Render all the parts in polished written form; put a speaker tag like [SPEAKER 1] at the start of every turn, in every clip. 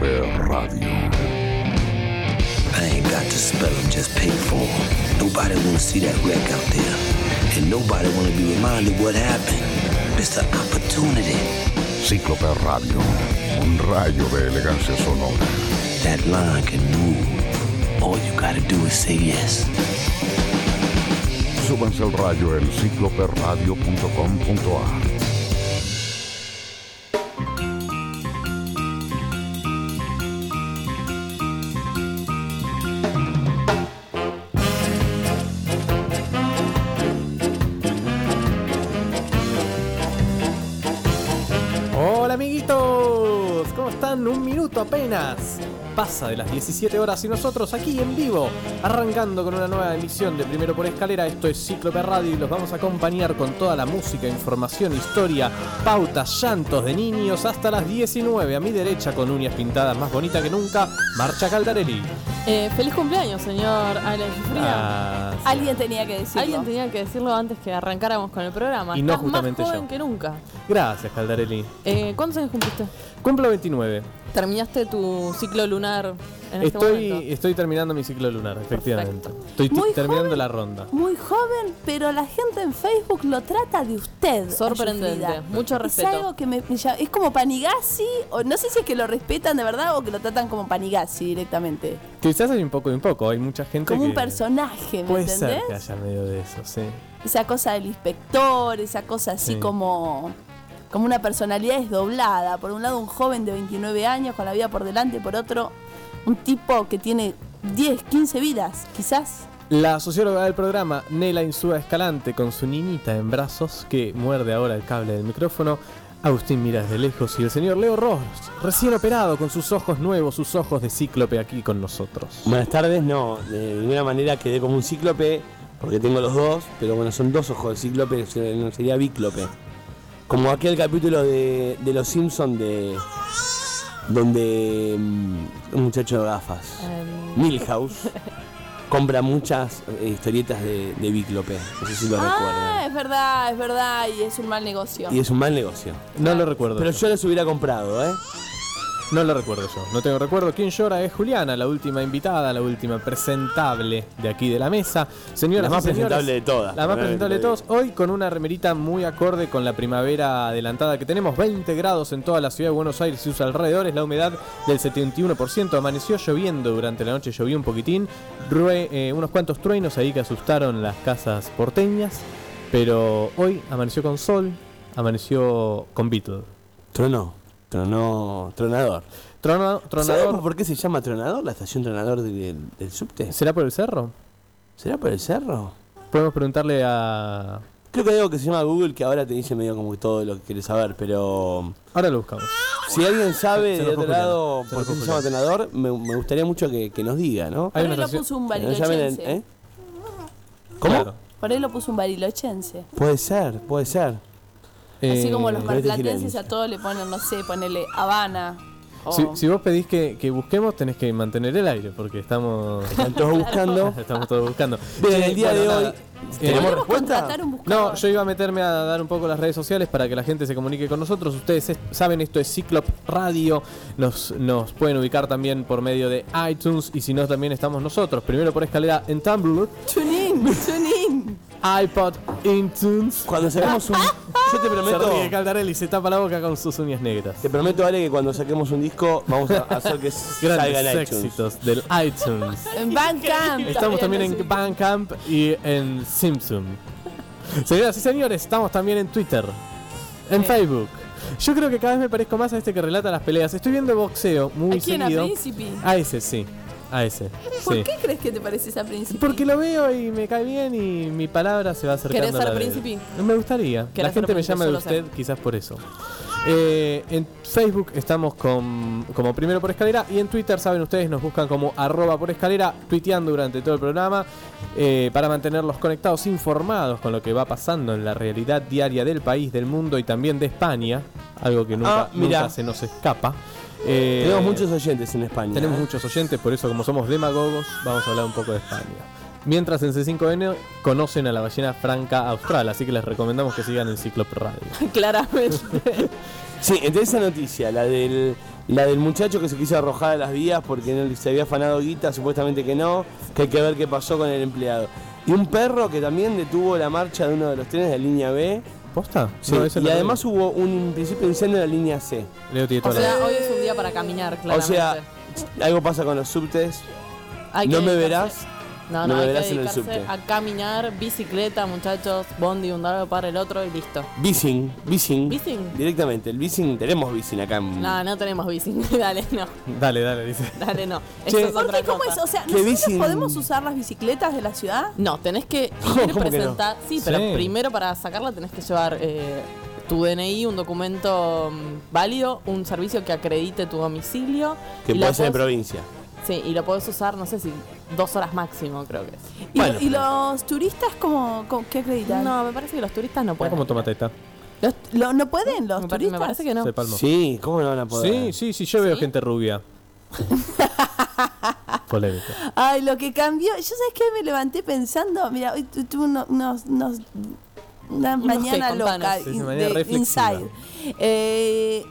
[SPEAKER 1] Cíclope Radio.
[SPEAKER 2] I ain't got to spell them, just pay for them. Nobody wanna see that wreck out there. And nobody wanna be reminded what happened. It's the opportunity.
[SPEAKER 1] Cíclope Radio, un rayo de elegancia sonora.
[SPEAKER 2] That line can move. All you gotta do is say yes.
[SPEAKER 1] Súbanse al rayo en cicloperadio.com.ar.
[SPEAKER 3] Hola amiguitos, ¿cómo están? Un minuto apenas pasa de las 17 horas y nosotros aquí en vivo, arrancando con una nueva emisión de Primero por Escalera. Esto es Cíclope Radio y los vamos a acompañar con toda la música, información, historia, pautas, llantos de niños hasta las 19. A mi derecha, con uñas pintadas más bonita que nunca, Marcha Caldarelli.
[SPEAKER 4] Feliz cumpleaños, señor Alex Fría.
[SPEAKER 3] Sí.
[SPEAKER 5] Alguien tenía que decirlo.
[SPEAKER 4] Alguien tenía que decirlo antes que arrancáramos con el programa.
[SPEAKER 3] Y no
[SPEAKER 4] Estás
[SPEAKER 3] justamente
[SPEAKER 4] más joven
[SPEAKER 3] yo.
[SPEAKER 4] que nunca.
[SPEAKER 3] Gracias, Caldarelli.
[SPEAKER 4] ¿Cuántos años cumpliste?
[SPEAKER 3] Cumplo 29.
[SPEAKER 4] ¿Terminaste tu ciclo lunar en este momento?
[SPEAKER 3] Estoy terminando mi ciclo lunar, efectivamente. Estoy
[SPEAKER 5] Muy
[SPEAKER 3] terminando
[SPEAKER 5] joven.
[SPEAKER 3] la ronda.
[SPEAKER 5] Muy joven, pero la gente en Facebook lo trata de usted.
[SPEAKER 4] Sorprendente.
[SPEAKER 5] Ayufrida.
[SPEAKER 4] Mucho respeto.
[SPEAKER 5] Es algo que me llama. Es como Panigasi, o no sé si es que lo respetan de verdad o que lo tratan como Panigasi directamente.
[SPEAKER 3] Quizás hay un poco y un poco. Hay mucha gente
[SPEAKER 5] Como
[SPEAKER 3] que
[SPEAKER 5] un personaje, ¿me
[SPEAKER 3] puede
[SPEAKER 5] entendés?
[SPEAKER 3] ser que haya medio de eso, sí.
[SPEAKER 5] Esa cosa del inspector, esa cosa así
[SPEAKER 3] Sí.
[SPEAKER 5] como una personalidad desdoblada. Por un lado un joven de 29 años con la vida por delante, por otro un tipo que tiene 10, 15 vidas, quizás.
[SPEAKER 3] La socióloga del programa, Nela Insúa Escalante, con su niñita en brazos, que muerde ahora el cable del micrófono. Agustín mira desde lejos y el señor Leo Ross, recién operado, con sus ojos nuevos, sus ojos de cíclope aquí con nosotros.
[SPEAKER 6] Buenas tardes, no, de ninguna manera quedé como un cíclope, porque tengo los dos, pero bueno, son dos ojos de cíclope, no sería bíclope. Como aquel capítulo de Los Simpsons donde un muchacho de gafas, Milhouse, compra muchas historietas de bíclope, no sé si lo recuerdan.
[SPEAKER 5] Es verdad, y es un mal negocio.
[SPEAKER 6] Y es un mal negocio.
[SPEAKER 3] No lo recuerdo.
[SPEAKER 6] Pero yo los hubiera comprado, ¿eh?
[SPEAKER 3] No lo recuerdo yo, no tengo recuerdo. Quien llora es Juliana, la última invitada, la última presentable de aquí de la mesa. Señoras
[SPEAKER 6] La más
[SPEAKER 3] y señores,
[SPEAKER 6] presentable de todas.
[SPEAKER 3] La más presentable de todos. Hoy con una remerita muy acorde con la primavera adelantada que tenemos. 20 grados en toda la ciudad de Buenos Aires y sus alrededores. La humedad del 71%. Amaneció lloviendo durante la noche, llovió un poquitín. Unos cuantos truenos ahí que asustaron las casas porteñas. Pero hoy amaneció con sol, amaneció con Beatle.
[SPEAKER 6] Tronador.
[SPEAKER 3] Tronador.
[SPEAKER 6] ¿Sabemos por qué se llama Tronador, la estación Tronador del subte?
[SPEAKER 3] ¿Será por el cerro?
[SPEAKER 6] ¿Será por el cerro?
[SPEAKER 3] Podemos preguntarle a...
[SPEAKER 6] Creo que hay algo que se llama Google que ahora te dice medio como que todo lo que quieres saber, pero
[SPEAKER 3] Ahora lo buscamos.
[SPEAKER 6] si alguien sabe
[SPEAKER 3] Se
[SPEAKER 6] de
[SPEAKER 3] enojó
[SPEAKER 6] otro lado
[SPEAKER 3] Juliana.
[SPEAKER 6] por qué se llama Tronador, me gustaría mucho que nos diga, ¿no?
[SPEAKER 3] Hay
[SPEAKER 5] Por
[SPEAKER 3] una
[SPEAKER 5] ahí lo
[SPEAKER 3] estación-
[SPEAKER 5] puso un
[SPEAKER 6] Que nos llamen
[SPEAKER 5] barilochense.
[SPEAKER 6] en- ¿Cómo?
[SPEAKER 3] Claro.
[SPEAKER 5] Por ahí lo puso un barilochense.
[SPEAKER 6] Puede ser.
[SPEAKER 5] Así como los
[SPEAKER 6] Pero este
[SPEAKER 5] marplatenses
[SPEAKER 6] silencio.
[SPEAKER 5] a todos le ponen, no sé, ponele Habana. O...
[SPEAKER 3] Si vos pedís que busquemos, tenés que mantener el aire, porque estamos
[SPEAKER 6] Están todos buscando.
[SPEAKER 3] estamos todos buscando.
[SPEAKER 6] Bien,
[SPEAKER 3] Che,
[SPEAKER 6] el día
[SPEAKER 3] bueno,
[SPEAKER 6] de
[SPEAKER 3] nada.
[SPEAKER 6] hoy. ¿Tenemos
[SPEAKER 5] ¿Podemos
[SPEAKER 6] respuesta?
[SPEAKER 5] contratar un buscador?
[SPEAKER 3] No, yo iba a meterme a dar un poco las redes sociales para que la gente se comunique con nosotros. Ustedes saben, esto es Cíclope Radio. Nos pueden ubicar también por medio de iTunes. Y si no, también estamos nosotros. Primero por Escalera en Tumblr,
[SPEAKER 5] Tune in.
[SPEAKER 3] iPod, iTunes.
[SPEAKER 6] Cuando saquemos un. Yo te
[SPEAKER 3] Se
[SPEAKER 6] prometo.
[SPEAKER 3] ríe Caldarelli, se tapa la boca con sus uñas negras.
[SPEAKER 6] Te prometo, Ale, que cuando saquemos un disco vamos a hacer que salga en
[SPEAKER 3] Grandes
[SPEAKER 6] iTunes.
[SPEAKER 3] éxitos del iTunes.
[SPEAKER 5] En Bandcamp.
[SPEAKER 3] Estamos también en Bandcamp y en Simpson. Señoras y señores, estamos también en Twitter, en Facebook. Yo creo que cada vez me parezco más a este que relata las peleas. Estoy viendo boxeo muy
[SPEAKER 5] ¿A quién? ¿A
[SPEAKER 3] seguido.
[SPEAKER 5] Príncipe?
[SPEAKER 3] A ese, sí. A ese.
[SPEAKER 5] ¿Por
[SPEAKER 3] Sí.
[SPEAKER 5] qué crees que te pareces a Príncipe?
[SPEAKER 3] Porque lo veo y me cae bien y mi palabra se va acercando.
[SPEAKER 4] ¿Querés
[SPEAKER 3] a
[SPEAKER 4] ser
[SPEAKER 3] la de él.
[SPEAKER 4] príncipe?
[SPEAKER 3] Me gustaría.
[SPEAKER 4] ¿Querés
[SPEAKER 3] La gente
[SPEAKER 4] ser
[SPEAKER 3] me
[SPEAKER 4] príncipe?
[SPEAKER 3] llama de
[SPEAKER 4] Yo lo
[SPEAKER 3] usted,
[SPEAKER 4] sé.
[SPEAKER 3] quizás por eso. En Facebook estamos como Primero por Escalera y en Twitter, saben ustedes, nos buscan como @porescalera, tuiteando durante todo el programa para mantenerlos conectados, informados con lo que va pasando en la realidad diaria del país, del mundo y también de España, algo que nunca
[SPEAKER 6] mirá.
[SPEAKER 3] se nos escapa.
[SPEAKER 6] Tenemos muchos oyentes en España.
[SPEAKER 3] Tenemos muchos oyentes, por eso como somos demagogos, vamos a hablar un poco de España. Mientras en C5N conocen a la ballena franca austral, así que les recomendamos que sigan el Cíclope Radio.
[SPEAKER 4] Claramente.
[SPEAKER 6] Sí, entre esa noticia, la del La del muchacho que se quiso arrojar a las vías porque no se había afanado guita, supuestamente que no, que hay que ver qué pasó con el empleado. Y un perro que también detuvo la marcha de uno de los trenes de la línea B.
[SPEAKER 3] ¿Posta?
[SPEAKER 6] Sí,
[SPEAKER 3] No, ese
[SPEAKER 6] y
[SPEAKER 3] no lo
[SPEAKER 6] además hubo un principio de incendio en la línea C.
[SPEAKER 3] vi. Leo tiene
[SPEAKER 4] O
[SPEAKER 3] toda la-
[SPEAKER 4] sea, hoy es un día para caminar,
[SPEAKER 6] O
[SPEAKER 4] claramente.
[SPEAKER 6] sea, algo pasa con los subtes.
[SPEAKER 4] Hay que
[SPEAKER 6] No me
[SPEAKER 4] dedicarse-
[SPEAKER 6] verás.
[SPEAKER 4] No,
[SPEAKER 6] no me
[SPEAKER 4] hay
[SPEAKER 6] verás
[SPEAKER 4] que
[SPEAKER 6] en el
[SPEAKER 4] dedicarse
[SPEAKER 6] subte.
[SPEAKER 4] a caminar, bicicleta, muchachos, bondi, un lado para el otro y listo.
[SPEAKER 6] Bicing.
[SPEAKER 4] ¿Bicing?
[SPEAKER 6] Directamente, el bicing, tenemos bicing acá en...
[SPEAKER 4] No, no tenemos bici. Dale, no.
[SPEAKER 3] Dale, dice.
[SPEAKER 4] Dale, no.
[SPEAKER 6] Che,
[SPEAKER 4] Eso es
[SPEAKER 5] ¿Por
[SPEAKER 4] otra
[SPEAKER 5] qué? ¿Cómo
[SPEAKER 4] cosa.
[SPEAKER 5] es? O sea,
[SPEAKER 6] ¿Qué
[SPEAKER 5] ¿nosotros
[SPEAKER 6] bici?
[SPEAKER 5] podemos usar las bicicletas de la ciudad?
[SPEAKER 4] No, tenés que
[SPEAKER 6] ¿Cómo
[SPEAKER 4] ir
[SPEAKER 6] que no?
[SPEAKER 4] presentar. Sí, pero
[SPEAKER 3] Sí.
[SPEAKER 4] primero para sacarla tenés que llevar tu DNI, un documento válido, un servicio que acredite tu domicilio.
[SPEAKER 6] Que
[SPEAKER 4] y la
[SPEAKER 6] puede ser de
[SPEAKER 4] podés-
[SPEAKER 6] provincia.
[SPEAKER 4] Sí, y lo podés usar, no sé si 2 horas máximo, creo que es.
[SPEAKER 5] ¿Y,
[SPEAKER 6] Bueno.
[SPEAKER 5] y los turistas qué acreditan?
[SPEAKER 4] No, me parece que los turistas no
[SPEAKER 3] Está
[SPEAKER 4] pueden.
[SPEAKER 3] como tomateta.
[SPEAKER 5] ¿No pueden los
[SPEAKER 4] Me
[SPEAKER 5] turistas?
[SPEAKER 4] parece que no.
[SPEAKER 3] Se palmó.
[SPEAKER 6] Sí, ¿cómo no van a poder?
[SPEAKER 3] Sí, yo veo
[SPEAKER 4] ¿Sí?
[SPEAKER 3] gente rubia. Polémico.
[SPEAKER 5] Ay, lo que cambió. Yo, ¿sabes qué? Me levanté pensando. Mira, hoy tuve una mañana
[SPEAKER 4] qué,
[SPEAKER 5] loca.
[SPEAKER 4] contanos.
[SPEAKER 3] Sí, mañana
[SPEAKER 5] de
[SPEAKER 3] reflexiva.
[SPEAKER 5] Inside.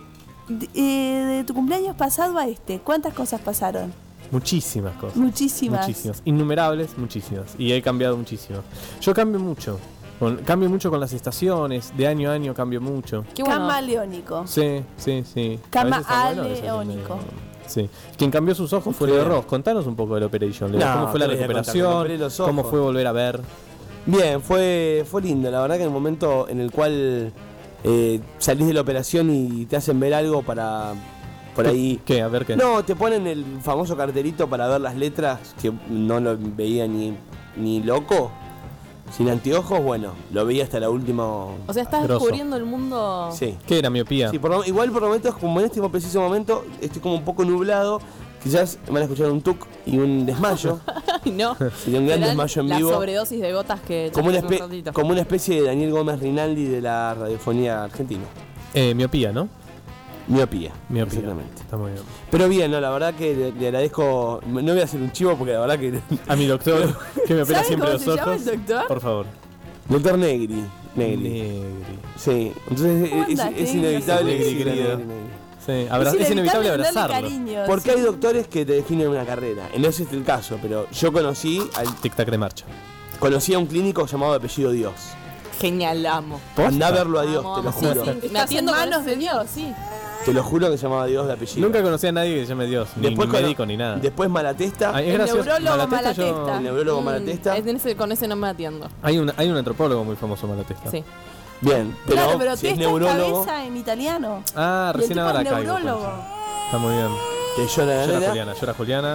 [SPEAKER 5] De tu cumpleaños pasado a este, ¿cuántas cosas pasaron?
[SPEAKER 3] Muchísimas cosas.
[SPEAKER 5] Muchísimas.
[SPEAKER 3] Muchísimas. Innumerables, muchísimas. Y he cambiado muchísimo. Yo cambio mucho. Cambio mucho con las estaciones. De año a año cambio mucho.
[SPEAKER 4] Qué bueno.
[SPEAKER 5] Camaleónico.
[SPEAKER 3] Sí. A veces está bueno, a veces es
[SPEAKER 5] Camaleónico.
[SPEAKER 3] medio- Sí. Quien cambió sus ojos fue Leo Ross. Contanos un poco de la Operation, Leo.
[SPEAKER 6] No,
[SPEAKER 3] ¿Cómo fue la
[SPEAKER 6] te voy a contar, me
[SPEAKER 3] recuperación?
[SPEAKER 6] operé los
[SPEAKER 3] ¿Cómo
[SPEAKER 6] ojos.
[SPEAKER 3] fue volver a ver?
[SPEAKER 6] Bien, fue lindo. La verdad que en el momento en el cual salís de la operación y te hacen ver algo para... Por ahí...
[SPEAKER 3] ¿Qué? A ver qué.
[SPEAKER 6] No, te ponen el famoso carterito para ver las letras, que no lo veía ni loco. Sin anteojos, bueno, lo veía hasta la última...
[SPEAKER 4] O sea, estás
[SPEAKER 3] Grosso.
[SPEAKER 4] descubriendo el mundo.
[SPEAKER 6] Sí.
[SPEAKER 3] ¿Qué era miopía?
[SPEAKER 6] Sí, igual por momentos, como en este preciso momento, estoy como un poco nublado. Quizás van a escuchar un tuc y un desmayo.
[SPEAKER 4] Ay, no.
[SPEAKER 6] Sería un gran
[SPEAKER 4] Serán
[SPEAKER 6] desmayo en
[SPEAKER 4] la
[SPEAKER 6] vivo.
[SPEAKER 4] sobredosis de gotas que
[SPEAKER 6] Como
[SPEAKER 4] echaste hace un ratito.
[SPEAKER 6] como una especie de Daniel Gómez Rinaldi de la radiofonía argentina.
[SPEAKER 3] Miopía, ¿no?
[SPEAKER 6] Miopía.
[SPEAKER 3] Miopía.
[SPEAKER 6] Exactamente.
[SPEAKER 3] Está muy bien.
[SPEAKER 6] Pero bien, no, la verdad que le agradezco. No voy a hacer un chivo porque la verdad que.
[SPEAKER 3] A mi doctor, que me opera
[SPEAKER 5] ¿Sabes
[SPEAKER 3] siempre
[SPEAKER 5] cómo
[SPEAKER 3] los
[SPEAKER 5] se llama
[SPEAKER 3] ojos.
[SPEAKER 5] el doctor?
[SPEAKER 3] Por favor.
[SPEAKER 6] Doctor Negri.
[SPEAKER 3] Negri.
[SPEAKER 6] Sí, entonces
[SPEAKER 5] ¿Cómo
[SPEAKER 6] es
[SPEAKER 5] andás, Negri?
[SPEAKER 3] Negri,
[SPEAKER 6] inevitable decirle
[SPEAKER 3] querido.
[SPEAKER 6] Negri, Negri.
[SPEAKER 3] Sí, es inevitable
[SPEAKER 5] darle
[SPEAKER 3] abrazarlo.
[SPEAKER 5] cariño,
[SPEAKER 6] Porque
[SPEAKER 5] sí.
[SPEAKER 6] hay doctores que te definen una carrera. No es este el caso, pero yo conocí
[SPEAKER 3] Tic-tac de marcha.
[SPEAKER 6] a un clínico llamado Apellido Dios.
[SPEAKER 4] Genial, la amo.
[SPEAKER 6] Andá a verlo a Dios,
[SPEAKER 4] Amo,
[SPEAKER 6] te lo
[SPEAKER 4] amo. Sí,
[SPEAKER 6] juro.
[SPEAKER 4] sí. Me atiendo
[SPEAKER 5] en
[SPEAKER 4] con
[SPEAKER 5] manos
[SPEAKER 4] ese
[SPEAKER 5] de
[SPEAKER 4] Dios, sí.
[SPEAKER 6] Te lo juro que se llamaba Dios de apellido.
[SPEAKER 3] Nunca conocí a nadie que se llame Dios, ni
[SPEAKER 6] cono-
[SPEAKER 3] médico ni nada.
[SPEAKER 6] Después Malatesta.
[SPEAKER 3] Ah, es
[SPEAKER 5] El
[SPEAKER 3] gracioso.
[SPEAKER 5] neurólogo
[SPEAKER 3] Malatesta yo-
[SPEAKER 5] Malatesta.
[SPEAKER 6] El neurólogo Malatesta.
[SPEAKER 4] Con ese no me atiendo.
[SPEAKER 3] Hay un antropólogo muy famoso, Malatesta.
[SPEAKER 4] Sí.
[SPEAKER 6] Bien, pero,
[SPEAKER 5] Claro, pero
[SPEAKER 6] si es
[SPEAKER 5] testa
[SPEAKER 6] neurólogo,
[SPEAKER 5] cabeza en italiano.
[SPEAKER 3] Ah,
[SPEAKER 5] Y el
[SPEAKER 3] recién
[SPEAKER 5] tipo
[SPEAKER 3] ahora
[SPEAKER 5] es
[SPEAKER 3] caigo.
[SPEAKER 5] neurólogo.
[SPEAKER 3] pues. Está muy bien.
[SPEAKER 6] que llora
[SPEAKER 3] Llora Juliana.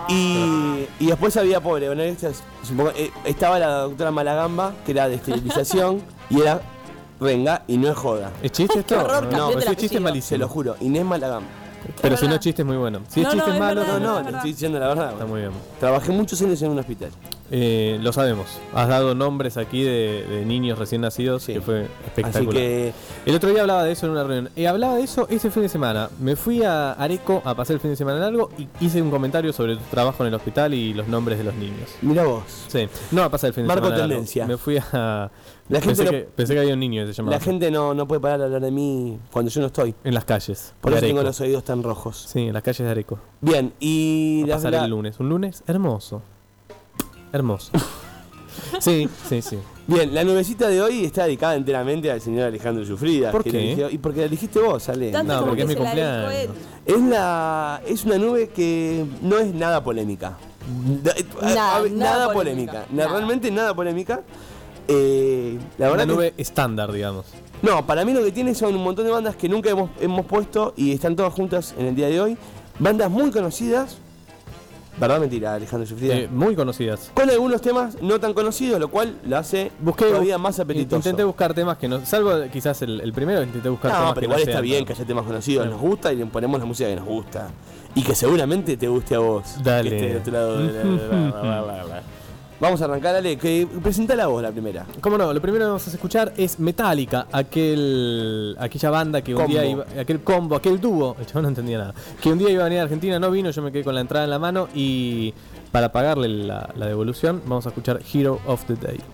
[SPEAKER 6] Y después había, pobre, bueno, estaba la doctora Malagamba, que era de esterilización, y era renga, y no es joda.
[SPEAKER 3] ¿Es chiste esto?
[SPEAKER 5] horror,
[SPEAKER 3] No,
[SPEAKER 4] cambiate
[SPEAKER 3] pero
[SPEAKER 4] el
[SPEAKER 3] si es chiste es
[SPEAKER 4] apellido.
[SPEAKER 6] Se
[SPEAKER 3] malísimo.
[SPEAKER 6] lo juro, Inés Malagamba.
[SPEAKER 3] Pero si no
[SPEAKER 5] verdad.
[SPEAKER 3] es chiste es muy bueno. Si es
[SPEAKER 5] No,
[SPEAKER 3] chiste
[SPEAKER 5] no,
[SPEAKER 3] es
[SPEAKER 5] es
[SPEAKER 3] malo,
[SPEAKER 5] verdad,
[SPEAKER 6] No,
[SPEAKER 5] no,
[SPEAKER 6] no,
[SPEAKER 5] es
[SPEAKER 6] le
[SPEAKER 5] verdad.
[SPEAKER 6] estoy diciendo la verdad.
[SPEAKER 3] está muy bien.
[SPEAKER 6] Trabajé muchos años en un hospital.
[SPEAKER 3] Lo sabemos. Has dado nombres aquí de niños recién nacidos,
[SPEAKER 6] Sí.
[SPEAKER 3] que fue espectacular.
[SPEAKER 6] Así que,
[SPEAKER 3] El otro día hablaba de eso en una reunión. Hablaba de eso ese fin de semana. Me fui a Areco a pasar el fin de semana largo y hice un comentario sobre tu trabajo en el hospital y los nombres de los niños.
[SPEAKER 6] mira vos.
[SPEAKER 3] Sí, no a pasar el fin de
[SPEAKER 6] Marco
[SPEAKER 3] semana largo.
[SPEAKER 6] tendencia.
[SPEAKER 3] Me fui a...
[SPEAKER 6] La gente,
[SPEAKER 3] pensé que había un niño que se llamaba
[SPEAKER 6] la gente no puede parar de hablar de mí cuando yo no estoy.
[SPEAKER 3] en las calles.
[SPEAKER 6] Por
[SPEAKER 3] de
[SPEAKER 6] eso tengo
[SPEAKER 3] Areco.
[SPEAKER 6] los oídos tan rojos.
[SPEAKER 3] Sí, en las calles de Areco.
[SPEAKER 6] Bien, y
[SPEAKER 3] A pasar el lunes. Un lunes hermoso. Hermoso. Sí.
[SPEAKER 6] Bien, la nubecita de hoy está dedicada enteramente al señor Alejandro Sufrida.
[SPEAKER 3] ¿Por
[SPEAKER 6] que
[SPEAKER 3] qué?
[SPEAKER 6] la eligió- y porque la elegiste vos, Ale.
[SPEAKER 5] Tanto
[SPEAKER 3] No,
[SPEAKER 5] como
[SPEAKER 3] porque
[SPEAKER 5] que
[SPEAKER 3] es mi
[SPEAKER 5] se la dedicó él.
[SPEAKER 3] cumpleaños.
[SPEAKER 6] Es una nube que no es nada polémica. Nada polémica.
[SPEAKER 4] Nada.
[SPEAKER 6] Realmente nada polémica. La
[SPEAKER 3] Una
[SPEAKER 6] verdad que-
[SPEAKER 3] nube estándar, digamos.
[SPEAKER 6] no, para mí lo que tiene son un montón de bandas que nunca hemos puesto y están todas juntas en el día de hoy. Bandas muy conocidas. ¿Verdad? Mentira, Alejandro Sufrida.
[SPEAKER 3] Muy conocidas.
[SPEAKER 6] Con algunos temas no tan conocidos, lo cual lo hace todavía más apetitoso.
[SPEAKER 3] Intenté buscar temas que no... Salvo quizás el primero, intenté buscar
[SPEAKER 6] No,
[SPEAKER 3] temas
[SPEAKER 6] pero
[SPEAKER 3] que
[SPEAKER 6] igual
[SPEAKER 3] no
[SPEAKER 6] está
[SPEAKER 3] sean
[SPEAKER 6] bien
[SPEAKER 3] tan-
[SPEAKER 6] que haya temas conocidos,
[SPEAKER 3] Sí.
[SPEAKER 6] nos gusta y le ponemos la música que nos gusta. Y que seguramente te guste a vos.
[SPEAKER 3] Dale.
[SPEAKER 6] Que esté de otro lado de Vamos a arrancar, Ale, que presentala vos la primera.
[SPEAKER 3] ¿Cómo no? Lo primero que vamos a escuchar es Metallica, aquella banda que un
[SPEAKER 6] Combo.
[SPEAKER 3] día iba, aquel combo, aquel dúo, el chabón no entendía nada, que un día iba a venir a Argentina, no vino, yo me quedé con la entrada en la mano y para pagarle la devolución vamos a escuchar Hero of the Day.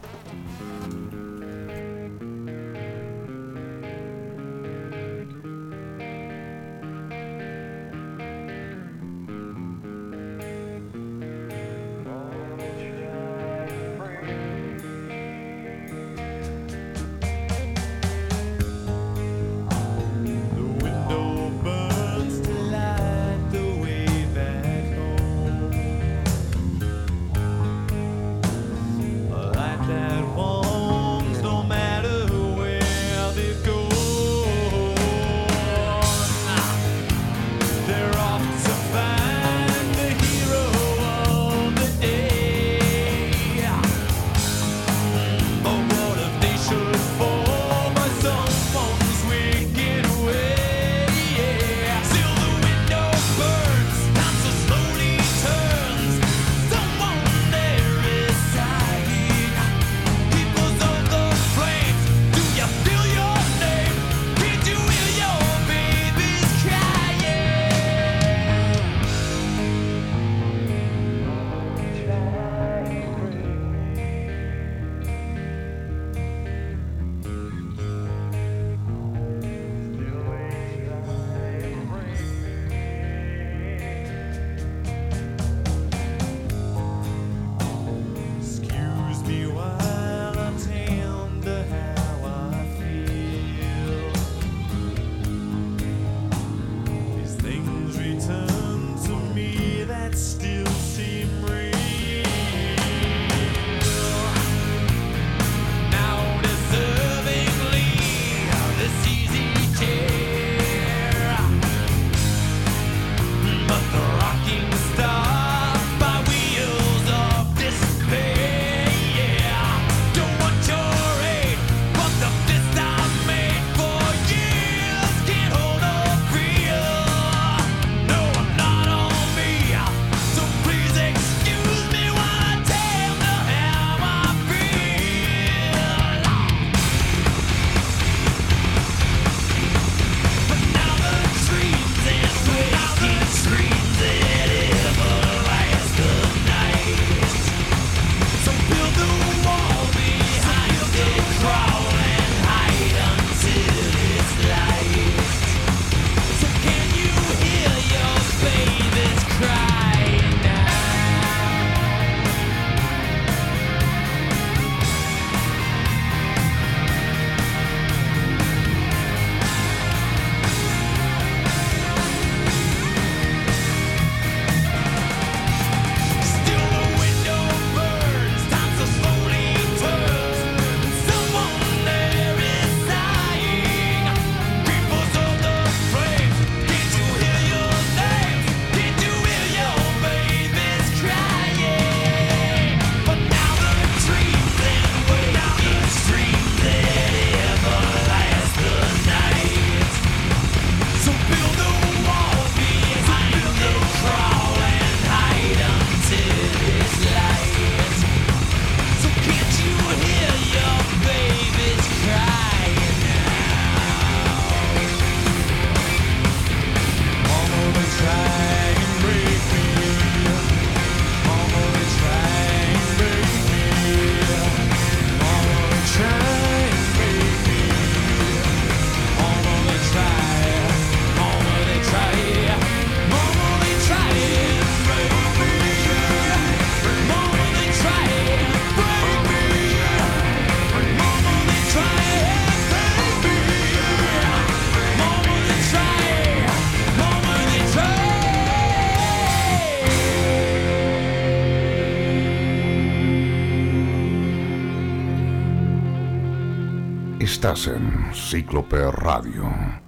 [SPEAKER 1] Estás en Cíclope Radio.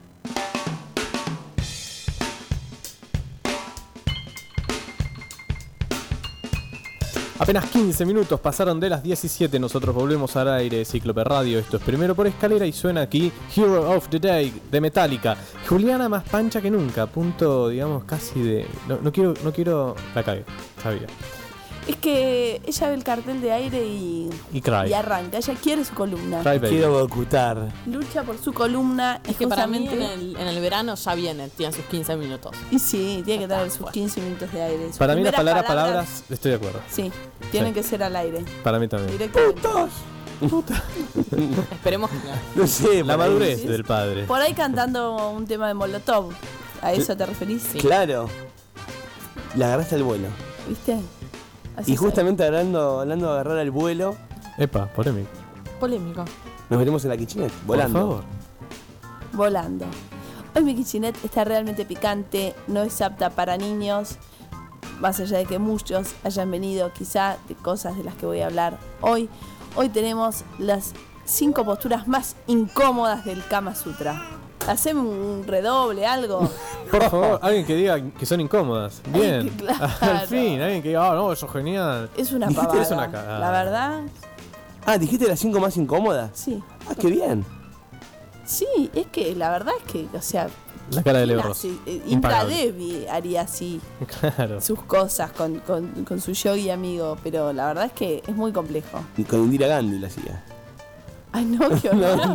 [SPEAKER 3] Apenas 15 minutos pasaron de las 17, nosotros volvemos al aire de Cíclope Radio. Esto es Primero por Escalera y suena aquí Hero of the Day de Metallica. Juliana más pancha que nunca, punto, digamos, casi de... No quiero... La cagué, sabía.
[SPEAKER 5] Es que ella ve el cartel de aire y
[SPEAKER 3] Cry.
[SPEAKER 5] arranca. Ella quiere su columna.
[SPEAKER 3] Cry, baby.
[SPEAKER 6] Quiero ocultar.
[SPEAKER 5] Lucha por su columna.
[SPEAKER 4] Es que para mí
[SPEAKER 5] justamente-
[SPEAKER 4] en el verano ya viene, tiene sus 15 minutos.
[SPEAKER 5] Y sí, tiene que tener sus 15 minutos de aire. Sus
[SPEAKER 3] Para mí la
[SPEAKER 5] primeras
[SPEAKER 3] palabras, estoy de acuerdo.
[SPEAKER 5] Sí, tienen
[SPEAKER 3] Sí.
[SPEAKER 5] que ser al aire.
[SPEAKER 3] Para mí también.
[SPEAKER 5] Directamente.
[SPEAKER 4] Esperemos que
[SPEAKER 6] No sé,
[SPEAKER 3] La
[SPEAKER 6] por ahí.
[SPEAKER 3] madurez del padre.
[SPEAKER 5] Por ahí cantando un tema de Molotov. ¿A eso te referís?
[SPEAKER 4] Sí.
[SPEAKER 6] Claro. La agarraste al vuelo.
[SPEAKER 5] ¿Viste? Así
[SPEAKER 6] Y
[SPEAKER 5] soy.
[SPEAKER 6] justamente hablando de agarrar al vuelo,
[SPEAKER 3] Epa, polémico.
[SPEAKER 4] polémico.
[SPEAKER 6] nos metemos en la kitchenette, volando.
[SPEAKER 3] Por favor.
[SPEAKER 5] Volando. Hoy mi kitchenette está realmente picante, no es apta para niños, más allá de que muchos hayan venido quizá de cosas de las que voy a hablar hoy. Hoy tenemos las 5 posturas más incómodas del Kama Sutra. Haceme un redoble, algo.
[SPEAKER 3] Por favor, alguien que diga que son incómodas. Bien.
[SPEAKER 5] Claro.
[SPEAKER 3] Al fin, alguien que diga, no, eso es genial.
[SPEAKER 5] Es una
[SPEAKER 6] Dijiste,
[SPEAKER 5] pavada.
[SPEAKER 3] es una cagada.
[SPEAKER 5] La verdad,
[SPEAKER 6] Ah, ¿dijiste las 5 más incómodas?
[SPEAKER 5] sí.
[SPEAKER 6] Ah, qué bien.
[SPEAKER 5] Sí, es que la verdad es que, o sea,
[SPEAKER 3] La cara de Leo
[SPEAKER 5] ¿quién
[SPEAKER 3] Ross.
[SPEAKER 5] hace? Indra
[SPEAKER 3] Impagable.
[SPEAKER 5] Devi haría así
[SPEAKER 3] Claro.
[SPEAKER 5] sus cosas con su yogi amigo, pero la verdad es que es muy complejo.
[SPEAKER 6] Y con Indira Gandhi la hacía.
[SPEAKER 5] Ay, no, qué
[SPEAKER 6] No,
[SPEAKER 5] horror.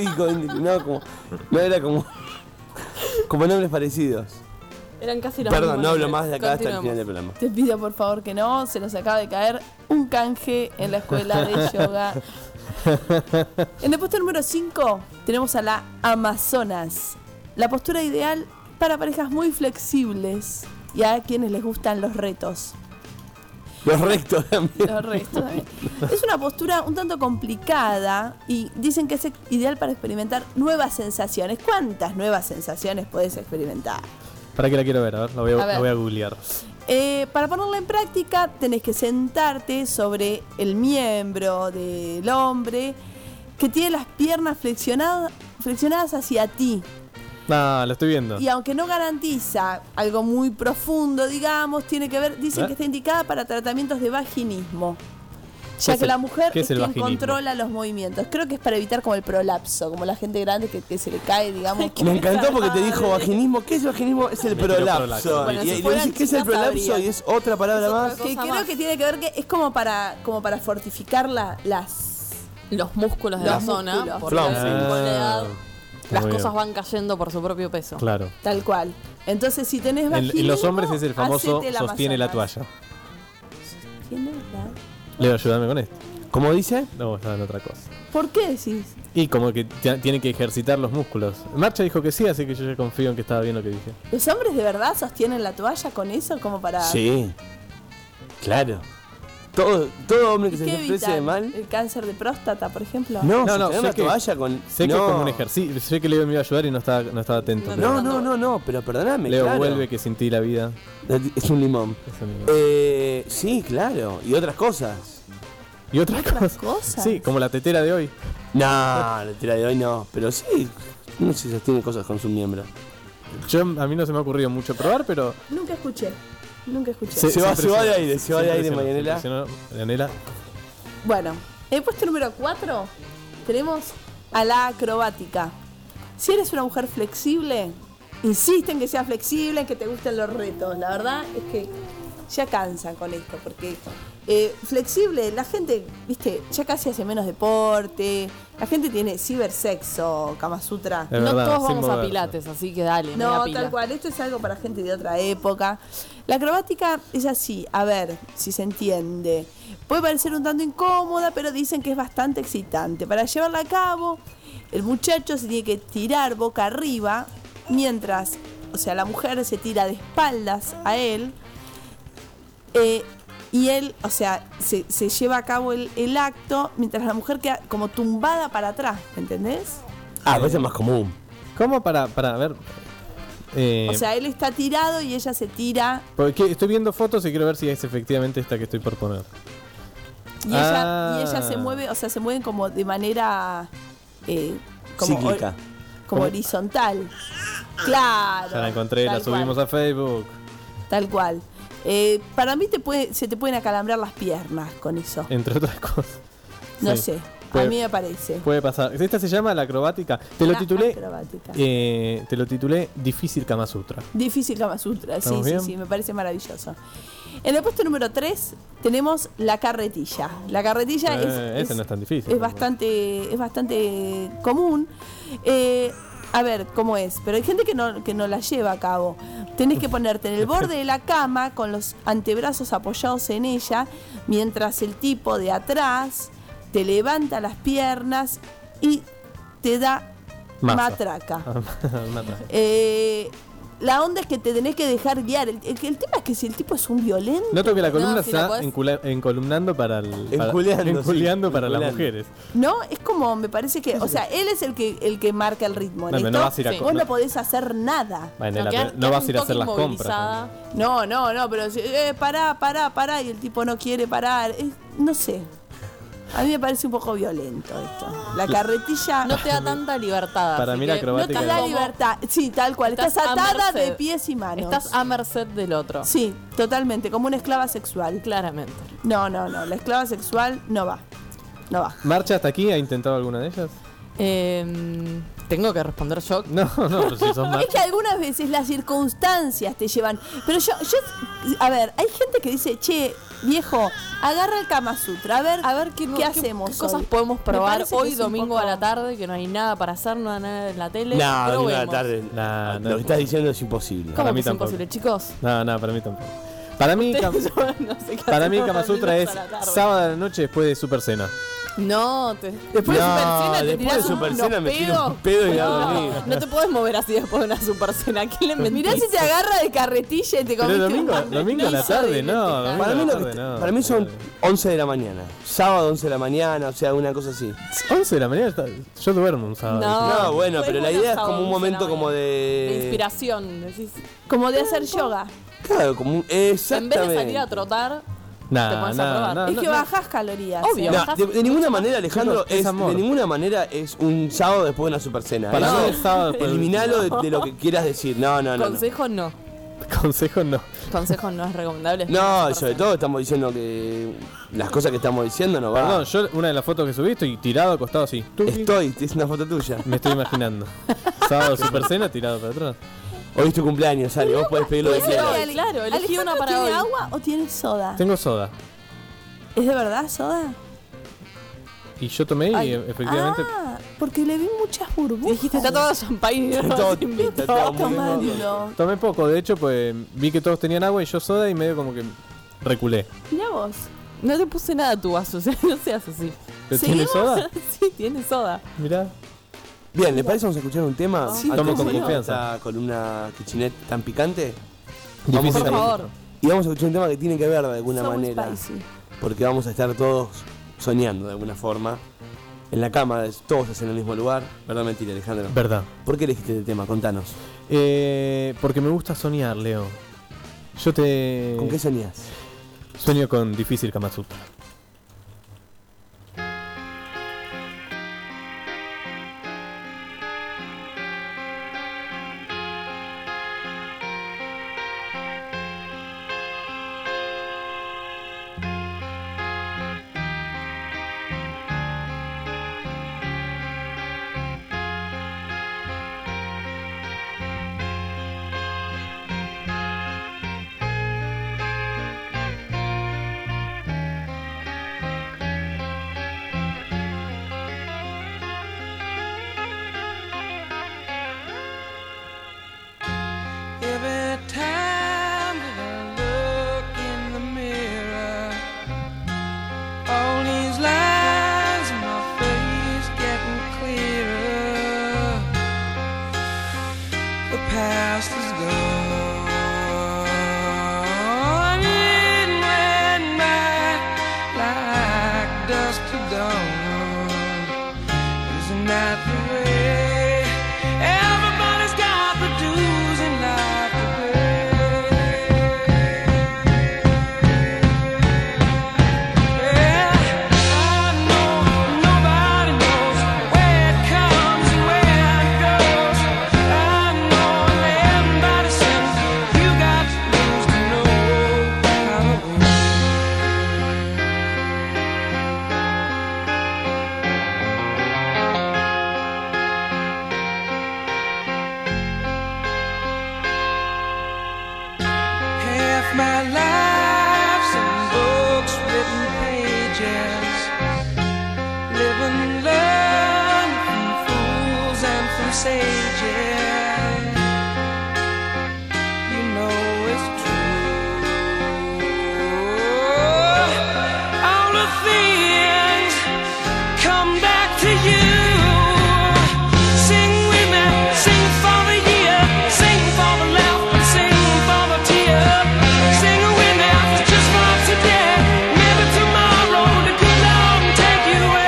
[SPEAKER 6] no era como nombres parecidos.
[SPEAKER 4] Eran casi los
[SPEAKER 6] Perdón,
[SPEAKER 4] mismos
[SPEAKER 6] no hablo
[SPEAKER 4] nombres.
[SPEAKER 6] más de acá hasta el
[SPEAKER 4] Continuemos.
[SPEAKER 6] final del programa.
[SPEAKER 5] Te pido por favor que no, se nos acaba de caer un canje en la escuela de yoga. En el puesto número 5 tenemos a la Amazonas, la postura ideal para parejas muy flexibles y a quienes les gustan los retos.
[SPEAKER 6] Los rectos también.
[SPEAKER 5] Los retos también. Es una postura un tanto complicada y dicen que es ideal para experimentar nuevas sensaciones. ¿Cuántas nuevas sensaciones puedes experimentar?
[SPEAKER 3] ¿Para qué la quiero ver? A ver, la voy a googlear.
[SPEAKER 5] Para ponerla en práctica tenés que sentarte sobre el miembro del hombre que tiene las piernas flexionadas hacia ti.
[SPEAKER 3] No, lo estoy viendo.
[SPEAKER 5] Y aunque no garantiza algo muy profundo, digamos, tiene que ver, dicen que está indicada para tratamientos de vaginismo. Ya
[SPEAKER 3] es
[SPEAKER 5] que
[SPEAKER 3] el-
[SPEAKER 5] la mujer
[SPEAKER 3] qué
[SPEAKER 5] es
[SPEAKER 3] es el
[SPEAKER 5] quien
[SPEAKER 3] vaginismo?
[SPEAKER 5] controla los movimientos. Creo que es para evitar como el prolapso, como la gente grande que se le cae, digamos.
[SPEAKER 6] Me encantó porque te dijo vaginismo. ¿Qué es el vaginismo? Es el
[SPEAKER 3] Me tiró
[SPEAKER 6] prolapso.
[SPEAKER 3] prolapso.
[SPEAKER 4] Bueno,
[SPEAKER 6] y
[SPEAKER 4] si
[SPEAKER 6] le
[SPEAKER 4] fueran
[SPEAKER 6] decís, ¿qué es el
[SPEAKER 4] chicas,
[SPEAKER 6] prolapso?
[SPEAKER 4] sabrían.
[SPEAKER 6] Y es otra palabra
[SPEAKER 4] Es otra
[SPEAKER 6] más.
[SPEAKER 4] cosa.
[SPEAKER 5] Que creo
[SPEAKER 4] más.
[SPEAKER 5] que tiene que ver que es como para fortificar
[SPEAKER 4] Los músculos de
[SPEAKER 5] Los
[SPEAKER 4] la zona,
[SPEAKER 5] músculos.
[SPEAKER 4] porque
[SPEAKER 6] Flom.
[SPEAKER 4] con la edad las
[SPEAKER 3] Muy
[SPEAKER 4] cosas
[SPEAKER 3] bien.
[SPEAKER 4] van cayendo por su propio peso.
[SPEAKER 3] Claro.
[SPEAKER 5] tal cual. Entonces, si tenés
[SPEAKER 3] En
[SPEAKER 5] vaginismo,
[SPEAKER 3] los hombres es el famoso
[SPEAKER 5] hacete el
[SPEAKER 3] sostiene la
[SPEAKER 5] Amazonas.
[SPEAKER 3] toalla.
[SPEAKER 5] ¿Sostiene la-
[SPEAKER 3] Leo, ayúdame con esto.
[SPEAKER 6] ¿Cómo dice?
[SPEAKER 3] No, estaba en otra cosa.
[SPEAKER 5] ¿Por qué decís?
[SPEAKER 3] Y como que tiene que ejercitar los músculos. Marcha dijo que sí, así que yo ya confío en que estaba bien lo que dije.
[SPEAKER 5] ¿Los hombres de verdad sostienen la toalla con eso como para...
[SPEAKER 6] Sí. Claro. Todo hombre que
[SPEAKER 5] ¿Y
[SPEAKER 6] se
[SPEAKER 5] qué
[SPEAKER 6] exprese de
[SPEAKER 5] evitan?
[SPEAKER 6] mal.
[SPEAKER 5] ¿El cáncer de próstata, por ejemplo?
[SPEAKER 6] No,
[SPEAKER 3] No,
[SPEAKER 6] sostener
[SPEAKER 3] sé
[SPEAKER 6] una
[SPEAKER 3] que-
[SPEAKER 6] toalla con.
[SPEAKER 3] Sé que
[SPEAKER 6] no.
[SPEAKER 3] es como un ejercicio. Sé que Leo me iba a ayudar y no estaba atento.
[SPEAKER 4] No,
[SPEAKER 3] pero
[SPEAKER 6] No, pero perdóname.
[SPEAKER 3] Leo,
[SPEAKER 6] claro.
[SPEAKER 3] vuelve que sin ti la vida.
[SPEAKER 6] Es un limón.
[SPEAKER 3] Eso mismo.
[SPEAKER 6] Sí, claro. Y otras cosas.
[SPEAKER 3] Y otras
[SPEAKER 5] ¿Otras
[SPEAKER 3] cosas.
[SPEAKER 5] cosas?
[SPEAKER 3] Sí, como la tetera de hoy.
[SPEAKER 6] No, la tira de hoy no. Pero sí, no se sostiene cosas con su miembro.
[SPEAKER 3] A mí no se me ha ocurrido mucho probar, pero.
[SPEAKER 5] Nunca escuché.
[SPEAKER 6] Se va de aire, se va de aire,
[SPEAKER 3] impresionó,
[SPEAKER 6] Marianela.
[SPEAKER 3] se impresionó, Marianela.
[SPEAKER 5] Bueno, en el puesto número 4 tenemos a la acrobática. Si eres una mujer flexible, insiste en que sea flexible, en que te gusten los retos. La verdad es que ya cansan con esto, porque flexible, la gente, viste, ya casi hace menos deporte, la gente tiene cibersexo, Kama Sutra.
[SPEAKER 3] Es
[SPEAKER 4] No
[SPEAKER 3] verdad,
[SPEAKER 4] todos
[SPEAKER 3] sin
[SPEAKER 4] vamos a
[SPEAKER 3] moverse.
[SPEAKER 4] pilates, así que dale, media
[SPEAKER 5] No,
[SPEAKER 4] pila.
[SPEAKER 5] tal cual, esto es algo para gente de otra época. La acrobática es así, a ver si se entiende. Puede parecer un tanto incómoda, pero dicen que es bastante excitante. Para llevarla a cabo, el muchacho se tiene que tirar boca arriba, mientras, o sea, la mujer se tira de espaldas a él. Y él, o sea, se lleva a cabo el acto, mientras la mujer queda como tumbada para atrás, ¿entendés?
[SPEAKER 6] Ah, pues es más común.
[SPEAKER 3] ¿Cómo para ver?
[SPEAKER 5] O sea, él está tirado y ella se tira.
[SPEAKER 3] Porque estoy viendo fotos y quiero ver si es efectivamente esta que estoy por poner.
[SPEAKER 5] Y ella se mueve, o sea, se mueven como de manera
[SPEAKER 6] Cíclica.
[SPEAKER 5] como horizontal. Claro.
[SPEAKER 3] Ya la encontré, la
[SPEAKER 5] tal
[SPEAKER 3] subimos
[SPEAKER 5] cual,
[SPEAKER 3] a Facebook.
[SPEAKER 5] Tal cual. Para mí se te pueden acalambrar las piernas con eso.
[SPEAKER 3] Entre otras cosas.
[SPEAKER 5] No
[SPEAKER 3] Sí.
[SPEAKER 5] sé,
[SPEAKER 3] Puede-
[SPEAKER 5] a mí me parece.
[SPEAKER 3] Puede pasar. Esta se llama la acrobática. Te lo
[SPEAKER 5] La
[SPEAKER 3] titulé.
[SPEAKER 5] acrobática.
[SPEAKER 3] Te lo titulé Difícil Kama Sutra.
[SPEAKER 5] Difícil Kama Sutra, sí,
[SPEAKER 3] ¿Estamos
[SPEAKER 5] sí,
[SPEAKER 3] bien?
[SPEAKER 5] sí, me parece maravilloso. En el puesto número 3 tenemos la carretilla. La carretilla
[SPEAKER 3] Ese no es tan difícil.
[SPEAKER 5] es bastante común. A ver cómo es, pero hay gente que no la lleva a cabo. Tenés que ponerte en el borde de la cama con los antebrazos apoyados en ella, mientras el tipo de atrás te levanta las piernas y te da
[SPEAKER 3] Masa.
[SPEAKER 5] matraca.
[SPEAKER 3] Mata.
[SPEAKER 5] La onda es que te tenés que dejar guiar. El tema es que si el tipo es un violento.
[SPEAKER 3] Noto que la columna
[SPEAKER 4] No, si la
[SPEAKER 3] está encolumnando para
[SPEAKER 6] Enculeando,
[SPEAKER 3] enculeando
[SPEAKER 6] sí,
[SPEAKER 3] para las
[SPEAKER 6] enculeando.
[SPEAKER 3] mujeres.
[SPEAKER 5] No, es como, me parece que. O sea, él es el que marca el ritmo.
[SPEAKER 3] No,
[SPEAKER 5] en
[SPEAKER 3] pero
[SPEAKER 5] esto,
[SPEAKER 3] no vas a ir a
[SPEAKER 5] vos
[SPEAKER 3] no-
[SPEAKER 5] no podés hacer nada.
[SPEAKER 3] Bueno,
[SPEAKER 4] No,
[SPEAKER 3] no vas a ir a hacer las compras.
[SPEAKER 4] inmovilizada.
[SPEAKER 5] No, pero pará, y el tipo no quiere parar. No sé. A mí me parece un poco violento esto. La carretilla
[SPEAKER 4] No te da tanta libertad.
[SPEAKER 3] Para
[SPEAKER 4] así
[SPEAKER 3] mí la
[SPEAKER 4] que
[SPEAKER 3] acrobática
[SPEAKER 5] te
[SPEAKER 3] es-
[SPEAKER 5] da
[SPEAKER 4] como-
[SPEAKER 5] libertad. Sí, tal cual. Estás
[SPEAKER 4] a
[SPEAKER 5] atada
[SPEAKER 4] merced.
[SPEAKER 5] de pies y manos.
[SPEAKER 4] Estás a merced del otro.
[SPEAKER 5] Sí, totalmente. Como una esclava sexual.
[SPEAKER 4] Claramente.
[SPEAKER 5] No. La esclava sexual no va. No va.
[SPEAKER 3] ¿Marcha hasta aquí? ¿Ha intentado alguna de ellas?
[SPEAKER 4] Tengo que responder yo.
[SPEAKER 3] No, pero si sos
[SPEAKER 5] Es
[SPEAKER 3] marcha.
[SPEAKER 5] que algunas veces las circunstancias te llevan. Pero a ver, hay gente que dice, che, viejo, agarra el Kama Sutra.
[SPEAKER 4] A ver qué
[SPEAKER 5] hacemos
[SPEAKER 4] qué cosas
[SPEAKER 5] hoy?
[SPEAKER 4] podemos
[SPEAKER 5] Me
[SPEAKER 4] probar
[SPEAKER 5] parece que
[SPEAKER 4] hoy
[SPEAKER 5] es un
[SPEAKER 4] domingo
[SPEAKER 5] poco-
[SPEAKER 4] a la tarde, que no hay nada para hacer, no hay nada en la tele.
[SPEAKER 6] No, ninguna
[SPEAKER 4] Probemos.
[SPEAKER 6] tarde.
[SPEAKER 3] No, no.
[SPEAKER 6] Lo que estás diciendo es imposible.
[SPEAKER 4] ¿Cómo
[SPEAKER 3] Para
[SPEAKER 4] que
[SPEAKER 3] mí
[SPEAKER 4] es
[SPEAKER 3] tampoco.
[SPEAKER 4] imposible, chicos?
[SPEAKER 3] No, para mí tampoco. Para mí,
[SPEAKER 4] Ustedes no sé qué
[SPEAKER 3] para mí
[SPEAKER 4] hacemos
[SPEAKER 3] Kama
[SPEAKER 4] los
[SPEAKER 3] Sutra
[SPEAKER 4] domingos
[SPEAKER 3] es
[SPEAKER 4] a la tarde.
[SPEAKER 3] sábado a la noche después de Super Cena.
[SPEAKER 4] No, después
[SPEAKER 6] No,
[SPEAKER 4] de Super Cena te
[SPEAKER 6] después
[SPEAKER 4] tirás
[SPEAKER 6] de Super
[SPEAKER 4] unos
[SPEAKER 6] Cena me tiro
[SPEAKER 4] pedos.
[SPEAKER 6] un pedo y me hago
[SPEAKER 4] No,
[SPEAKER 6] dormir.
[SPEAKER 4] no te puedes mover así después de una Super Cena. ¿Qué le mentís?
[SPEAKER 5] Mirá si te agarra de carretilla y te
[SPEAKER 3] Pero
[SPEAKER 5] comiste
[SPEAKER 3] domingo
[SPEAKER 5] un
[SPEAKER 3] a la tarde, no. Domingo
[SPEAKER 6] Para
[SPEAKER 3] a
[SPEAKER 6] mí,
[SPEAKER 3] la
[SPEAKER 6] lo que
[SPEAKER 3] tarde, no.
[SPEAKER 6] para mí son 11 de la mañana. Sábado 11 de la mañana, o sea, una cosa así.
[SPEAKER 3] 11 de la mañana. Yo duermo un sábado.
[SPEAKER 4] No.
[SPEAKER 6] No, bueno,
[SPEAKER 4] fue
[SPEAKER 6] pero la
[SPEAKER 4] bueno
[SPEAKER 6] idea es
[SPEAKER 4] sábado,
[SPEAKER 6] como un
[SPEAKER 4] 11 de la
[SPEAKER 6] momento como
[SPEAKER 4] mañana. De
[SPEAKER 6] de...
[SPEAKER 4] inspiración. Decís,
[SPEAKER 5] Como de hacer yoga.
[SPEAKER 6] Claro, como un...
[SPEAKER 4] en
[SPEAKER 6] Exactamente.
[SPEAKER 4] vez de salir a trotar, te pones a probar.
[SPEAKER 5] Es que bajás calorías.
[SPEAKER 4] Obvio.
[SPEAKER 5] ¿eh?
[SPEAKER 6] No, de ninguna manera, Alejandro,
[SPEAKER 3] Chicos, es amor.
[SPEAKER 6] de ninguna manera es un sábado después de una super cena.
[SPEAKER 3] Para
[SPEAKER 6] Eso,
[SPEAKER 3] mí es sábado después de-
[SPEAKER 6] eliminalo de lo que quieras decir. No.
[SPEAKER 4] Consejo no.
[SPEAKER 3] Consejo no.
[SPEAKER 4] Consejo no es recomendable.
[SPEAKER 6] No, sobre todo estamos diciendo que las cosas que estamos diciendo no van.
[SPEAKER 3] Perdón, yo una de las fotos que subí estoy tirado acostado así. Tuki.
[SPEAKER 6] Es una foto tuya.
[SPEAKER 3] Me estoy imaginando. Sábado Super Cena tirado para atrás.
[SPEAKER 6] Hoy es tu cumpleaños, Ale, vos podés pedir lo que
[SPEAKER 5] ¿Puede ser
[SPEAKER 6] quieras.
[SPEAKER 5] que Ale-
[SPEAKER 4] Claro, elegí
[SPEAKER 5] ¿Alejandro
[SPEAKER 4] una para
[SPEAKER 5] tiene
[SPEAKER 4] hoy.
[SPEAKER 5] agua o tiene soda?
[SPEAKER 3] Tengo soda.
[SPEAKER 5] ¿Es de verdad soda?
[SPEAKER 3] Y yo tomé y
[SPEAKER 5] Ay,
[SPEAKER 3] efectivamente.
[SPEAKER 5] Ah, porque le vi muchas burbujas.
[SPEAKER 4] Dijiste, está todo champagne y no
[SPEAKER 6] Todo-
[SPEAKER 4] nos invitó.
[SPEAKER 6] está todo muy
[SPEAKER 5] tomando.
[SPEAKER 3] Tomé poco, de hecho, pues vi que todos tenían agua y yo soda y medio como que reculé.
[SPEAKER 5] Mirá vos.
[SPEAKER 4] No te puse nada a tu vaso, o sea, no seas así.
[SPEAKER 3] ¿Pero tiene
[SPEAKER 5] ¿Seguimos?
[SPEAKER 3] soda?
[SPEAKER 4] Sí, tiene soda.
[SPEAKER 3] Mirá.
[SPEAKER 6] Bien, ¿le parece vamos a escuchar un tema?
[SPEAKER 5] Sí,
[SPEAKER 6] Antes
[SPEAKER 3] tomo con
[SPEAKER 6] de
[SPEAKER 3] confianza.
[SPEAKER 6] esta columna kitchenette tan picante.
[SPEAKER 3] Difícil
[SPEAKER 4] Por
[SPEAKER 3] ahí.
[SPEAKER 4] favor.
[SPEAKER 6] Y vamos a escuchar un tema que tiene que ver de alguna
[SPEAKER 5] So
[SPEAKER 6] manera.
[SPEAKER 5] spicy.
[SPEAKER 6] Porque vamos a estar todos soñando de alguna forma. En la cama, todos en el mismo lugar. ¿Verdad o mentira, Alejandro?
[SPEAKER 3] Verdad.
[SPEAKER 6] ¿Por qué elegiste este tema? Contanos.
[SPEAKER 3] Porque me gusta soñar, Leo. Yo te.
[SPEAKER 6] ¿Con qué soñás?
[SPEAKER 3] Sueño con Difícil Kama Sutra.
[SPEAKER 7] My life's in books, written pages. Live and learn from fools and from sages. You know it's true. All the things come back to you. Sing with me, sing for the year, sing for the laugh and sing for the tear. Sing with me, just for today, maybe tomorrow the good Lord will take you away.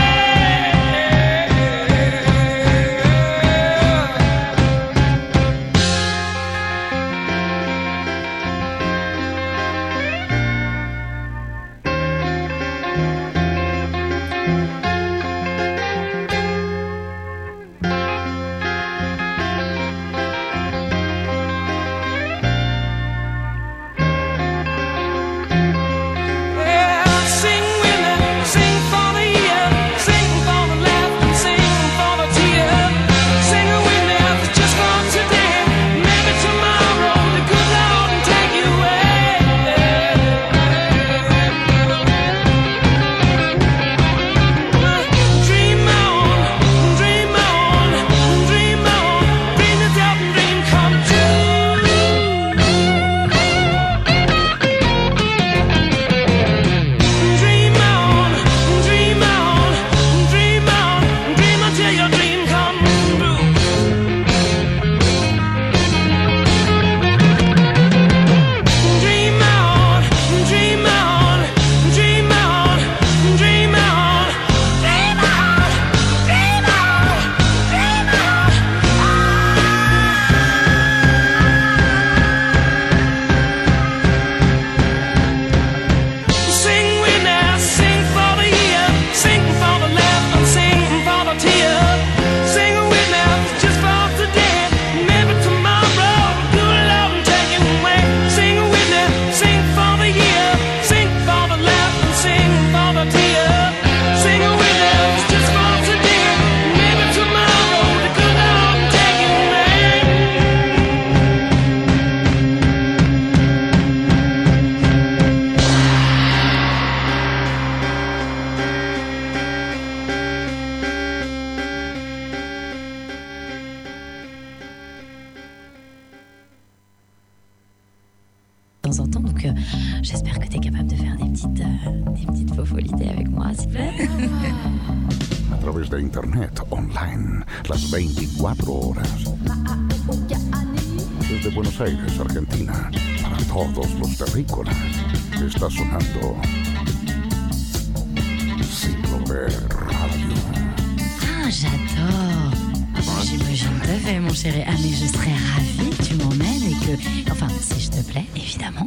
[SPEAKER 7] Yeah, sing with me, sing for the year, sing for the laugh and sing for the tear. Sing with me, just for today, maybe tomorrow the good Lord will take you away. Dream on, dream on, dream on, dream the devil dream come true. Dream on, dream on, dream on, dream until your dream come true. Dream on, dream on, dream on, dream on, dream on, dream on, dream on. Sing with me, sing for the year, sing for the laugh and sing for the tear. Sing with me, just for today, maybe tomorrow the good Lord will take you away. Sing with me, sing for the year, sing for the laugh and sing for the tear. Sing with me, just for today, maybe tomorrow the good Lord will take you away.
[SPEAKER 8] De temps en temps, donc j'espère que tu es capable de faire des petites fofolités avec moi, s'il te plaît.
[SPEAKER 1] A través de internet, online, las 24 horas. Desde Buenos Aires, Argentina, para todos los terrícolas, está sonando Ciclo B Radio.
[SPEAKER 8] Ah, j'adore. Je te fais, mon chéri. Ah, mais je serais ravie que tu m'emmènes et que... Enfin, si je te plais, évidemment.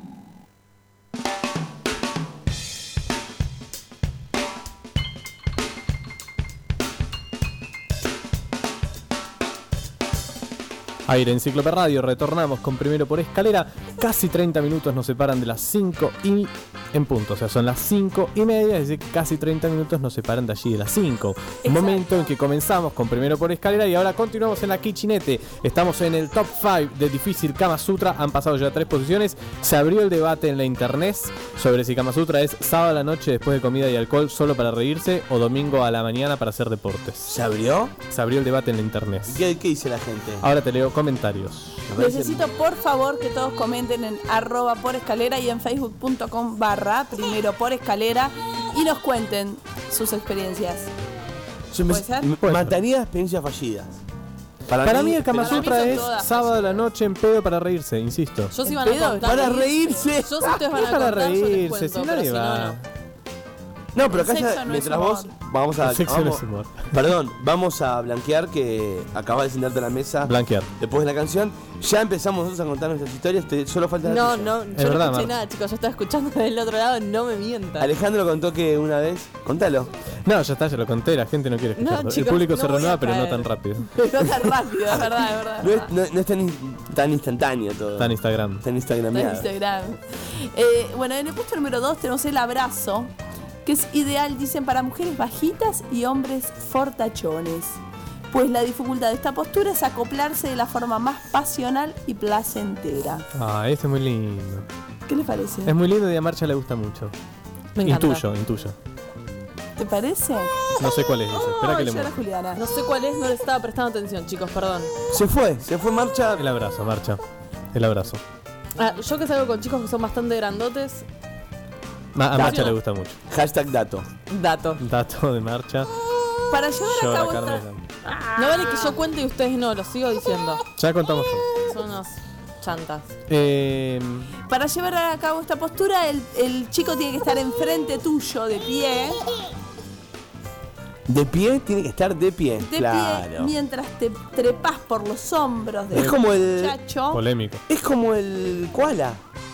[SPEAKER 3] Aire en Ciclo B Radio, retornamos con Primero por Escalera. Casi 30 minutos nos separan de las 5 y en punto, o sea, son las 5:30, es decir, casi 30 minutos nos separan de allí de las 5. Momento en que comenzamos con Primero por Escalera y ahora continuamos en la kitchenette. Estamos en el top 5 de Difícil Kama Sutra, han pasado ya 3 posiciones. Se abrió el debate en la internet sobre si Kama Sutra es sábado a la noche después de comida y alcohol solo para reírse o domingo a la mañana para hacer deportes.
[SPEAKER 6] ¿Se abrió?
[SPEAKER 3] Se abrió el debate en la internet.
[SPEAKER 6] ¿Qué dice la gente?
[SPEAKER 3] Ahora te leo comentarios.
[SPEAKER 5] Necesito por favor que todos comenten en @porescalera y en facebook.com/primero por escalera y nos cuenten sus experiencias. ¿Puede ser?
[SPEAKER 6] Mataría experiencias fallidas.
[SPEAKER 3] Para mí el Kama
[SPEAKER 5] Para mí
[SPEAKER 3] Sutra
[SPEAKER 5] son
[SPEAKER 3] es
[SPEAKER 5] todas
[SPEAKER 3] sábado a la noche en pedo para reírse, insisto.
[SPEAKER 4] Yo sí
[SPEAKER 5] ¿En
[SPEAKER 4] van a
[SPEAKER 5] pedo?
[SPEAKER 4] contar.
[SPEAKER 6] Para reírse.
[SPEAKER 4] Yo si ustedes van a
[SPEAKER 3] para
[SPEAKER 4] contar, yo les
[SPEAKER 3] reírse,
[SPEAKER 4] cuento,
[SPEAKER 3] si
[SPEAKER 4] pero
[SPEAKER 3] nadie
[SPEAKER 4] si no,
[SPEAKER 3] va.
[SPEAKER 4] no.
[SPEAKER 6] No, pero acá
[SPEAKER 5] Sexo
[SPEAKER 6] ya,
[SPEAKER 5] no es
[SPEAKER 6] mientras
[SPEAKER 5] humor.
[SPEAKER 6] vos vamos a...
[SPEAKER 3] El sexo no
[SPEAKER 6] vamos-
[SPEAKER 3] es humor.
[SPEAKER 6] Perdón, vamos a blanquear que acabas de sentarte a la mesa.
[SPEAKER 3] Blanquear.
[SPEAKER 6] Después de la canción, ya empezamos nosotros a contar nuestras historias, solo falta la
[SPEAKER 4] No,
[SPEAKER 6] tuya.
[SPEAKER 4] no, yo no
[SPEAKER 3] verdad,
[SPEAKER 4] escuché
[SPEAKER 3] Mar.
[SPEAKER 4] nada, chicos. Yo estaba escuchando del otro lado, no me mientan.
[SPEAKER 6] Alejandro contó que una vez... Contalo.
[SPEAKER 3] No, ya está, ya lo conté, la gente no quiere
[SPEAKER 4] No,
[SPEAKER 3] escucharlo. El
[SPEAKER 4] chicos,
[SPEAKER 3] público
[SPEAKER 4] no
[SPEAKER 3] se
[SPEAKER 4] voy a
[SPEAKER 3] renueva, pero no
[SPEAKER 4] caer.
[SPEAKER 3] tan rápido.
[SPEAKER 5] No tan rápido, es verdad, es verdad.
[SPEAKER 6] No es tan instantáneo todo.
[SPEAKER 3] Está en Instagram.
[SPEAKER 6] Tan
[SPEAKER 5] En
[SPEAKER 6] instagrameado.
[SPEAKER 5] Instagram. Bueno, en el puesto número 2 tenemos el abrazo, que es ideal, dicen, para mujeres bajitas y hombres fortachones. pues la dificultad de esta postura es acoplarse de la forma más pasional y placentera.
[SPEAKER 3] Ah, este es muy lindo.
[SPEAKER 5] ¿Qué le parece?
[SPEAKER 3] Es muy lindo y a Marcha le gusta mucho.
[SPEAKER 4] Me encanta.
[SPEAKER 3] Intuyo.
[SPEAKER 5] ¿Te parece?
[SPEAKER 3] No sé cuál es ese. Espera que le
[SPEAKER 5] Llora
[SPEAKER 3] muestro.
[SPEAKER 5] Juliana.
[SPEAKER 4] No sé cuál es, no le estaba prestando atención, chicos, perdón.
[SPEAKER 6] Se fue Marcha.
[SPEAKER 3] El abrazo, Marcha. El abrazo.
[SPEAKER 4] Yo que salgo con chicos que son bastante grandotes,
[SPEAKER 3] A Marcha le gusta mucho.
[SPEAKER 6] #dato.
[SPEAKER 4] dato.
[SPEAKER 3] Dato de Marcha.
[SPEAKER 5] Para llevar a
[SPEAKER 3] Yo la
[SPEAKER 5] cabo
[SPEAKER 3] carne.
[SPEAKER 5] esta...
[SPEAKER 4] No vale que yo cuente y ustedes no, lo sigo diciendo.
[SPEAKER 3] Ya contamos todo.
[SPEAKER 4] Son unos chantas.
[SPEAKER 5] Para llevar a cabo esta postura, el chico tiene que estar enfrente tuyo, de pie.
[SPEAKER 6] De pie, tiene que estar de pie.
[SPEAKER 5] De
[SPEAKER 6] claro.
[SPEAKER 5] pie, mientras te trepas por los hombros del
[SPEAKER 6] Es como el.
[SPEAKER 5] muchacho.
[SPEAKER 3] Polémico.
[SPEAKER 6] Es como el koala.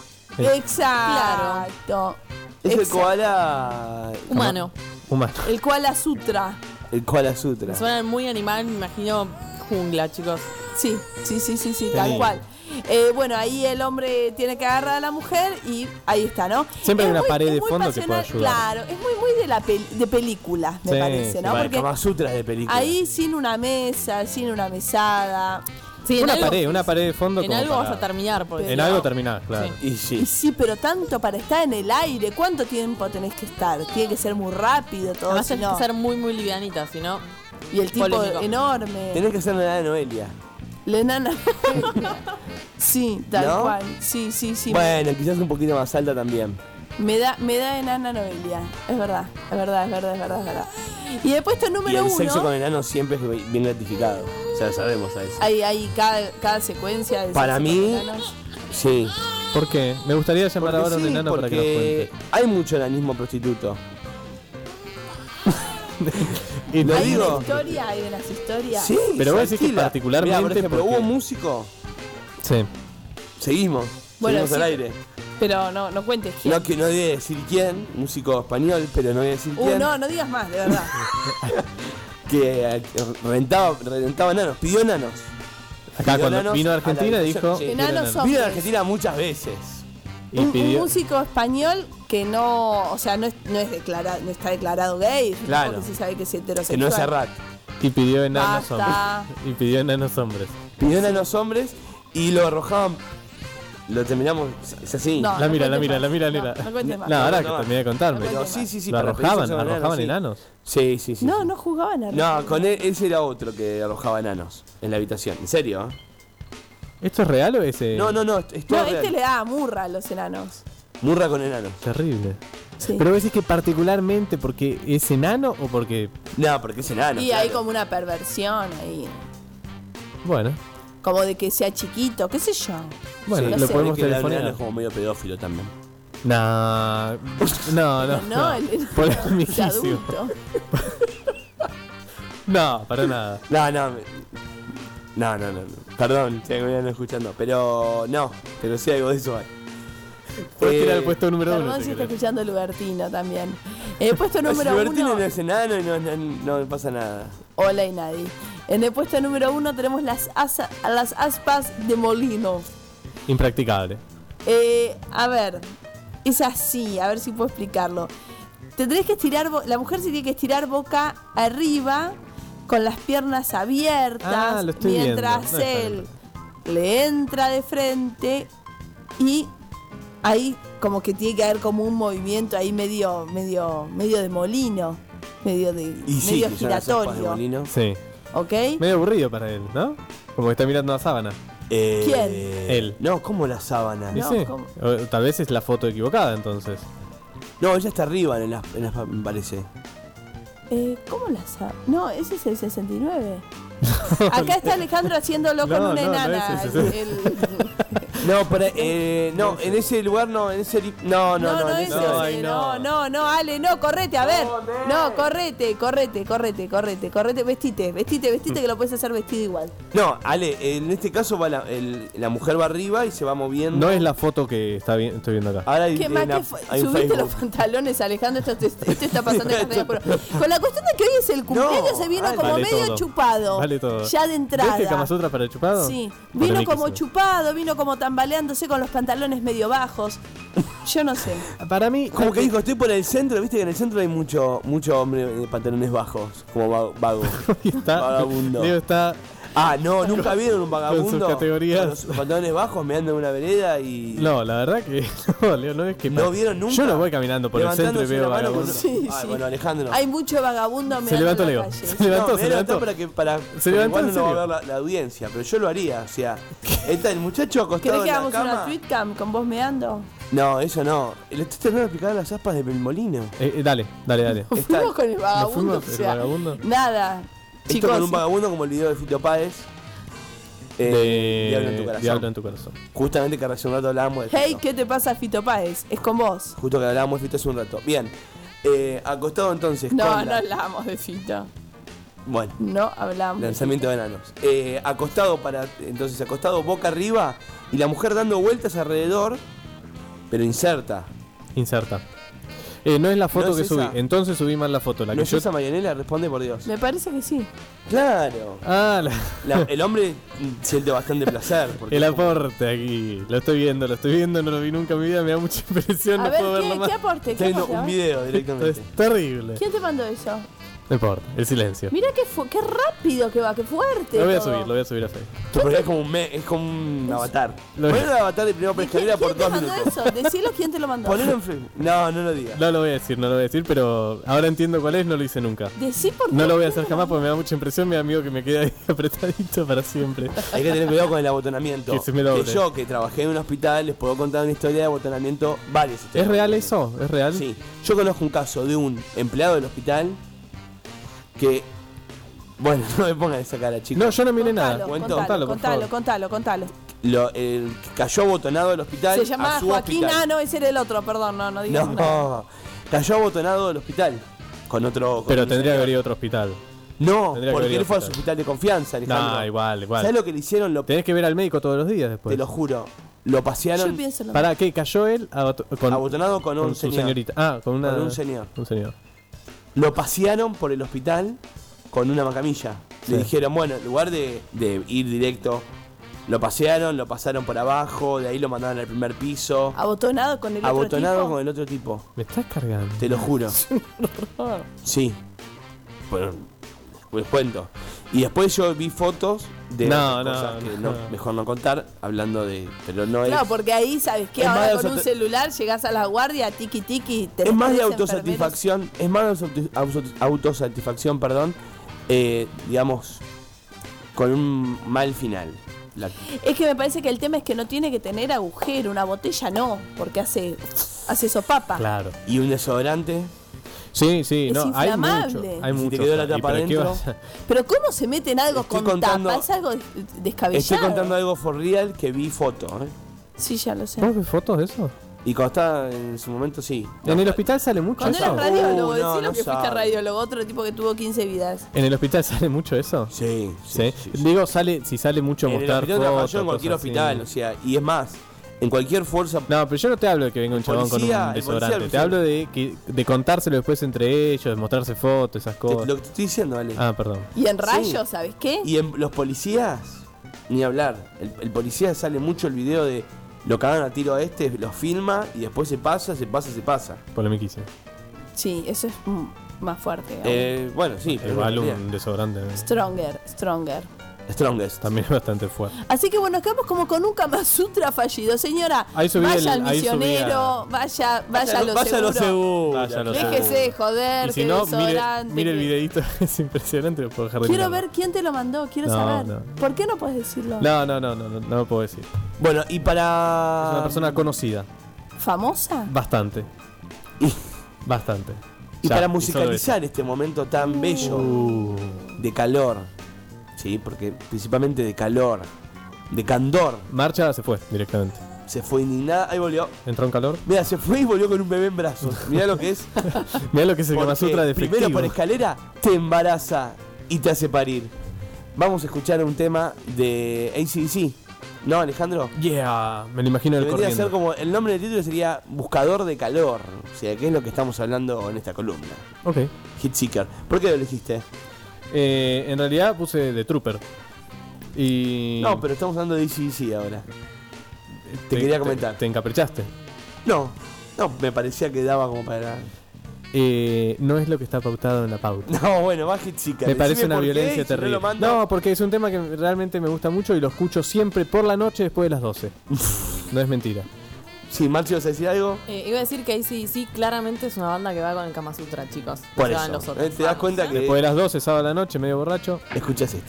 [SPEAKER 5] Exacto.
[SPEAKER 6] Es el
[SPEAKER 5] Exacto.
[SPEAKER 6] koala.
[SPEAKER 4] Humano.
[SPEAKER 3] Humano.
[SPEAKER 5] El Koala Sutra.
[SPEAKER 6] El koala sutra.
[SPEAKER 4] Me suena muy animal, me imagino jungla, chicos.
[SPEAKER 5] Sí, tal cual. Bueno, ahí el hombre tiene que agarrar a la mujer y ahí está, ¿no?
[SPEAKER 3] Siempre hay una pared
[SPEAKER 5] es
[SPEAKER 3] de
[SPEAKER 5] muy
[SPEAKER 3] fondo que puede
[SPEAKER 5] pasional,
[SPEAKER 3] ayudar.
[SPEAKER 5] Claro, es muy de película, me
[SPEAKER 3] Sí,
[SPEAKER 5] parece, ¿no?
[SPEAKER 3] sí,
[SPEAKER 5] Porque
[SPEAKER 6] Kama Sutra de película.
[SPEAKER 5] ahí sin una mesa, sin una mesada.
[SPEAKER 4] Sí,
[SPEAKER 3] Una pared de fondo.
[SPEAKER 4] En
[SPEAKER 3] como
[SPEAKER 4] algo
[SPEAKER 3] para-
[SPEAKER 4] vas a terminar. Porque
[SPEAKER 3] En
[SPEAKER 4] no.
[SPEAKER 3] algo terminar, claro.
[SPEAKER 4] Sí.
[SPEAKER 6] Y sí.
[SPEAKER 5] Y sí, pero tanto para estar en el aire, ¿cuánto tiempo tenés que estar? Tiene que ser muy rápido todo,
[SPEAKER 4] Además
[SPEAKER 5] si
[SPEAKER 4] tenés
[SPEAKER 5] no.
[SPEAKER 4] que ser muy, muy livianita, si no.
[SPEAKER 5] Y el tipo
[SPEAKER 4] polémico.
[SPEAKER 5] enorme.
[SPEAKER 6] Tenés que hacer la de Noelia.
[SPEAKER 5] La enana. Sí, tal
[SPEAKER 6] ¿No?
[SPEAKER 5] cual. Sí.
[SPEAKER 6] Bueno, quizás un poquito más alta también.
[SPEAKER 5] Me da enana Noelia. Es verdad. Y el puesto
[SPEAKER 6] Y
[SPEAKER 5] número
[SPEAKER 6] el
[SPEAKER 5] 1.
[SPEAKER 6] sexo con enanos siempre es bien gratificado. Ya sabemos a eso.
[SPEAKER 5] Hay cada secuencia de
[SPEAKER 6] Para
[SPEAKER 5] sexo
[SPEAKER 6] mí-
[SPEAKER 5] con enanos.
[SPEAKER 6] Sí.
[SPEAKER 3] ¿Por qué? Me gustaría llamar
[SPEAKER 6] Porque
[SPEAKER 3] ahora a un
[SPEAKER 6] sí,
[SPEAKER 3] enano para que nos
[SPEAKER 6] porque
[SPEAKER 3] cuente.
[SPEAKER 6] hay mucho enanismo prostituto.
[SPEAKER 3] Y
[SPEAKER 6] Lo
[SPEAKER 5] Hay
[SPEAKER 6] digo.
[SPEAKER 5] de las historias.
[SPEAKER 6] Sí,
[SPEAKER 3] Pero vos decís que
[SPEAKER 6] tranquila.
[SPEAKER 3] particularmente
[SPEAKER 6] Mirá, por ejemplo,
[SPEAKER 3] porque-
[SPEAKER 6] hubo un músico.
[SPEAKER 3] Sí.
[SPEAKER 6] Seguimos.
[SPEAKER 5] Bueno,
[SPEAKER 6] Seguimos
[SPEAKER 5] sí,
[SPEAKER 6] al aire.
[SPEAKER 5] Pero no cuentes quién.
[SPEAKER 6] No, que no voy a decir quién, músico español, pero no voy a decir quién.
[SPEAKER 5] No digas más, de verdad.
[SPEAKER 6] Que reventaba enanos, pidió enanos.
[SPEAKER 3] Acá
[SPEAKER 6] Pidió
[SPEAKER 3] cuando
[SPEAKER 6] enanos
[SPEAKER 3] vino a
[SPEAKER 6] la
[SPEAKER 3] Argentina
[SPEAKER 6] habitación.
[SPEAKER 3] dijo.
[SPEAKER 6] Sí.
[SPEAKER 5] Enanos
[SPEAKER 3] quiero
[SPEAKER 5] son-
[SPEAKER 6] Vino a Argentina muchas veces.
[SPEAKER 3] Y
[SPEAKER 5] un
[SPEAKER 3] pidió.
[SPEAKER 5] músico español que no, o sea, no está declarado gay, es un
[SPEAKER 6] Claro.
[SPEAKER 5] tipo que se sabe que es heterosexual.
[SPEAKER 6] Que no es Serrat.
[SPEAKER 3] Y pidió enanos
[SPEAKER 5] Basta.
[SPEAKER 3] hombres. Y pidió enanos hombres.
[SPEAKER 6] Pidió enanos hombres y lo arrojaban. Lo terminamos. Es así.
[SPEAKER 5] No.
[SPEAKER 3] La mira.
[SPEAKER 5] No cuentes más.
[SPEAKER 3] No, ahora
[SPEAKER 6] No,
[SPEAKER 3] que
[SPEAKER 6] no.
[SPEAKER 3] terminé de contarme.
[SPEAKER 6] Pero
[SPEAKER 5] cuentes más.
[SPEAKER 6] sí.
[SPEAKER 3] ¿Lo
[SPEAKER 6] para
[SPEAKER 3] arrojaban?
[SPEAKER 6] pedirse
[SPEAKER 3] ¿Arrojaban
[SPEAKER 6] sí.
[SPEAKER 3] enanos?
[SPEAKER 6] Sí.
[SPEAKER 5] No jugaban a
[SPEAKER 6] No, con él, ese era otro que arrojaba enanos en la habitación. ¿En serio?
[SPEAKER 3] ¿Esto es real o es
[SPEAKER 6] No, es todo
[SPEAKER 5] No,
[SPEAKER 6] real.
[SPEAKER 5] este le da murra a los enanos.
[SPEAKER 6] Murra con enanos.
[SPEAKER 3] terrible?
[SPEAKER 5] Sí.
[SPEAKER 3] Pero vos decís que particularmente porque es enano o porque.
[SPEAKER 6] No, porque es enano.
[SPEAKER 5] Y
[SPEAKER 6] claro.
[SPEAKER 5] hay como una perversión ahí.
[SPEAKER 3] Bueno,
[SPEAKER 5] Como de que sea chiquito, qué sé yo.
[SPEAKER 3] bueno,
[SPEAKER 5] no
[SPEAKER 3] lo
[SPEAKER 5] sé.
[SPEAKER 3] podemos
[SPEAKER 6] Que el enano
[SPEAKER 3] telefonear.
[SPEAKER 6] es como medio pedófilo también.
[SPEAKER 3] No,
[SPEAKER 5] No, el enano es
[SPEAKER 3] Polemiquísimo.
[SPEAKER 5] adulto.
[SPEAKER 3] No, para nada.
[SPEAKER 6] No. Perdón, si alguien no escuchando. Pero sí algo de eso hay.
[SPEAKER 3] Puedes tirar el puesto número uno.
[SPEAKER 5] Perdón
[SPEAKER 3] si
[SPEAKER 5] si está
[SPEAKER 3] querés.
[SPEAKER 5] escuchando Lubertino también. Puesto
[SPEAKER 6] No, si
[SPEAKER 5] número
[SPEAKER 6] Bertino
[SPEAKER 5] 1.
[SPEAKER 6] no es enano y no pasa nada.
[SPEAKER 5] Hola y nadie. En el puesto número 1 tenemos las aspas de molino.
[SPEAKER 3] Impracticable.
[SPEAKER 5] A ver, es así, a ver si puedo explicarlo. Tendréis que estirar, la mujer se tiene que estirar boca arriba, con las piernas abiertas,
[SPEAKER 3] Ah, lo estoy
[SPEAKER 5] mientras
[SPEAKER 3] viendo. No está
[SPEAKER 5] él le entra de frente y ahí como que tiene que haber como un movimiento ahí medio de molino, medio
[SPEAKER 6] Y sí,
[SPEAKER 5] medio
[SPEAKER 6] que son las aspas de
[SPEAKER 5] giratorio,
[SPEAKER 6] molino.
[SPEAKER 3] Sí.
[SPEAKER 5] ¿ok?
[SPEAKER 3] Medio aburrido para él, ¿no? Como que está mirando una sábana.
[SPEAKER 5] ¿Quién?
[SPEAKER 3] Él.
[SPEAKER 6] No, como la sábana.
[SPEAKER 3] Y
[SPEAKER 5] No,
[SPEAKER 3] sí.
[SPEAKER 5] ¿cómo?
[SPEAKER 3] O tal vez es la foto equivocada entonces.
[SPEAKER 6] No, ella está arriba en las me parece.
[SPEAKER 5] ¿Cómo la sabe? No, ese es el 69. Acá está Alejandro haciéndolo con
[SPEAKER 3] No,
[SPEAKER 5] una
[SPEAKER 3] no, no
[SPEAKER 5] enana.
[SPEAKER 3] es ese.
[SPEAKER 6] No, pero no, en ese lugar no, en ese no,
[SPEAKER 5] No,
[SPEAKER 6] en
[SPEAKER 5] es
[SPEAKER 6] ese
[SPEAKER 3] no,
[SPEAKER 5] ese.
[SPEAKER 3] no.
[SPEAKER 5] No, Ale, no, correte, a ver. No, correte, vestite que lo puedes hacer vestido igual.
[SPEAKER 6] No, Ale, en este caso va la mujer va arriba y se va moviendo.
[SPEAKER 3] No es la foto que estoy viendo acá.
[SPEAKER 6] Ahora hay,
[SPEAKER 5] ¿Qué más que
[SPEAKER 6] hay un
[SPEAKER 5] subiste
[SPEAKER 6] Facebook.
[SPEAKER 5] los pantalones, Alejandro? Esto está pasando en la apuro. Con la cuestión de que hoy es el cumpleaños,
[SPEAKER 6] No,
[SPEAKER 5] se vino
[SPEAKER 6] Ale.
[SPEAKER 5] como
[SPEAKER 3] Vale
[SPEAKER 5] medio
[SPEAKER 3] todo.
[SPEAKER 5] chupado.
[SPEAKER 3] Vale todo.
[SPEAKER 5] Ya de entrada.
[SPEAKER 3] ¿Ves que Kama Sutra para el chupado?
[SPEAKER 5] Sí, vino como
[SPEAKER 3] Polemiquísimo.
[SPEAKER 5] chupado, vino como tan tambaleándose con los pantalones medio bajos. Yo no sé.
[SPEAKER 3] Para mí,
[SPEAKER 6] Como que dijo, estoy por el centro, viste que en el centro hay mucho hombre de pantalones bajos, como vago.
[SPEAKER 3] está,
[SPEAKER 6] Vagabundo.
[SPEAKER 3] Leo está
[SPEAKER 6] Ah, no, nunca vieron un vagabundo
[SPEAKER 3] Con sus categorías.
[SPEAKER 6] con los pantalones bajos meando en una vereda y...
[SPEAKER 3] No, la verdad que no, Leo, no es que...
[SPEAKER 6] ¿No vieron nunca?
[SPEAKER 3] Yo no voy caminando por el centro y
[SPEAKER 6] Levantándose
[SPEAKER 3] veo
[SPEAKER 6] la mano
[SPEAKER 3] vagabundos.
[SPEAKER 6] con-
[SPEAKER 5] Sí,
[SPEAKER 6] Ay,
[SPEAKER 5] sí.
[SPEAKER 6] bueno, Alejandro.
[SPEAKER 5] Hay mucho vagabundo
[SPEAKER 3] Se
[SPEAKER 5] mirando
[SPEAKER 3] levantó
[SPEAKER 5] en la
[SPEAKER 3] Leo.
[SPEAKER 5] calle.
[SPEAKER 3] Se levantó,
[SPEAKER 6] No,
[SPEAKER 3] se
[SPEAKER 6] me
[SPEAKER 3] levantó.
[SPEAKER 6] para
[SPEAKER 3] Se levantó,
[SPEAKER 6] igual
[SPEAKER 3] ¿en
[SPEAKER 6] no va a
[SPEAKER 3] serio?
[SPEAKER 6] ver la audiencia, pero yo lo haría, o sea, está el muchacho acostado
[SPEAKER 5] ¿Querés que
[SPEAKER 6] en la
[SPEAKER 5] hagamos una
[SPEAKER 6] cama.
[SPEAKER 5] tweetcam con vos meando?
[SPEAKER 6] No, eso no. Le estoy tratando de explicar las aspas del molino.
[SPEAKER 3] Dale.
[SPEAKER 6] Está-
[SPEAKER 5] Fuimos con el vagabundo,
[SPEAKER 3] fuimos,
[SPEAKER 5] o
[SPEAKER 3] el
[SPEAKER 5] sea,
[SPEAKER 3] vagabundo.
[SPEAKER 5] nada.
[SPEAKER 6] Esto
[SPEAKER 5] Chicos,
[SPEAKER 6] con un vagabundo como el video de Fito Páez. Diablo en tu corazón.
[SPEAKER 3] Diablo en tu corazón.
[SPEAKER 6] Justamente que hace un rato hablábamos de Fito.
[SPEAKER 5] hey, ¿qué te pasa, Fito Páez? Es con vos.
[SPEAKER 6] Justo que hablábamos de Fito hace un rato. Bien. Acostado entonces
[SPEAKER 5] No,
[SPEAKER 6] con
[SPEAKER 5] no
[SPEAKER 6] la-
[SPEAKER 5] hablamos de Fito.
[SPEAKER 6] Bueno,
[SPEAKER 5] No hablamos de
[SPEAKER 6] lanzamiento de enanos. Acostado boca arriba y la mujer dando vueltas alrededor, pero inserta.
[SPEAKER 3] Inserta. No es la foto
[SPEAKER 6] No es
[SPEAKER 3] que subí.
[SPEAKER 6] esa.
[SPEAKER 3] Entonces subí mal la foto. La
[SPEAKER 6] ¿No
[SPEAKER 3] que
[SPEAKER 6] es
[SPEAKER 3] yo...
[SPEAKER 6] esa Marianela? Responde por Dios.
[SPEAKER 5] Me parece que sí.
[SPEAKER 6] Claro.
[SPEAKER 3] Ah,
[SPEAKER 6] El hombre siente bastante placer. Porque
[SPEAKER 3] el
[SPEAKER 6] es como-
[SPEAKER 3] aporte aquí. Lo estoy viendo, no lo vi nunca en mi vida. Me da mucha impresión,
[SPEAKER 5] A
[SPEAKER 3] no
[SPEAKER 5] ver,
[SPEAKER 3] puedo verlo
[SPEAKER 5] ¿qué
[SPEAKER 3] más.
[SPEAKER 5] aporte?
[SPEAKER 6] Está
[SPEAKER 5] ¿Qué
[SPEAKER 6] viendo
[SPEAKER 5] aporte? A
[SPEAKER 6] un
[SPEAKER 5] ver.
[SPEAKER 6] video
[SPEAKER 3] Es
[SPEAKER 6] directamente.
[SPEAKER 3] terrible.
[SPEAKER 5] ¿Quién te mandó eso?
[SPEAKER 3] No importa, el silencio.
[SPEAKER 5] Mira qué rápido que va, qué fuerte.
[SPEAKER 3] Lo voy a
[SPEAKER 5] todo.
[SPEAKER 3] subir, lo voy a subir a Facebook.
[SPEAKER 6] Porque es como un avatar.
[SPEAKER 3] Lo-
[SPEAKER 6] Ponelo un avatar de primero por
[SPEAKER 5] ¿De quién,
[SPEAKER 6] escalera por
[SPEAKER 5] quién te
[SPEAKER 6] 2
[SPEAKER 5] mandó
[SPEAKER 6] minutos.
[SPEAKER 5] eso? Decilo quién te lo mandó.
[SPEAKER 6] Ponelo en Facebook. No, no lo digas.
[SPEAKER 3] No lo voy a decir, pero ahora entiendo cuál es, no lo hice nunca.
[SPEAKER 5] Decí por
[SPEAKER 3] No
[SPEAKER 5] qué
[SPEAKER 3] lo voy a
[SPEAKER 5] te
[SPEAKER 3] hacer jamás porque me da mucha impresión, me da miedo que me quede ahí apretadito para siempre.
[SPEAKER 6] Hay que tener cuidado con el abotonamiento.
[SPEAKER 3] Que se me doble.
[SPEAKER 6] yo, que trabajé en un hospital, les puedo contar una historia de abotonamiento, varias historias.
[SPEAKER 3] ¿Es real eso? ¿Es real?
[SPEAKER 6] Sí. Yo conozco un caso de un empleado del hospital que... Bueno, no me pongan esa cara, chicos.
[SPEAKER 3] No, yo no miré nada.
[SPEAKER 5] Contalo,
[SPEAKER 3] por favor.
[SPEAKER 5] contalo.
[SPEAKER 6] El que cayó abotonado del hospital
[SPEAKER 5] Se llamaba
[SPEAKER 6] a su
[SPEAKER 5] Joaquín.
[SPEAKER 6] hospital.
[SPEAKER 5] Ah, no, ese era el otro, perdón, no digas nada.
[SPEAKER 6] No, cayó abotonado del hospital. Con otro... con
[SPEAKER 3] Pero
[SPEAKER 6] un
[SPEAKER 3] tendría que
[SPEAKER 6] señor.
[SPEAKER 3] haber ido a otro hospital.
[SPEAKER 6] No,
[SPEAKER 3] Tendría que
[SPEAKER 6] porque
[SPEAKER 3] haber ido
[SPEAKER 6] él fue a
[SPEAKER 3] al
[SPEAKER 6] su
[SPEAKER 3] hospital.
[SPEAKER 6] hospital de confianza, Alejandro.
[SPEAKER 3] No, igual.
[SPEAKER 6] ¿Sabes lo que le hicieron?
[SPEAKER 3] Tenés que ver al médico todos los días después.
[SPEAKER 6] Te lo juro. Lo
[SPEAKER 5] Yo
[SPEAKER 6] pasearon
[SPEAKER 5] pienso lo
[SPEAKER 3] ¿Para qué? ¿Cayó él?
[SPEAKER 6] abotonado con un
[SPEAKER 3] su
[SPEAKER 6] señor.
[SPEAKER 3] señorita. Ah, con una...
[SPEAKER 6] Con un señor.
[SPEAKER 3] Un señor.
[SPEAKER 6] Lo pasearon por el hospital con una macamilla. Le
[SPEAKER 3] Sí.
[SPEAKER 6] dijeron, bueno, en lugar de ir directo, lo pasearon, lo pasaron por abajo, de ahí lo mandaron al primer piso.
[SPEAKER 5] Abotonado con el otro
[SPEAKER 6] Abotonado
[SPEAKER 5] tipo.
[SPEAKER 6] con el otro tipo.
[SPEAKER 3] Me estás cargando.
[SPEAKER 6] Te lo juro. Sí. Bueno, les cuento. Y después yo vi fotos de
[SPEAKER 3] No,
[SPEAKER 6] otras
[SPEAKER 3] no,
[SPEAKER 6] cosas que
[SPEAKER 3] no.
[SPEAKER 6] mejor no contar, hablando de... Pero no es...
[SPEAKER 5] No, porque ahí, ¿sabes qué?
[SPEAKER 6] Es
[SPEAKER 5] Ahora
[SPEAKER 6] más
[SPEAKER 5] con
[SPEAKER 6] de
[SPEAKER 5] un celular llegás a la guardia, tiki tiki, te
[SPEAKER 6] Es más de
[SPEAKER 5] tres
[SPEAKER 6] autosatisfacción, es más de autosatisfacción, perdón, digamos, con un mal final.
[SPEAKER 5] Es que me parece que el tema es que no tiene que tener agujero, una botella no, porque hace sopapa.
[SPEAKER 3] Claro.
[SPEAKER 6] Y un desodorante.
[SPEAKER 3] Sí,
[SPEAKER 5] Es
[SPEAKER 3] no, hay
[SPEAKER 5] inflamable.
[SPEAKER 3] mucho. Hay
[SPEAKER 6] Y si te
[SPEAKER 3] mucho.
[SPEAKER 6] quedó la
[SPEAKER 3] ¿Y
[SPEAKER 6] tapa
[SPEAKER 3] pero qué
[SPEAKER 6] adentro?
[SPEAKER 3] vas a-
[SPEAKER 5] Pero ¿cómo se mete en algo
[SPEAKER 6] Estoy
[SPEAKER 5] con
[SPEAKER 6] contando-
[SPEAKER 5] tapa? Es algo descabellado.
[SPEAKER 6] Estoy contando algo for real que vi foto, ¿eh?
[SPEAKER 5] Sí, ya lo sé.
[SPEAKER 3] ¿Vos ves fotos de eso?
[SPEAKER 6] Y cuando estaba en su momento, sí.
[SPEAKER 3] En el hospital sale mucho
[SPEAKER 5] Cuando
[SPEAKER 3] eso.
[SPEAKER 5] eras radiólogo,
[SPEAKER 6] no,
[SPEAKER 5] decilo
[SPEAKER 6] no
[SPEAKER 5] que fuiste
[SPEAKER 6] sabe.
[SPEAKER 5] radiólogo, otro tipo que tuvo 15 vidas.
[SPEAKER 3] ¿En el hospital sale mucho eso?
[SPEAKER 6] Sí,
[SPEAKER 3] Sí.
[SPEAKER 6] sí.
[SPEAKER 3] Digo, si sale mucho
[SPEAKER 6] En el
[SPEAKER 3] mostrar
[SPEAKER 6] hospital trabajaba
[SPEAKER 3] fotos.
[SPEAKER 6] yo en cualquier
[SPEAKER 3] cosas así.
[SPEAKER 6] hospital, o sea, y es más, en cualquier fuerza...
[SPEAKER 3] No, pero yo no te hablo de que venga un chabón con
[SPEAKER 6] Policía,
[SPEAKER 3] un
[SPEAKER 6] el
[SPEAKER 3] desodorante.
[SPEAKER 6] policía
[SPEAKER 3] Te hablo de contárselo después entre ellos, de mostrarse fotos, esas cosas.
[SPEAKER 6] Lo que te estoy diciendo, Ale.
[SPEAKER 3] Ah, perdón.
[SPEAKER 5] Y en
[SPEAKER 6] Sí.
[SPEAKER 5] rayos, ¿sabes qué?
[SPEAKER 6] Y en los policías, ni hablar. El policía sale mucho el video de lo cagan a tiro a este, lo filma y después se pasa.
[SPEAKER 3] Polemiquísimo.
[SPEAKER 5] Sí, eso es más fuerte. aún.
[SPEAKER 6] Bueno, sí, pero
[SPEAKER 3] Igual
[SPEAKER 6] no,
[SPEAKER 3] un desodorante
[SPEAKER 5] Stronger.
[SPEAKER 6] Strongest.
[SPEAKER 3] también es bastante fuerte.
[SPEAKER 5] Así que bueno, quedamos como con un Kama Sutra fallido. Señora,
[SPEAKER 3] Ahí subí
[SPEAKER 5] vaya
[SPEAKER 3] el-
[SPEAKER 5] al
[SPEAKER 3] ahí
[SPEAKER 5] misionero, vaya a lo
[SPEAKER 6] Vaya a lo
[SPEAKER 5] seguro.
[SPEAKER 6] seguro.
[SPEAKER 3] Vaya a lo
[SPEAKER 5] Déjese
[SPEAKER 3] seguro.
[SPEAKER 5] joder,
[SPEAKER 3] Y si
[SPEAKER 5] que
[SPEAKER 3] no, mire
[SPEAKER 5] desodorante.
[SPEAKER 3] el
[SPEAKER 5] que-
[SPEAKER 3] videito, es impresionante, lo puedo dejar de
[SPEAKER 5] Quiero
[SPEAKER 3] mirarlo.
[SPEAKER 5] ver quién te lo mandó, quiero
[SPEAKER 3] No,
[SPEAKER 5] saber.
[SPEAKER 3] no.
[SPEAKER 5] ¿Por qué no puedes decirlo?
[SPEAKER 3] No lo puedo decir.
[SPEAKER 6] Bueno, y para...
[SPEAKER 3] Es una persona conocida.
[SPEAKER 5] ¿Famosa?
[SPEAKER 3] Bastante.
[SPEAKER 6] Y,
[SPEAKER 3] Bastante.
[SPEAKER 6] y
[SPEAKER 3] Ya,
[SPEAKER 6] para
[SPEAKER 3] solo
[SPEAKER 6] musicalizar este momento tan bello de calor. Sí, porque principalmente de calor. De candor.
[SPEAKER 3] eso. Marcha se fue directamente.
[SPEAKER 6] Se fue indignada. Ahí volvió.
[SPEAKER 3] Entró en calor.
[SPEAKER 6] Mira, se fue y volvió con un bebé en brazos. Mirá lo que es.
[SPEAKER 3] Mirá lo que es el Kama
[SPEAKER 6] Porque
[SPEAKER 3] Sutra de
[SPEAKER 6] primero
[SPEAKER 3] efectivo.
[SPEAKER 6] por escalera te embaraza y te hace parir. Vamos a escuchar un tema de AC/DC. ¿No, Alejandro?
[SPEAKER 3] Yeah, me lo imagino
[SPEAKER 6] Que
[SPEAKER 3] el
[SPEAKER 6] vendría a ser
[SPEAKER 3] corriendo.
[SPEAKER 6] como el nombre del título sería Buscador de Calor. O sea, que es lo que estamos hablando en esta columna.
[SPEAKER 3] Ok.
[SPEAKER 6] Hitseeker. ¿Por qué lo elegiste?
[SPEAKER 3] En realidad puse The Trooper. Y...
[SPEAKER 6] No, pero estamos hablando de AC/DC ahora. te quería comentar.
[SPEAKER 3] ¿Te encaprichaste?
[SPEAKER 6] No, me parecía que daba como para...
[SPEAKER 3] No es lo que está pautado en la pauta.
[SPEAKER 6] No, bueno, va Hitchhiker.
[SPEAKER 3] Me parece
[SPEAKER 6] Decime
[SPEAKER 3] una
[SPEAKER 6] por qué,
[SPEAKER 3] violencia
[SPEAKER 6] si no
[SPEAKER 3] terrible.
[SPEAKER 6] lo mando-
[SPEAKER 3] No, porque es un tema que realmente me gusta mucho y lo escucho siempre por la noche después de las 12. No es mentira.
[SPEAKER 6] Sí, Marcio, ¿vas a decir algo?
[SPEAKER 4] Iba a decir que AC/DC claramente es una banda que va con el Kama Sutra, chicos. No
[SPEAKER 6] Por
[SPEAKER 4] se van
[SPEAKER 6] eso.
[SPEAKER 4] los otros.
[SPEAKER 6] ¿Te das cuenta que
[SPEAKER 3] Después de las 12, sábado a la noche, medio borracho.
[SPEAKER 6] escuchas esto?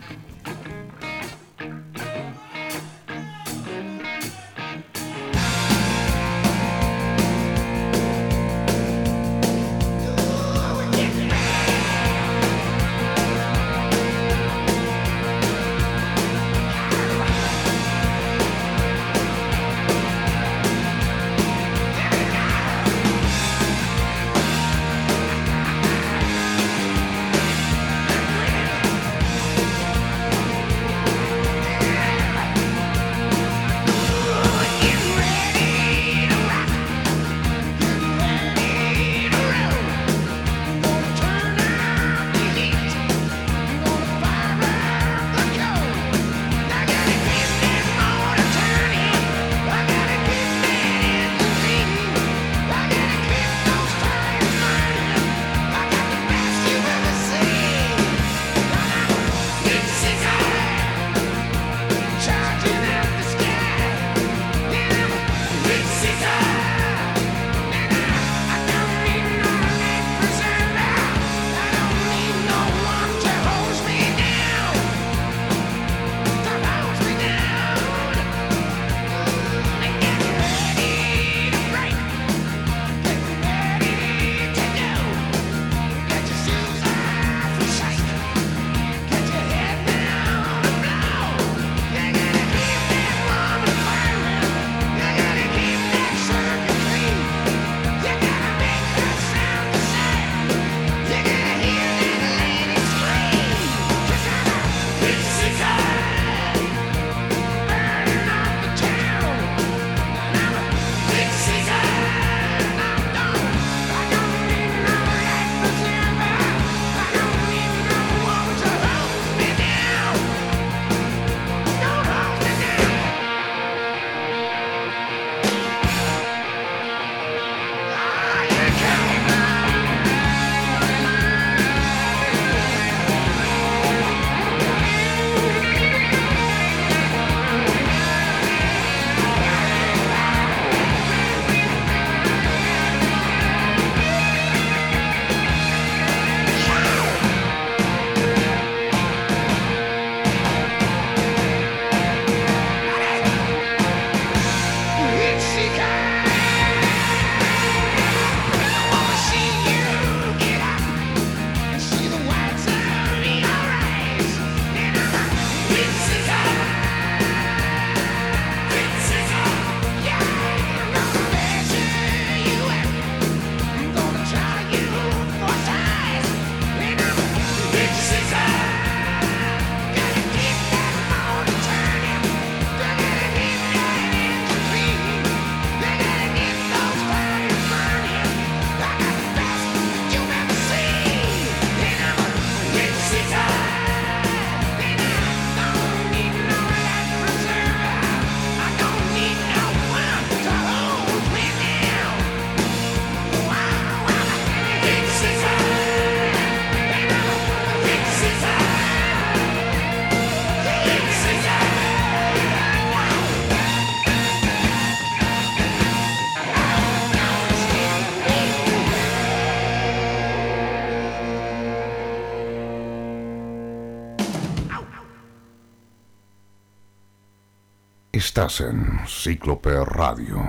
[SPEAKER 1] Estás en Cíclope Radio.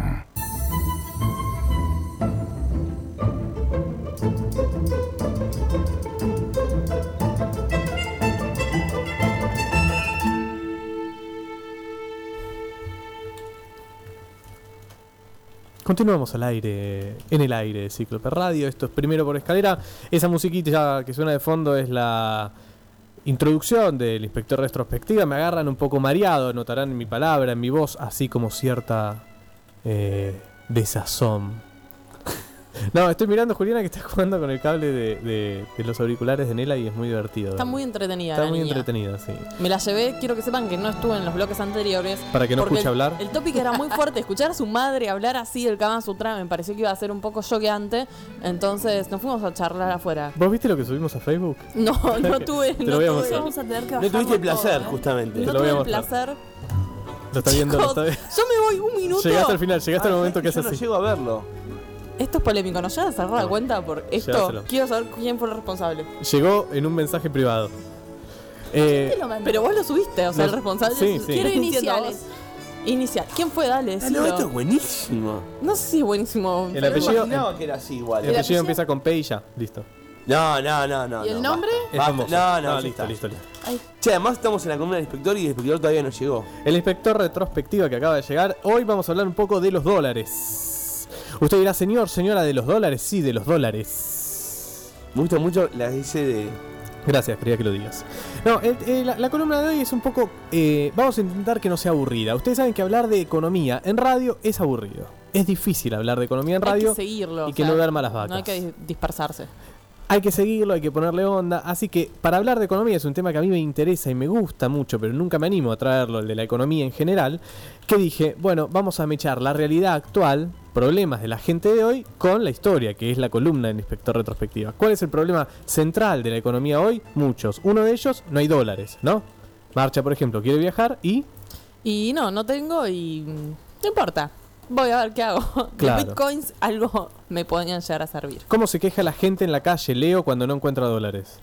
[SPEAKER 3] Continuamos al aire, en el aire de Cíclope Radio. Esto es Primero por Escalera. Esa musiquita que suena de fondo es la introducción del Inspector Retrospectiva. Me agarran un poco mareado, notarán en mi palabra, en mi voz, así como cierta desazón. No, estoy mirando a Juliana que está jugando con el cable de los auriculares de Nela y es muy divertido.
[SPEAKER 4] Está muy entretenida.
[SPEAKER 3] Está
[SPEAKER 4] la
[SPEAKER 3] muy
[SPEAKER 4] niña.
[SPEAKER 3] entretenida, sí.
[SPEAKER 4] Me la llevé, quiero que sepan que no estuve en los bloques anteriores.
[SPEAKER 3] Para que no
[SPEAKER 4] porque
[SPEAKER 3] escuche hablar.
[SPEAKER 4] El tópico era muy fuerte. Escuchar a su madre hablar así del Kama Sutra me pareció que iba a ser un poco choqueante. Entonces nos fuimos a charlar afuera.
[SPEAKER 3] ¿Vos viste lo que subimos a Facebook?
[SPEAKER 4] No tuve.
[SPEAKER 3] Te lo voy a mostrar.
[SPEAKER 5] Vamos a tener que
[SPEAKER 6] No
[SPEAKER 5] bajarlo
[SPEAKER 6] tuviste el placer,
[SPEAKER 5] todo, ¿eh?
[SPEAKER 6] justamente.
[SPEAKER 3] Te
[SPEAKER 4] No
[SPEAKER 3] lo voy a
[SPEAKER 4] tuve el
[SPEAKER 3] mostrar.
[SPEAKER 4] placer.
[SPEAKER 3] Lo está viendo, lo
[SPEAKER 4] Chicos,
[SPEAKER 3] está viendo.
[SPEAKER 4] yo me voy un minuto.
[SPEAKER 3] Llegaste al final, llegaste al momento que es
[SPEAKER 6] Yo no
[SPEAKER 3] así.
[SPEAKER 6] llego a verlo.
[SPEAKER 4] Esto es polémico, ¿no? ¿Ya se cerró la cuenta por esto?
[SPEAKER 3] Llévaselo.
[SPEAKER 4] Quiero saber quién fue el responsable.
[SPEAKER 3] Llegó en un mensaje privado.
[SPEAKER 5] ¿Quién te lo mandó?
[SPEAKER 4] Pero vos lo subiste, o sea, el
[SPEAKER 3] No,
[SPEAKER 4] responsable.
[SPEAKER 3] sí, sí.
[SPEAKER 5] Quiero
[SPEAKER 4] Entiendo
[SPEAKER 5] iniciales.
[SPEAKER 4] vos. Inicial. ¿Quién fue? Dale,
[SPEAKER 6] No,
[SPEAKER 4] decilo.
[SPEAKER 6] esto es buenísimo.
[SPEAKER 4] No sé si es buenísimo.
[SPEAKER 3] El
[SPEAKER 4] pero-
[SPEAKER 3] apellido-
[SPEAKER 6] Imaginaba que era así igual.
[SPEAKER 3] El apellido empieza con P y ya, listo.
[SPEAKER 6] No.
[SPEAKER 5] ¿Y el nombre?
[SPEAKER 3] Es
[SPEAKER 6] Basta.
[SPEAKER 3] famoso.
[SPEAKER 6] No, ya
[SPEAKER 3] listo,
[SPEAKER 6] está.
[SPEAKER 3] listo.
[SPEAKER 6] Che, además estamos en la columna del inspector y el inspector todavía no llegó.
[SPEAKER 3] El inspector retrospectiva que acaba de llegar. Hoy vamos a hablar un poco de los dólares. Usted dirá, señora, ¿de los dólares? Sí, de los dólares.
[SPEAKER 6] Me gusta mucho la dice de...
[SPEAKER 3] Gracias, quería que lo digas. No, la columna de hoy es un poco... vamos a intentar que no sea aburrida. Ustedes saben que hablar de economía en radio es aburrido. Es difícil hablar de economía en
[SPEAKER 4] Hay
[SPEAKER 3] radio
[SPEAKER 4] que seguirlo.
[SPEAKER 3] y
[SPEAKER 4] o
[SPEAKER 3] que
[SPEAKER 4] sea,
[SPEAKER 3] no duerma las vacas.
[SPEAKER 4] No hay que dispersarse.
[SPEAKER 3] Hay que seguirlo, hay que ponerle onda. Así que para hablar de economía es un tema que a mí me interesa y me gusta mucho, pero nunca me animo a traerlo, el de la economía en general. Que dije, bueno, vamos a mechar la realidad actual, problemas de la gente de hoy, con la historia, que es la columna del inspector retrospectiva. ¿Cuál es el problema central de la economía hoy? Muchos. Uno de ellos, no hay dólares, ¿no? Marcha, por ejemplo, quiere viajar y...
[SPEAKER 4] Y no tengo y. No importa. Voy a ver qué hago.
[SPEAKER 3] Claro.
[SPEAKER 4] Los bitcoins algo me podían llegar a servir.
[SPEAKER 3] ¿Cómo se queja la gente en la calle, Leo, cuando no encuentra dólares?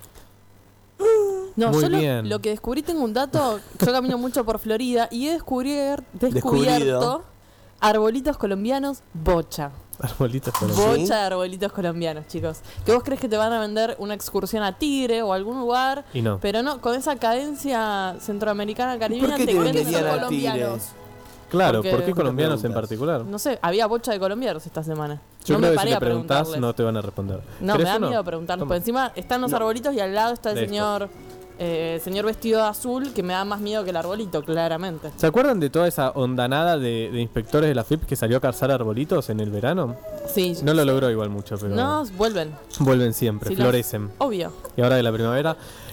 [SPEAKER 4] No,
[SPEAKER 3] Muy
[SPEAKER 4] yo
[SPEAKER 3] bien.
[SPEAKER 4] lo que descubrí, tengo un dato. Yo camino mucho por Florida y he descubierto
[SPEAKER 6] Descubrido.
[SPEAKER 4] arbolitos colombianos bocha.
[SPEAKER 3] Arbolitos con
[SPEAKER 4] Bocha de arbolitos colombianos, chicos. Que vos crees que te van a vender una excursión a Tigre o a algún lugar,
[SPEAKER 3] Y no.
[SPEAKER 4] pero no, con esa cadencia centroamericana caribeña
[SPEAKER 6] ¿Por qué te
[SPEAKER 4] venden
[SPEAKER 6] venderían
[SPEAKER 4] solo
[SPEAKER 6] a Tigre?
[SPEAKER 5] colombianos.
[SPEAKER 3] Claro,
[SPEAKER 4] Porque-
[SPEAKER 3] ¿por qué colombianos en
[SPEAKER 6] preguntas.
[SPEAKER 3] particular?
[SPEAKER 4] No sé, había bocha de colombianos esta semana.
[SPEAKER 3] Yo
[SPEAKER 4] no
[SPEAKER 3] creo
[SPEAKER 4] me
[SPEAKER 3] que si
[SPEAKER 4] paré
[SPEAKER 3] le
[SPEAKER 4] a
[SPEAKER 3] preguntás
[SPEAKER 4] preguntarles.
[SPEAKER 3] no te van a responder.
[SPEAKER 4] No, me
[SPEAKER 3] ¿Querés
[SPEAKER 4] da
[SPEAKER 3] uno?
[SPEAKER 4] miedo preguntarles.
[SPEAKER 3] Toma.
[SPEAKER 4] Por encima están los
[SPEAKER 3] No.
[SPEAKER 4] arbolitos y al lado está el
[SPEAKER 3] Listo.
[SPEAKER 4] señor vestido de azul, que me da más miedo que el arbolito, claramente.
[SPEAKER 3] ¿Se acuerdan de toda esa ondanada de inspectores de la FIP que salió a cazar arbolitos en el verano?
[SPEAKER 4] Sí.
[SPEAKER 3] No lo logró igual mucho, pero
[SPEAKER 4] No, vuelven.
[SPEAKER 3] vuelven siempre,
[SPEAKER 4] Sí, los-
[SPEAKER 3] florecen.
[SPEAKER 4] Obvio.
[SPEAKER 3] Y ahora de la primavera.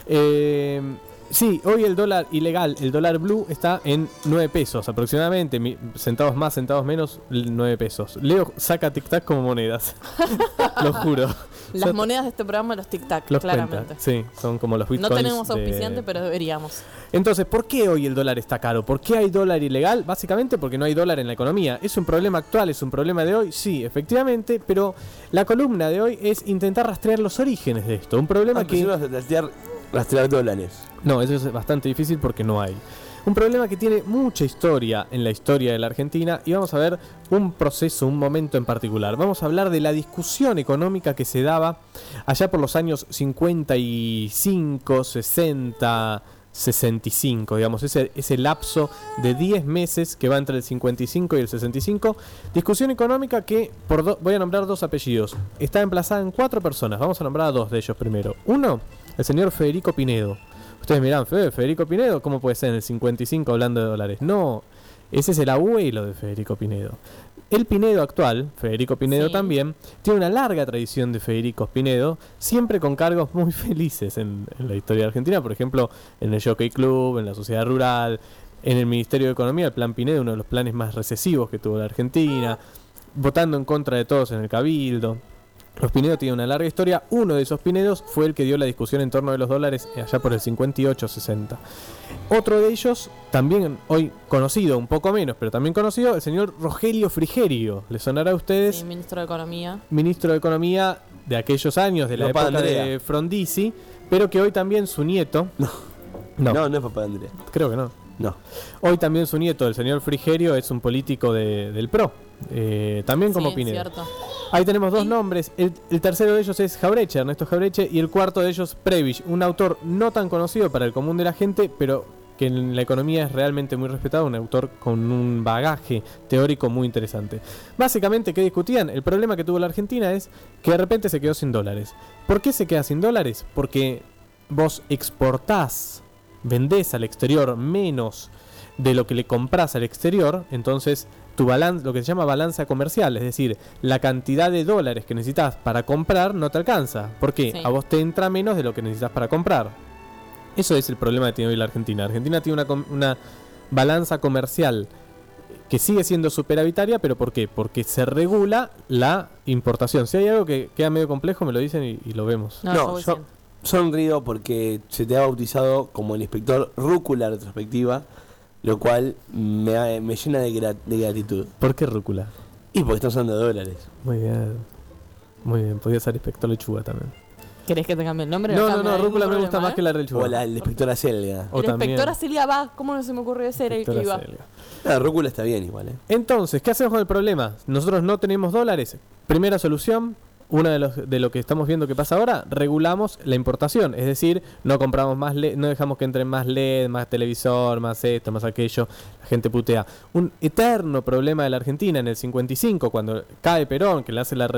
[SPEAKER 3] Sí, hoy el dólar ilegal, el dólar blue, está en 9 pesos aproximadamente. Centavos más, centavos menos, 9 pesos. Leo saca tic-tac como monedas. Lo juro.
[SPEAKER 4] Las
[SPEAKER 3] Ya
[SPEAKER 4] monedas de este programa, los tic-tac,
[SPEAKER 3] los
[SPEAKER 4] claramente.
[SPEAKER 3] cuenta. Sí, son como los bitcoins.
[SPEAKER 4] No tenemos
[SPEAKER 3] de-
[SPEAKER 4] auspiciante, pero deberíamos.
[SPEAKER 3] Entonces, ¿por qué hoy el dólar está caro? ¿Por qué hay dólar ilegal? Básicamente porque no hay dólar en la economía. ¿Es un problema actual? ¿Es un problema de hoy? Sí, efectivamente, pero la columna de hoy es intentar rastrear los orígenes de esto. Un problema que...
[SPEAKER 6] Empezamos a rastrear dólares.
[SPEAKER 3] No, eso es bastante difícil porque no hay. Un problema que tiene mucha historia en la historia de la Argentina y vamos a ver un proceso, un momento en particular. Vamos a hablar de la discusión económica que se daba allá por los años 55, 60, 65, digamos, ese lapso de 10 meses que va entre el 55 y el 65. Discusión económica que, voy a nombrar dos apellidos. Está emplazada en 4 personas. Vamos a nombrar a 2 de ellos primero. Uno, el señor Federico Pinedo. Ustedes mirán, Federico Pinedo, ¿cómo puede ser en el 55 hablando de dólares? No, ese es el abuelo de Federico Pinedo. El Pinedo actual, Federico Pinedo
[SPEAKER 4] Sí.
[SPEAKER 3] también, tiene una larga tradición de Federico Pinedo, siempre con cargos muy felices en la historia de Argentina, por ejemplo, en el Jockey Club, en la Sociedad Rural, en el Ministerio de Economía, el Plan Pinedo, uno de los planes más recesivos que tuvo la Argentina, votando en contra de todos en el Cabildo. Los Pinedo tienen una larga historia. Uno de esos Pinedos fue el que dio la discusión en torno de los dólares allá por el 58-60. Otro de ellos, también hoy conocido, un poco menos, pero también conocido, el señor Rogelio Frigerio. ¿Le sonará a ustedes?
[SPEAKER 4] Sí, ministro de Economía.
[SPEAKER 3] Ministro de Economía de aquellos años, de la
[SPEAKER 6] Papá
[SPEAKER 3] época
[SPEAKER 6] Andrea.
[SPEAKER 3] de Frondizi, pero que hoy también su nieto... No,
[SPEAKER 6] No es papá de Andrea.
[SPEAKER 3] creo que no.
[SPEAKER 6] No.
[SPEAKER 3] Hoy también su nieto, el señor Frigerio, es un político del PRO. También como
[SPEAKER 4] Sí,
[SPEAKER 3] Pinedo.
[SPEAKER 4] cierto.
[SPEAKER 3] Ahí tenemos 2
[SPEAKER 4] ¿Y?
[SPEAKER 3] nombres. El tercero de ellos es Jaureche, Ernesto Jaureche, y el cuarto de ellos, Prebisch, un autor no tan conocido para el común de la gente, pero que en la economía es realmente muy respetado, un autor con un bagaje teórico muy interesante. Básicamente, ¿qué discutían? El problema que tuvo la Argentina es que de repente se quedó sin dólares. ¿Por qué se queda sin dólares? Porque vos exportás, vendés al exterior menos de lo que le comprás al exterior, entonces tu balance, lo que se llama balanza comercial, es decir, la cantidad de dólares que necesitas para comprar no te alcanza. ¿Por qué?
[SPEAKER 4] Sí.
[SPEAKER 3] A vos te entra menos de lo que necesitas para comprar. Eso es el problema que tiene hoy la Argentina. Argentina tiene una balanza comercial que sigue siendo superavitaria, pero ¿por qué? Porque se regula la importación. Si hay algo que queda medio complejo, me lo dicen y lo vemos.
[SPEAKER 4] No,
[SPEAKER 6] No,
[SPEAKER 4] voy
[SPEAKER 6] yo
[SPEAKER 4] diciendo.
[SPEAKER 6] sonrío porque se te ha bautizado como el inspector Rúcula retrospectiva, lo cual me llena de gratitud.
[SPEAKER 3] ¿Por qué rúcula?
[SPEAKER 6] Y porque están usando dólares.
[SPEAKER 3] Muy bien. Muy bien, podría ser inspector lechuga también.
[SPEAKER 4] ¿Querés que te cambie el nombre?
[SPEAKER 3] No,
[SPEAKER 4] cambia,
[SPEAKER 3] rúcula me
[SPEAKER 4] ningún
[SPEAKER 3] gusta
[SPEAKER 4] problema,
[SPEAKER 3] más que la lechuga.
[SPEAKER 6] O la inspectora Selga.
[SPEAKER 3] O
[SPEAKER 4] El
[SPEAKER 3] también
[SPEAKER 4] inspectora Celia va, ¿cómo no se me ocurrió ese? Era el que
[SPEAKER 3] inspectora
[SPEAKER 4] iba.
[SPEAKER 3] selga.
[SPEAKER 6] La Rúcula está bien igual,
[SPEAKER 3] Entonces, ¿qué hacemos con el problema? Nosotros no tenemos dólares. Primera solución, una de lo que estamos viendo que pasa ahora, regulamos la importación. Es decir, no compramos más LED, no dejamos que entren más LED, más televisor, más esto, más aquello. La gente putea. Un eterno problema de la Argentina en el 55, cuando cae Perón, que le hace la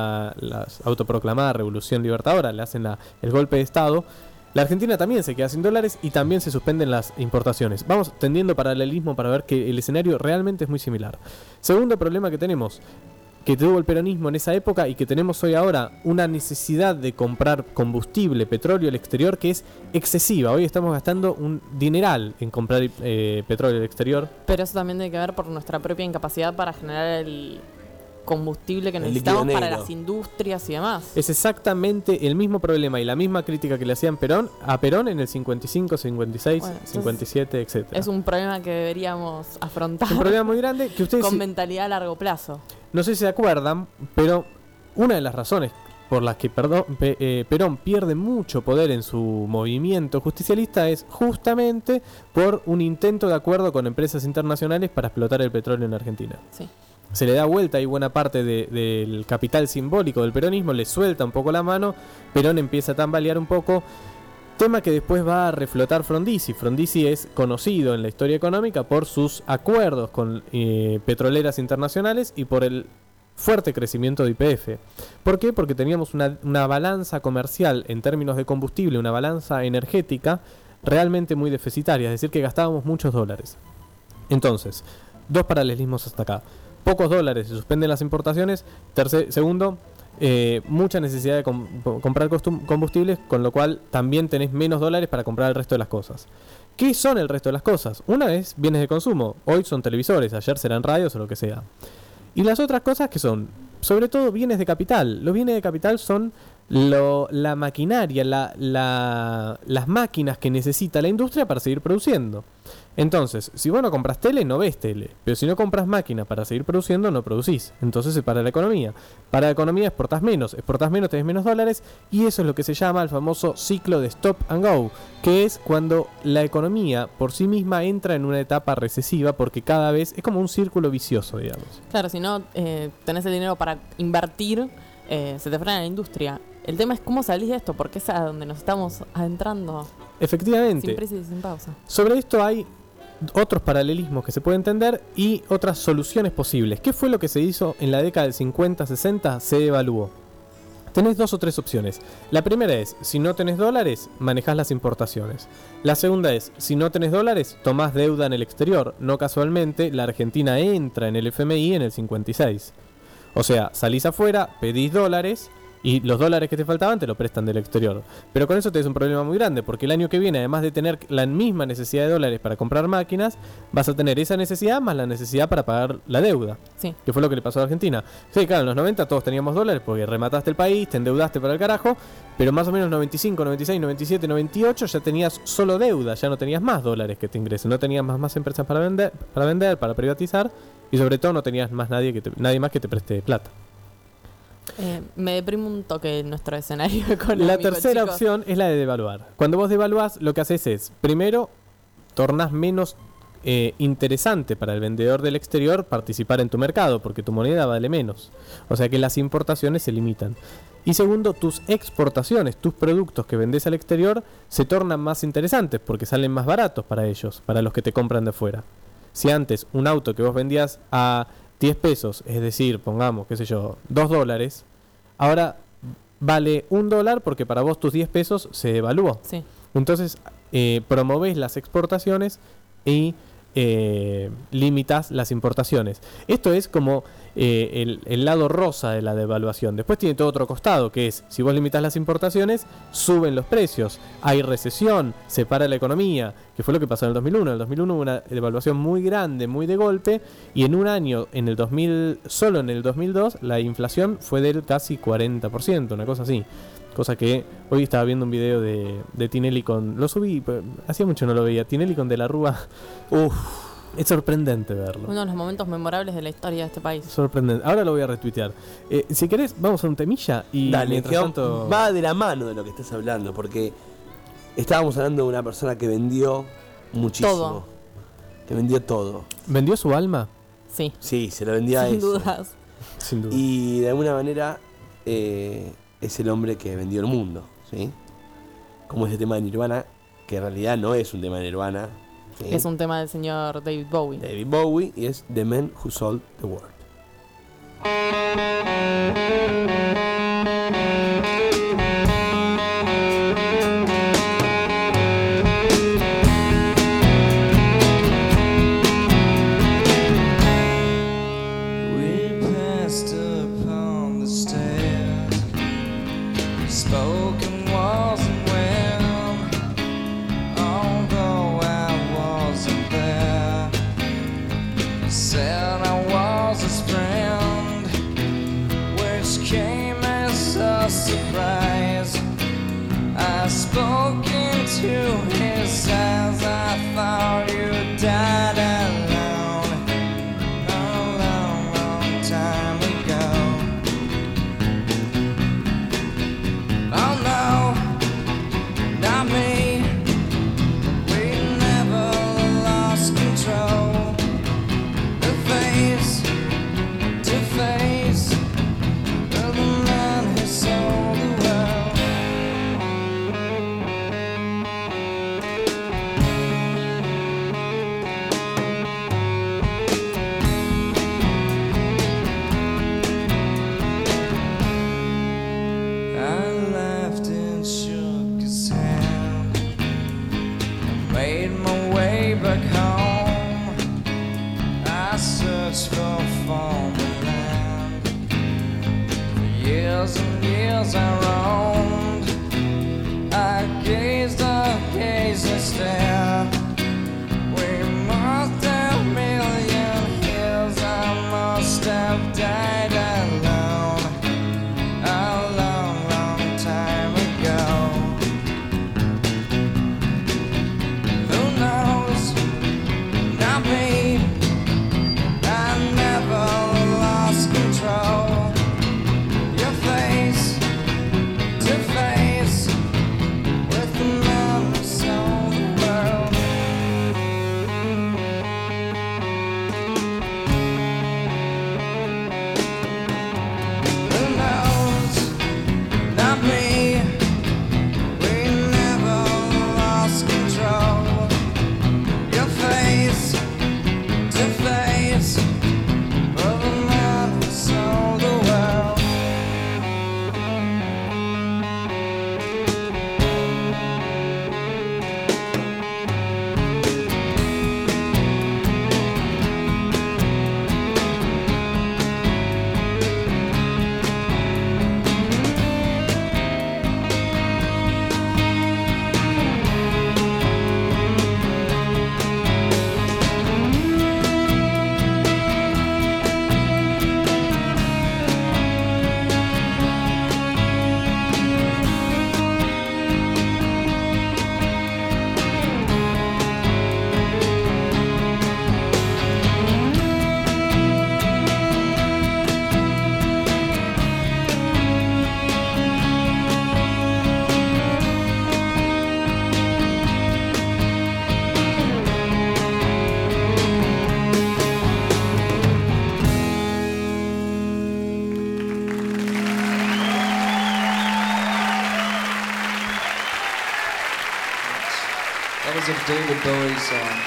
[SPEAKER 3] autoproclamada Revolución Libertadora, le hacen el golpe de Estado. La Argentina también se queda sin dólares y también se suspenden las importaciones. Vamos tendiendo paralelismo para ver que el escenario realmente es muy similar. Segundo problema que tenemos, que tuvo el peronismo en esa época y que tenemos hoy ahora, una necesidad de comprar combustible, petróleo al exterior que es excesiva. Hoy estamos gastando un dineral en comprar petróleo al exterior.
[SPEAKER 4] Pero eso también tiene que ver por nuestra propia incapacidad para generar el combustible que
[SPEAKER 6] El
[SPEAKER 4] necesitamos
[SPEAKER 6] líquido
[SPEAKER 4] para
[SPEAKER 6] negro.
[SPEAKER 4] las industrias y demás.
[SPEAKER 3] Es exactamente el mismo problema y la misma crítica que le hacían a Perón en el 55, 56,
[SPEAKER 4] Bueno, entonces
[SPEAKER 3] 57, etc.
[SPEAKER 4] Es un problema que deberíamos afrontar
[SPEAKER 3] un problema muy grande que ustedes...
[SPEAKER 4] con mentalidad a largo plazo.
[SPEAKER 3] No sé si se acuerdan, pero una de las razones por las que Perón pierde mucho poder en su movimiento justicialista es justamente por un intento de acuerdo con empresas internacionales para explotar el petróleo en Argentina.
[SPEAKER 4] Sí.
[SPEAKER 3] Se le da vuelta y buena parte del capital simbólico del peronismo, le suelta un poco la mano, Perón empieza a tambalear un poco, tema que después va a reflotar Frondizi. Frondizi es conocido en la historia económica por sus acuerdos con petroleras internacionales y por el fuerte crecimiento de YPF. ¿Por qué? Porque teníamos una balanza comercial en términos de combustible, una balanza energética realmente muy deficitaria, es decir, que gastábamos muchos dólares. Entonces, dos paralelismos hasta acá. Pocos dólares, se suspenden las importaciones. Segundo, mucha necesidad de comprar combustibles, con lo cual también tenés menos dólares para comprar el resto de las cosas. ¿Qué son el resto de las cosas? Una es bienes de consumo. Hoy son televisores, ayer serán radios o lo que sea. Y las otras cosas que son, sobre todo, bienes de capital. Los bienes de capital son la maquinaria, las máquinas que necesita la industria para seguir produciendo. Entonces, si vos no compras tele, no ves tele. Pero si no compras máquinas para seguir produciendo, no producís. Entonces se para la economía. Para la economía exportás menos, tenés menos dólares. Y eso es lo que se llama el famoso ciclo de stop and go, que es cuando la economía por sí misma entra en una etapa recesiva, porque cada vez es como un círculo vicioso, digamos.
[SPEAKER 4] Claro, si no tenés el dinero para invertir, se te frena la industria. El tema es cómo salís de esto, porque es a donde nos estamos adentrando
[SPEAKER 3] Efectivamente.
[SPEAKER 4] sin prisa y sin pausa.
[SPEAKER 3] Sobre esto hay otros paralelismos que se pueden entender y otras soluciones posibles. ¿Qué fue lo que se hizo en la década del 50-60? Se devaluó. Tenés dos o tres opciones. La primera es, si no tenés dólares, manejás las importaciones. La segunda es, si no tenés dólares, tomás deuda en el exterior. No casualmente, la Argentina entra en el FMI en el 56. O sea, salís afuera, pedís dólares y los dólares que te faltaban te lo prestan del exterior. Pero con eso tenés un problema muy grande, porque el año que viene, además de tener la misma necesidad de dólares para comprar máquinas, vas a tener esa necesidad más la necesidad para pagar la deuda.
[SPEAKER 4] Sí.
[SPEAKER 3] Que fue lo que le pasó a Argentina. Sí, claro, en los 90 todos teníamos dólares porque remataste el país, te endeudaste para el carajo, pero más o menos 95, 96, 97, 98 ya tenías solo deuda, ya no tenías más dólares que te ingresen, no tenías más empresas para vender, para privatizar, y sobre todo no tenías más nadie más que te preste plata.
[SPEAKER 4] Me deprime un toque nuestro escenario económico.
[SPEAKER 3] La tercera
[SPEAKER 4] chicos.
[SPEAKER 3] opción es la de devaluar. Cuando vos devaluás, lo que haces es, primero, tornás menos interesante para el vendedor del exterior participar en tu mercado, porque tu moneda vale menos. O sea que las importaciones se limitan. Y segundo, tus exportaciones, tus productos que vendés al exterior, se tornan más interesantes porque salen más baratos para ellos, para los que te compran de afuera. Si antes un auto que vos vendías a 10 pesos, es decir, pongamos, qué sé yo, $2, ahora vale $1 porque para vos tus 10 pesos se devaluó.
[SPEAKER 4] Sí.
[SPEAKER 3] Entonces, promovés las exportaciones y limitas las importaciones. Esto es como el lado rosa de la devaluación. Después tiene todo otro costado, que es, si vos limitas las importaciones, suben los precios, hay recesión, se para la economía, que fue lo que pasó en el 2001. En el 2001 hubo una devaluación muy grande, muy de golpe, y en un año, solo en el 2002, la inflación fue del casi 40%, una cosa así. Cosa que hoy estaba viendo un video de Tinelli lo subí, hacía mucho no lo veía, Tinelli con De la Rúa. Es sorprendente verlo.
[SPEAKER 4] Uno de los momentos memorables de la historia de este país.
[SPEAKER 3] Sorprendente. Ahora lo voy a retuitear. Si querés, vamos a un temilla y
[SPEAKER 6] dale,
[SPEAKER 3] mientras tanto...
[SPEAKER 6] va de la mano de lo que estás hablando, porque estábamos hablando de una persona que vendió muchísimo.
[SPEAKER 4] Todo.
[SPEAKER 6] Que vendió todo.
[SPEAKER 3] ¿Vendió su alma?
[SPEAKER 4] Sí.
[SPEAKER 6] Sí, se lo vendía a
[SPEAKER 4] Sin
[SPEAKER 6] eso.
[SPEAKER 4] dudas.
[SPEAKER 3] Sin duda.
[SPEAKER 6] Y de alguna manera es el hombre que vendió el mundo, ¿sí? Como ese tema de Nirvana, que en realidad no es un tema de Nirvana. ¿Sí?
[SPEAKER 4] Es un tema del señor David Bowie.
[SPEAKER 6] David Bowie, y es The Man Who Sold the World.
[SPEAKER 9] was a David Bowie song.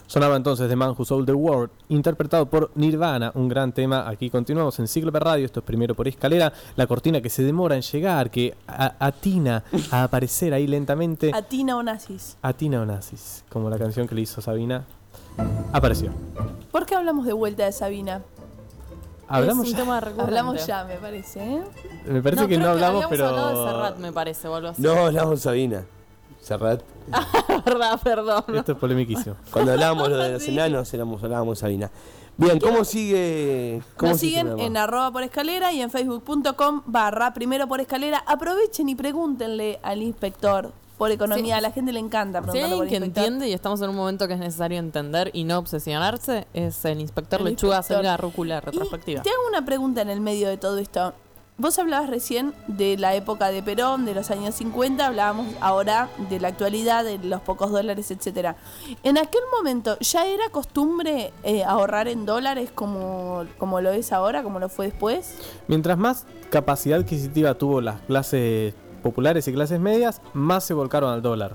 [SPEAKER 3] Sonaba entonces The Man Who Sold the World, interpretado por Nirvana, un gran tema. Aquí continuamos en Cíclope Radio, esto es Primero por Escalera, la cortina que se demora en llegar, que atina a aparecer ahí lentamente.
[SPEAKER 5] Atina Onassis.
[SPEAKER 3] Atina Onassis, como la canción que le hizo Sabina, apareció.
[SPEAKER 5] ¿Por qué hablamos de vuelta de Sabina?
[SPEAKER 3] Hablamos
[SPEAKER 4] es un
[SPEAKER 3] ya.
[SPEAKER 4] tema recurrente.
[SPEAKER 5] Hablamos ya, me parece, ¿eh?
[SPEAKER 3] Me parece que no hablamos, pero...
[SPEAKER 4] Habíamos hablado de Serrat, me parece, o algo así.
[SPEAKER 6] No, hablamos de Sabina. Serrat.
[SPEAKER 4] Verdad, perdón.
[SPEAKER 3] Esto es polemiquísimo.
[SPEAKER 6] Cuando hablábamos lo de los
[SPEAKER 5] Sí.
[SPEAKER 6] enanos, hablábamos de Sabina. Bien, ¿cómo sigue?
[SPEAKER 5] Nos siguen en @porescalera y en facebook.com/primero por escalera. Aprovechen y pregúntenle al inspector por economía.
[SPEAKER 4] Sí.
[SPEAKER 5] A la gente le encanta
[SPEAKER 4] Si
[SPEAKER 5] preguntarle
[SPEAKER 4] hay
[SPEAKER 5] por
[SPEAKER 4] alguien que
[SPEAKER 5] inspector.
[SPEAKER 4] entiende y estamos en un momento que es necesario entender y no obsesionarse, es el inspector
[SPEAKER 5] El
[SPEAKER 4] Lechuga
[SPEAKER 5] inspector.
[SPEAKER 4] Selga Rúcula Retrospectiva.
[SPEAKER 5] Y te hago una pregunta en el medio de todo esto. Vos hablabas recién de la época de Perón, de los años 50, hablábamos ahora de la actualidad, de los pocos dólares, etcétera. En aquel momento, ¿ya era costumbre ahorrar en dólares como lo es ahora, como lo fue después?
[SPEAKER 3] Mientras más capacidad adquisitiva tuvo las clases populares y clases medias, más se volcaron al dólar.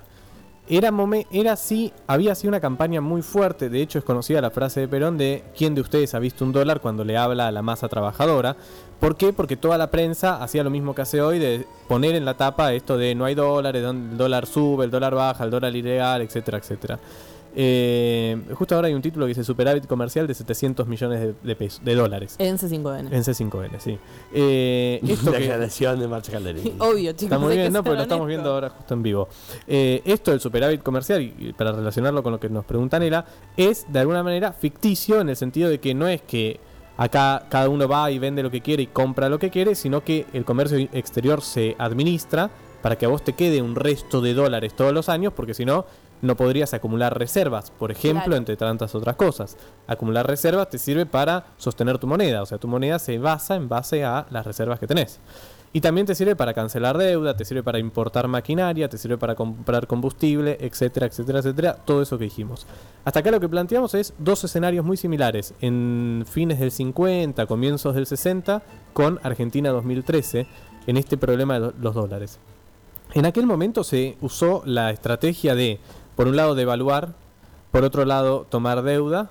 [SPEAKER 3] Había así una campaña muy fuerte. De hecho, es conocida la frase de Perón de ¿quién de ustedes ha visto un dólar? Cuando le habla a la masa trabajadora. ¿Por qué? Porque toda la prensa hacía lo mismo que hace hoy, de poner en la tapa esto de no hay dólares, el dólar sube, el dólar baja, el dólar ilegal, etcétera, etcétera. Justo ahora hay un título que dice superávit comercial de 700 millones de dólares.
[SPEAKER 4] En C5N.
[SPEAKER 3] En C5N, sí. Esto
[SPEAKER 6] La
[SPEAKER 3] que
[SPEAKER 6] aclaración de Marcha Calderín.
[SPEAKER 4] Obvio, chicos.
[SPEAKER 3] está muy
[SPEAKER 4] hay
[SPEAKER 3] bien,
[SPEAKER 4] que
[SPEAKER 3] ¿no?
[SPEAKER 4] ser
[SPEAKER 3] Porque lo estamos
[SPEAKER 4] honesto.
[SPEAKER 3] viendo ahora justo en vivo. Esto del superávit comercial, y para relacionarlo con lo que nos pregunta Nela, es de alguna manera ficticio en el sentido de que no es que acá cada uno va y vende lo que quiere y compra lo que quiere, sino que el comercio exterior se administra para que a vos te quede un resto de dólares todos los años, porque si no, no podrías acumular reservas, por ejemplo,
[SPEAKER 5] Claro.
[SPEAKER 3] entre tantas otras cosas. Acumular reservas te sirve para sostener tu moneda, o sea, tu moneda se basa en base a las reservas que tenés. Y también te sirve para cancelar deuda, te sirve para importar maquinaria, te sirve para comprar combustible, etcétera, etcétera, etcétera, todo eso que dijimos. Hasta acá lo que planteamos es dos escenarios muy similares, en fines del 50, comienzos del 60, con Argentina 2013, en este problema de los dólares. En aquel momento se usó la estrategia de, por un lado, devaluar, por otro lado, tomar deuda,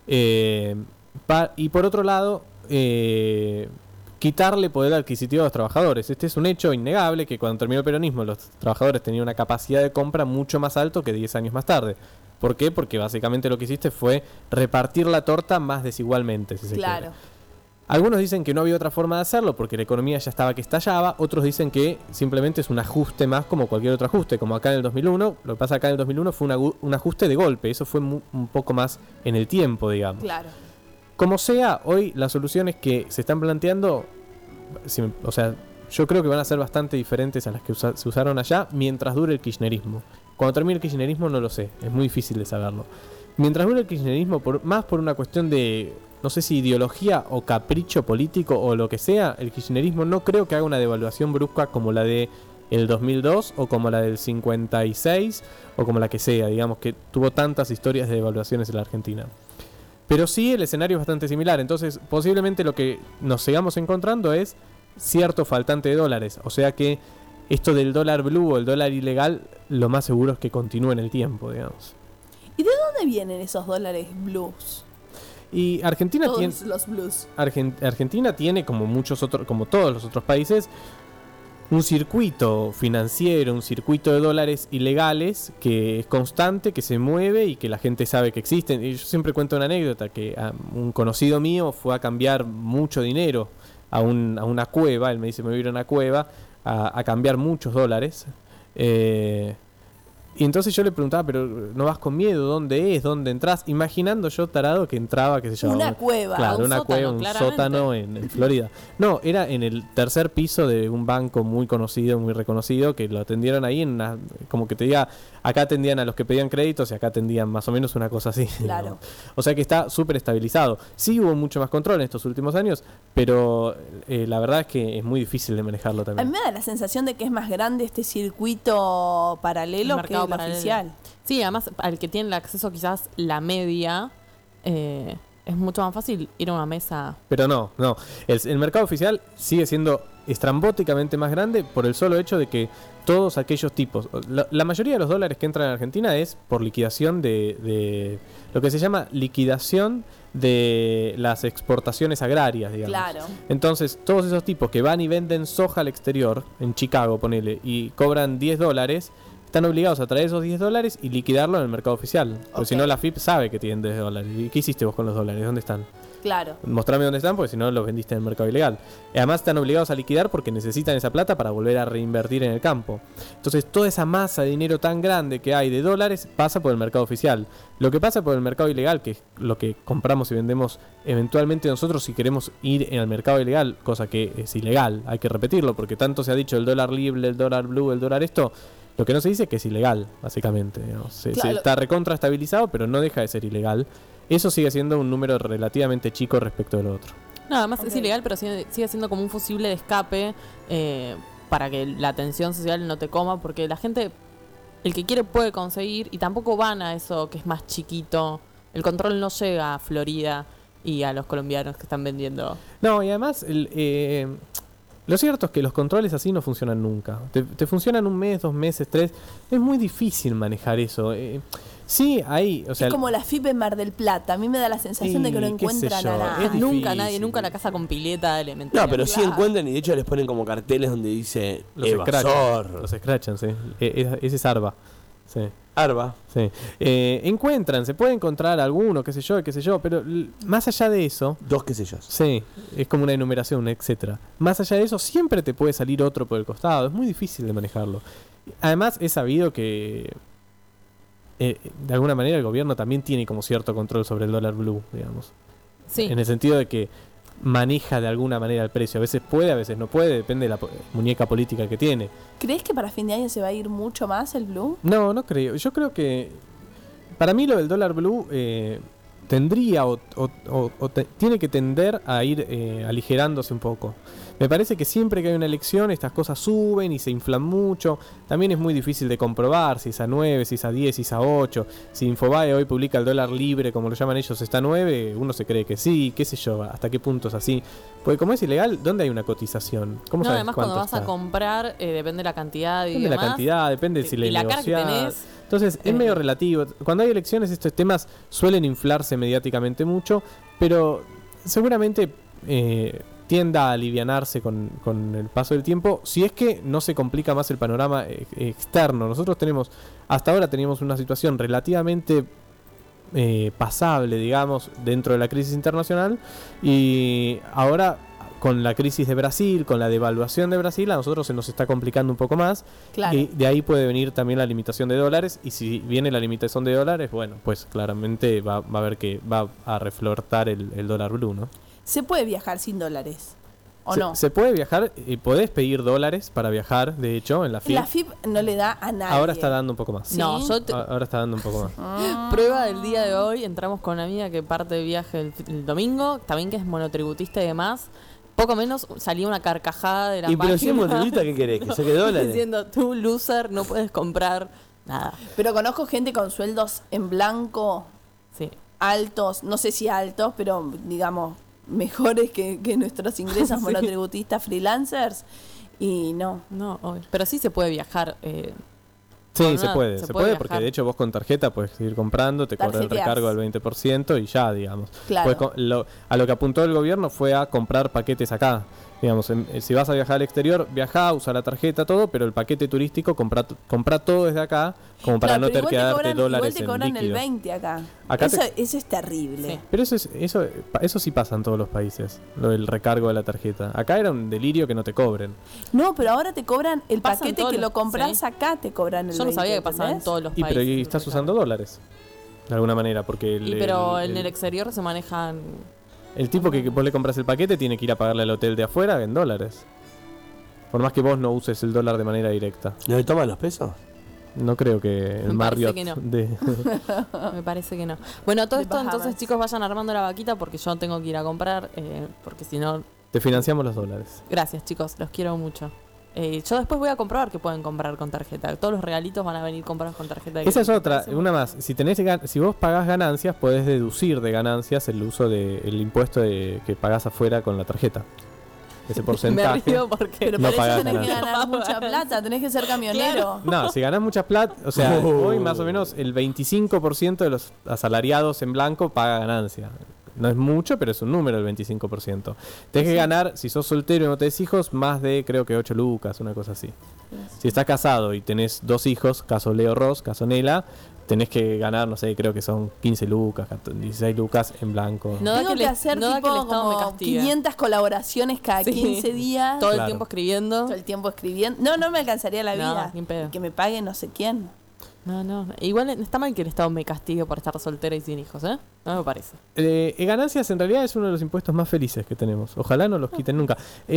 [SPEAKER 3] y por otro lado, quitarle poder adquisitivo a los trabajadores. Este es un hecho innegable que cuando terminó el peronismo los trabajadores tenían una capacidad de compra mucho más alto que 10 años más tarde. ¿Por qué? Porque básicamente lo que hiciste fue repartir la torta más desigualmente, si se
[SPEAKER 5] Claro.
[SPEAKER 3] quiere. Algunos dicen que no había otra forma de hacerlo porque la economía ya estaba que estallaba, otros dicen que simplemente es un ajuste más como cualquier otro ajuste, como acá en el 2001. Lo que pasa acá en el 2001 fue un ajuste de golpe, eso fue un poco más en el tiempo, digamos.
[SPEAKER 5] Claro.
[SPEAKER 3] Como sea, hoy las soluciones que se están planteando, o sea, yo creo que van a ser bastante diferentes a las que se usaron allá mientras dure el kirchnerismo. Cuando termine el kirchnerismo no lo sé, es muy difícil de saberlo. Mientras dure el kirchnerismo, más por una cuestión de, no sé si ideología o capricho político o lo que sea, el kirchnerismo no creo que haga una devaluación brusca como la de el 2002 o como la del 56 o como la que sea, digamos, que tuvo tantas historias de devaluaciones en la Argentina. Pero sí, el escenario es bastante similar. Entonces, posiblemente lo que nos sigamos encontrando es cierto faltante de dólares. O sea que esto del dólar blue o el dólar ilegal, lo más seguro es que continúe en el tiempo, digamos.
[SPEAKER 5] ¿Y de dónde vienen esos dólares blues?
[SPEAKER 3] Y Argentina tiene...
[SPEAKER 5] Todos los blues.
[SPEAKER 3] Argentina tiene, como todos los otros países, un circuito financiero, un circuito de dólares ilegales que es constante, que se mueve y que la gente sabe que existen. Y yo siempre cuento una anécdota, que un conocido mío fue a cambiar mucho dinero a una cueva, él me dice, me voy a ir a una cueva a cambiar muchos dólares. Y entonces yo le preguntaba, pero ¿no vas con miedo? ¿Dónde es? ¿Dónde entras? Imaginando yo, tarado, que entraba, qué sé yo.
[SPEAKER 5] Una cueva.
[SPEAKER 3] Claro,
[SPEAKER 4] un
[SPEAKER 3] una
[SPEAKER 4] sótano,
[SPEAKER 3] cueva, un
[SPEAKER 4] claramente.
[SPEAKER 3] sótano en Florida. No, era en el tercer piso de un banco muy conocido, muy reconocido, que lo atendieron ahí como que te diga, acá atendían a los que pedían créditos y acá atendían más o menos una cosa así.
[SPEAKER 5] Claro.
[SPEAKER 3] ¿no? O sea que está súper estabilizado. Sí hubo mucho más control en estos últimos años, pero la verdad es que es muy difícil de manejarlo
[SPEAKER 5] A mí
[SPEAKER 3] también.
[SPEAKER 5] me da la sensación de que es más grande este circuito paralelo
[SPEAKER 4] El
[SPEAKER 5] que
[SPEAKER 4] mercado
[SPEAKER 5] el
[SPEAKER 4] paralelo.
[SPEAKER 5] oficial.
[SPEAKER 4] Sí, además, al que tiene el acceso quizás la media, es mucho más fácil ir a una mesa.
[SPEAKER 3] Pero no. El mercado oficial sigue siendo estrambóticamente más grande por el solo hecho de que todos aquellos tipos, la mayoría de los dólares que entran en Argentina es por liquidación de lo que se llama liquidación de las exportaciones agrarias, digamos.
[SPEAKER 5] Claro.
[SPEAKER 3] Entonces, todos esos tipos que van y venden soja al exterior, en Chicago, ponele, y cobran $10, están obligados a traer esos $10 y liquidarlo en el mercado oficial. Porque si no, la FIP sabe que tienen $10. ¿Y qué hiciste vos con los dólares? ¿Dónde están?
[SPEAKER 5] Claro.
[SPEAKER 3] Mostrame dónde están, porque si no los vendiste en el mercado ilegal. Y además están obligados a liquidar porque necesitan esa plata para volver a reinvertir en el campo. Entonces toda esa masa de dinero tan grande que hay de dólares pasa por el mercado oficial. Lo que pasa por el mercado ilegal, que es lo que compramos y vendemos eventualmente nosotros si queremos ir en el mercado ilegal, cosa que es ilegal, hay que repetirlo, porque tanto se ha dicho el dólar libre, el dólar blue, el dólar esto. Lo que no se dice es que es ilegal, básicamente. Digamos. Se está recontra estabilizado, pero no deja de ser ilegal. Eso sigue siendo un número relativamente chico respecto del otro.
[SPEAKER 4] No, además es ilegal, pero sigue siendo como un fusible de escape para que la tensión social no te coma, porque la gente, el que quiere puede conseguir, y tampoco van a eso que es más chiquito. El control no llega a Florida y a los colombianos que están vendiendo.
[SPEAKER 3] No, y además lo cierto es que los controles así no funcionan nunca. Te funcionan 1 mes, 2 meses, 3. Es muy difícil manejar eso. Sí, ahí, o sea,
[SPEAKER 5] es como la FIP en Mar del Plata. A mí me da la sensación de que no encuentran a nada.
[SPEAKER 4] Nunca la casa con pileta elemental.
[SPEAKER 6] No, pero sí encuentran, y de hecho les ponen como carteles donde dice
[SPEAKER 3] los escrachan, sí. Ese es ARBA. Sí.
[SPEAKER 6] ARBA.
[SPEAKER 3] Sí. Encuentran, se puede encontrar alguno, qué sé yo, pero más allá de eso...
[SPEAKER 6] 2 qué sé yo.
[SPEAKER 3] Sí, es como una enumeración, etcétera. Más allá de eso, siempre te puede salir otro por el costado. Es muy difícil de manejarlo. Además, es sabido que... de alguna manera el gobierno también tiene como cierto control sobre el dólar blue, digamos.
[SPEAKER 4] Sí.
[SPEAKER 3] En el sentido de que maneja de alguna manera el precio. A veces puede, a veces no puede, depende de la muñeca política que tiene.
[SPEAKER 5] ¿Crees que para fin de año se va a ir mucho más el blue?
[SPEAKER 3] No, no creo. Yo creo que para mí lo del dólar blue tendría tiene que tender a ir aligerándose un poco. Me parece que siempre que hay una elección estas cosas suben y se inflan mucho. También es muy difícil de comprobar si es a 9, si es a 10, si es a 8. Si Infobae hoy publica el dólar libre, como lo llaman ellos, está a 9, uno se cree que sí, qué sé yo, hasta qué punto es así. Porque como es ilegal, ¿dónde hay una cotización? ¿Cómo sabes
[SPEAKER 4] además
[SPEAKER 3] cuánto
[SPEAKER 4] cuando vas
[SPEAKER 3] está?
[SPEAKER 4] a comprar, depende de la cantidad y
[SPEAKER 3] depende de
[SPEAKER 4] demás.
[SPEAKER 3] la cantidad, depende de si le
[SPEAKER 4] la cara que tenés.
[SPEAKER 3] Entonces es medio relativo. Cuando hay elecciones estos temas suelen inflarse mediáticamente mucho, pero seguramente tienda a alivianarse con el paso del tiempo, si es que no se complica más el panorama externo. Nosotros hasta ahora teníamos una situación relativamente pasable, digamos, dentro de la crisis internacional, y ahora con la crisis de Brasil, con la devaluación de Brasil, a nosotros se nos está complicando un poco más.
[SPEAKER 5] Claro.
[SPEAKER 3] Y de ahí puede venir también la limitación de dólares, y si viene la limitación de dólares, bueno, pues claramente va a ver que va a reflotar el dólar blue, ¿no?
[SPEAKER 5] ¿Se puede viajar sin dólares? ¿O no?
[SPEAKER 3] Se puede viajar y podés pedir dólares para viajar, de hecho, en la FIP.
[SPEAKER 5] La FIP no le da a nadie.
[SPEAKER 3] Ahora está dando un poco más.
[SPEAKER 5] ¿Sí?
[SPEAKER 4] No,
[SPEAKER 3] Ahora está dando un poco más.
[SPEAKER 4] Prueba del día de hoy, entramos con una amiga que parte de viaje el domingo, también que es monotributista y demás. Poco menos salía una carcajada de la
[SPEAKER 6] ¿Y pero si es
[SPEAKER 4] página
[SPEAKER 6] monotributista, qué querés? ¿Que saque dólares?
[SPEAKER 4] diciendo, tú loser, no puedes comprar nada.
[SPEAKER 5] Pero conozco gente con sueldos en blanco,
[SPEAKER 4] Sí.
[SPEAKER 5] altos, no sé si altos, pero digamos mejores que nuestros ingresos
[SPEAKER 4] Sí.
[SPEAKER 5] monotributistas freelancers, y no.
[SPEAKER 4] No, obvio. Pero sí se puede viajar.
[SPEAKER 3] Sí,
[SPEAKER 4] Con
[SPEAKER 3] se
[SPEAKER 4] una-
[SPEAKER 3] puede,
[SPEAKER 4] se
[SPEAKER 3] se
[SPEAKER 4] puede
[SPEAKER 3] puede, porque
[SPEAKER 4] viajar.
[SPEAKER 3] de hecho vos con tarjeta puedes seguir comprando, te cobra el
[SPEAKER 5] Tarjeteás.
[SPEAKER 3] recargo del 20% y ya, digamos.
[SPEAKER 5] Claro.
[SPEAKER 3] A lo que apuntó el gobierno fue a comprar paquetes acá. Digamos, si vas a viajar al exterior, viajá, usa la tarjeta, todo, pero el paquete turístico compra todo desde acá, como para
[SPEAKER 5] Claro,
[SPEAKER 3] no
[SPEAKER 5] pero
[SPEAKER 3] tener que
[SPEAKER 5] igual te
[SPEAKER 3] darte
[SPEAKER 5] cobran,
[SPEAKER 3] dólares
[SPEAKER 5] igual te
[SPEAKER 3] en
[SPEAKER 5] cobran el
[SPEAKER 3] líquido.
[SPEAKER 5] 20 acá.
[SPEAKER 3] Acá
[SPEAKER 5] Eso es terrible.
[SPEAKER 4] Sí.
[SPEAKER 3] Pero eso sí pasa en todos los países, lo del recargo de la tarjeta. Acá era un delirio que no te cobren.
[SPEAKER 5] No, pero ahora te cobran el
[SPEAKER 4] Pasa en
[SPEAKER 5] paquete
[SPEAKER 4] todos
[SPEAKER 5] que lo
[SPEAKER 4] los-
[SPEAKER 5] compras
[SPEAKER 4] sí.
[SPEAKER 5] acá, te cobran el 20.
[SPEAKER 4] Yo no sabía que pasaba en
[SPEAKER 5] ¿entendés?
[SPEAKER 4] todos los
[SPEAKER 3] Y
[SPEAKER 4] países.
[SPEAKER 3] pero y estás usando dólares, de alguna manera, porque
[SPEAKER 4] Pero en el exterior se manejan.
[SPEAKER 3] el tipo que vos le compras el paquete tiene que ir a pagarle al hotel de afuera en dólares. Por más que vos no uses el dólar de manera directa.
[SPEAKER 6] ¿No le toman los pesos?
[SPEAKER 3] No creo que el
[SPEAKER 4] Me
[SPEAKER 3] Marriott
[SPEAKER 4] parece que no.
[SPEAKER 3] de...
[SPEAKER 4] Me parece que no. Bueno, todo
[SPEAKER 5] De
[SPEAKER 4] esto,
[SPEAKER 5] Bahamas.
[SPEAKER 4] entonces, chicos, vayan armando la vaquita porque yo tengo que ir a comprar. Porque si no.
[SPEAKER 3] Te financiamos los dólares.
[SPEAKER 4] Gracias, chicos, los quiero mucho. Yo después voy a comprobar que pueden comprar con tarjeta. Todos los regalitos van a venir comprados con tarjeta. de
[SPEAKER 3] Esa es
[SPEAKER 4] crédito.
[SPEAKER 3] otra,
[SPEAKER 4] Parece
[SPEAKER 3] una más. Si vos pagás ganancias, podés deducir de ganancias el uso del impuesto que pagás afuera con la tarjeta. ese porcentaje.
[SPEAKER 4] Me río porque
[SPEAKER 5] Pero
[SPEAKER 3] No
[SPEAKER 5] por eso
[SPEAKER 3] pagás
[SPEAKER 5] tenés que
[SPEAKER 3] ganancias.
[SPEAKER 5] ganar mucha plata, tenés que ser camionero.
[SPEAKER 3] No, si ganás mucha plata, o sea, hoy más o menos el 25% de los asalariados en blanco paga ganancia. No es mucho, pero es un número el 25%. Tenés que ganar, si sos soltero y no tenés hijos, más de creo que 8 lucas, una cosa así. Si estás casado y tenés 2 hijos, caso Leo Ross, caso Nela, tenés que ganar, no sé, creo que son 15 lucas, 16 lucas en blanco.
[SPEAKER 4] No da
[SPEAKER 5] Tengo que
[SPEAKER 4] el-
[SPEAKER 5] hacer
[SPEAKER 4] no da
[SPEAKER 5] tipo
[SPEAKER 4] que el Estado me
[SPEAKER 5] como
[SPEAKER 4] castigue.
[SPEAKER 5] 500 colaboraciones cada
[SPEAKER 4] Sí.
[SPEAKER 5] 15 días.
[SPEAKER 4] Todo el
[SPEAKER 3] Claro.
[SPEAKER 4] tiempo escribiendo.
[SPEAKER 5] Todo el tiempo escribiendo. No me alcanzaría la
[SPEAKER 4] No,
[SPEAKER 5] vida.
[SPEAKER 4] ni en pedo.
[SPEAKER 5] Que me pague no sé quién.
[SPEAKER 4] No. Igual está mal que el Estado me castigue por estar soltera y sin hijos, ¿eh? No me parece.
[SPEAKER 3] Ganancias en realidad es uno de los impuestos más felices que tenemos. Ojalá no los quiten nunca.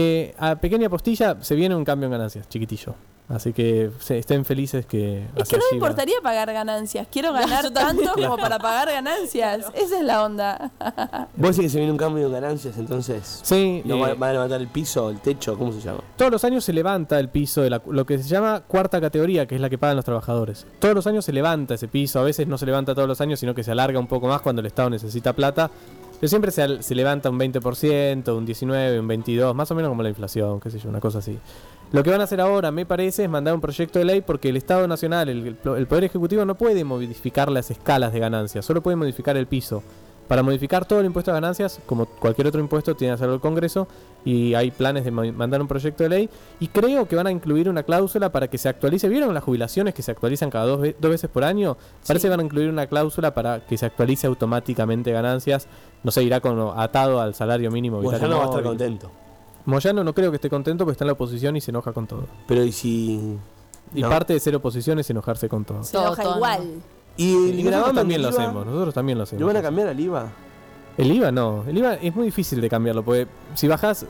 [SPEAKER 3] A pequeña postilla se viene un cambio en ganancias, chiquitillo. Así que estén felices que...
[SPEAKER 5] Es que no me importaría pagar ganancias. Quiero ganar
[SPEAKER 4] yo también.
[SPEAKER 5] tanto como para pagar ganancias. Esa es la onda.
[SPEAKER 6] ¿Vos decís que se viene un cambio de ganancias entonces?
[SPEAKER 3] Sí,
[SPEAKER 6] ¿No van a levantar el piso, el techo? ¿Cómo se llama?
[SPEAKER 3] todos los años se levanta el piso de lo que se llama cuarta categoría, que es la que pagan los trabajadores. Todos los años se levanta ese piso, a veces no se levanta todos los años, sino que se alarga un poco más cuando el Estado necesita plata. Pero siempre se levanta un 20%, un 19%, un 22%, más o menos como la inflación, qué sé yo, una cosa así. Lo que van a hacer ahora, me parece, es mandar un proyecto de ley porque el Estado Nacional, el Poder Ejecutivo, no puede modificar las escalas de ganancias, solo puede modificar el piso. Para modificar todo el impuesto de ganancias, como cualquier otro impuesto, tiene que hacerlo el Congreso y hay planes de mandar un proyecto de ley y creo que van a incluir una cláusula para que se actualice. ¿Vieron las jubilaciones que se actualizan cada dos veces por año? Parece que van a incluir una cláusula para que se actualice automáticamente ganancias. No sé, irá atado al salario mínimo
[SPEAKER 6] Bueno,
[SPEAKER 3] vital
[SPEAKER 6] ya no va a estar
[SPEAKER 3] móvil.
[SPEAKER 6] contento.
[SPEAKER 3] Moyano no creo que esté contento porque está en la oposición y se enoja con todo.
[SPEAKER 6] Pero ¿y si...?
[SPEAKER 3] Y
[SPEAKER 6] no?
[SPEAKER 3] parte de ser oposición es enojarse con todo.
[SPEAKER 5] Se enoja
[SPEAKER 4] Todo,
[SPEAKER 5] igual.
[SPEAKER 6] ¿Y
[SPEAKER 3] Y
[SPEAKER 6] el
[SPEAKER 3] nosotros
[SPEAKER 6] gravamen
[SPEAKER 3] también lo
[SPEAKER 6] del IVA?
[SPEAKER 3] hacemos, nosotros también lo hacemos.
[SPEAKER 6] ¿Lo van a cambiar al IVA?
[SPEAKER 3] El IVA no, el IVA es muy difícil de cambiarlo, porque si bajás,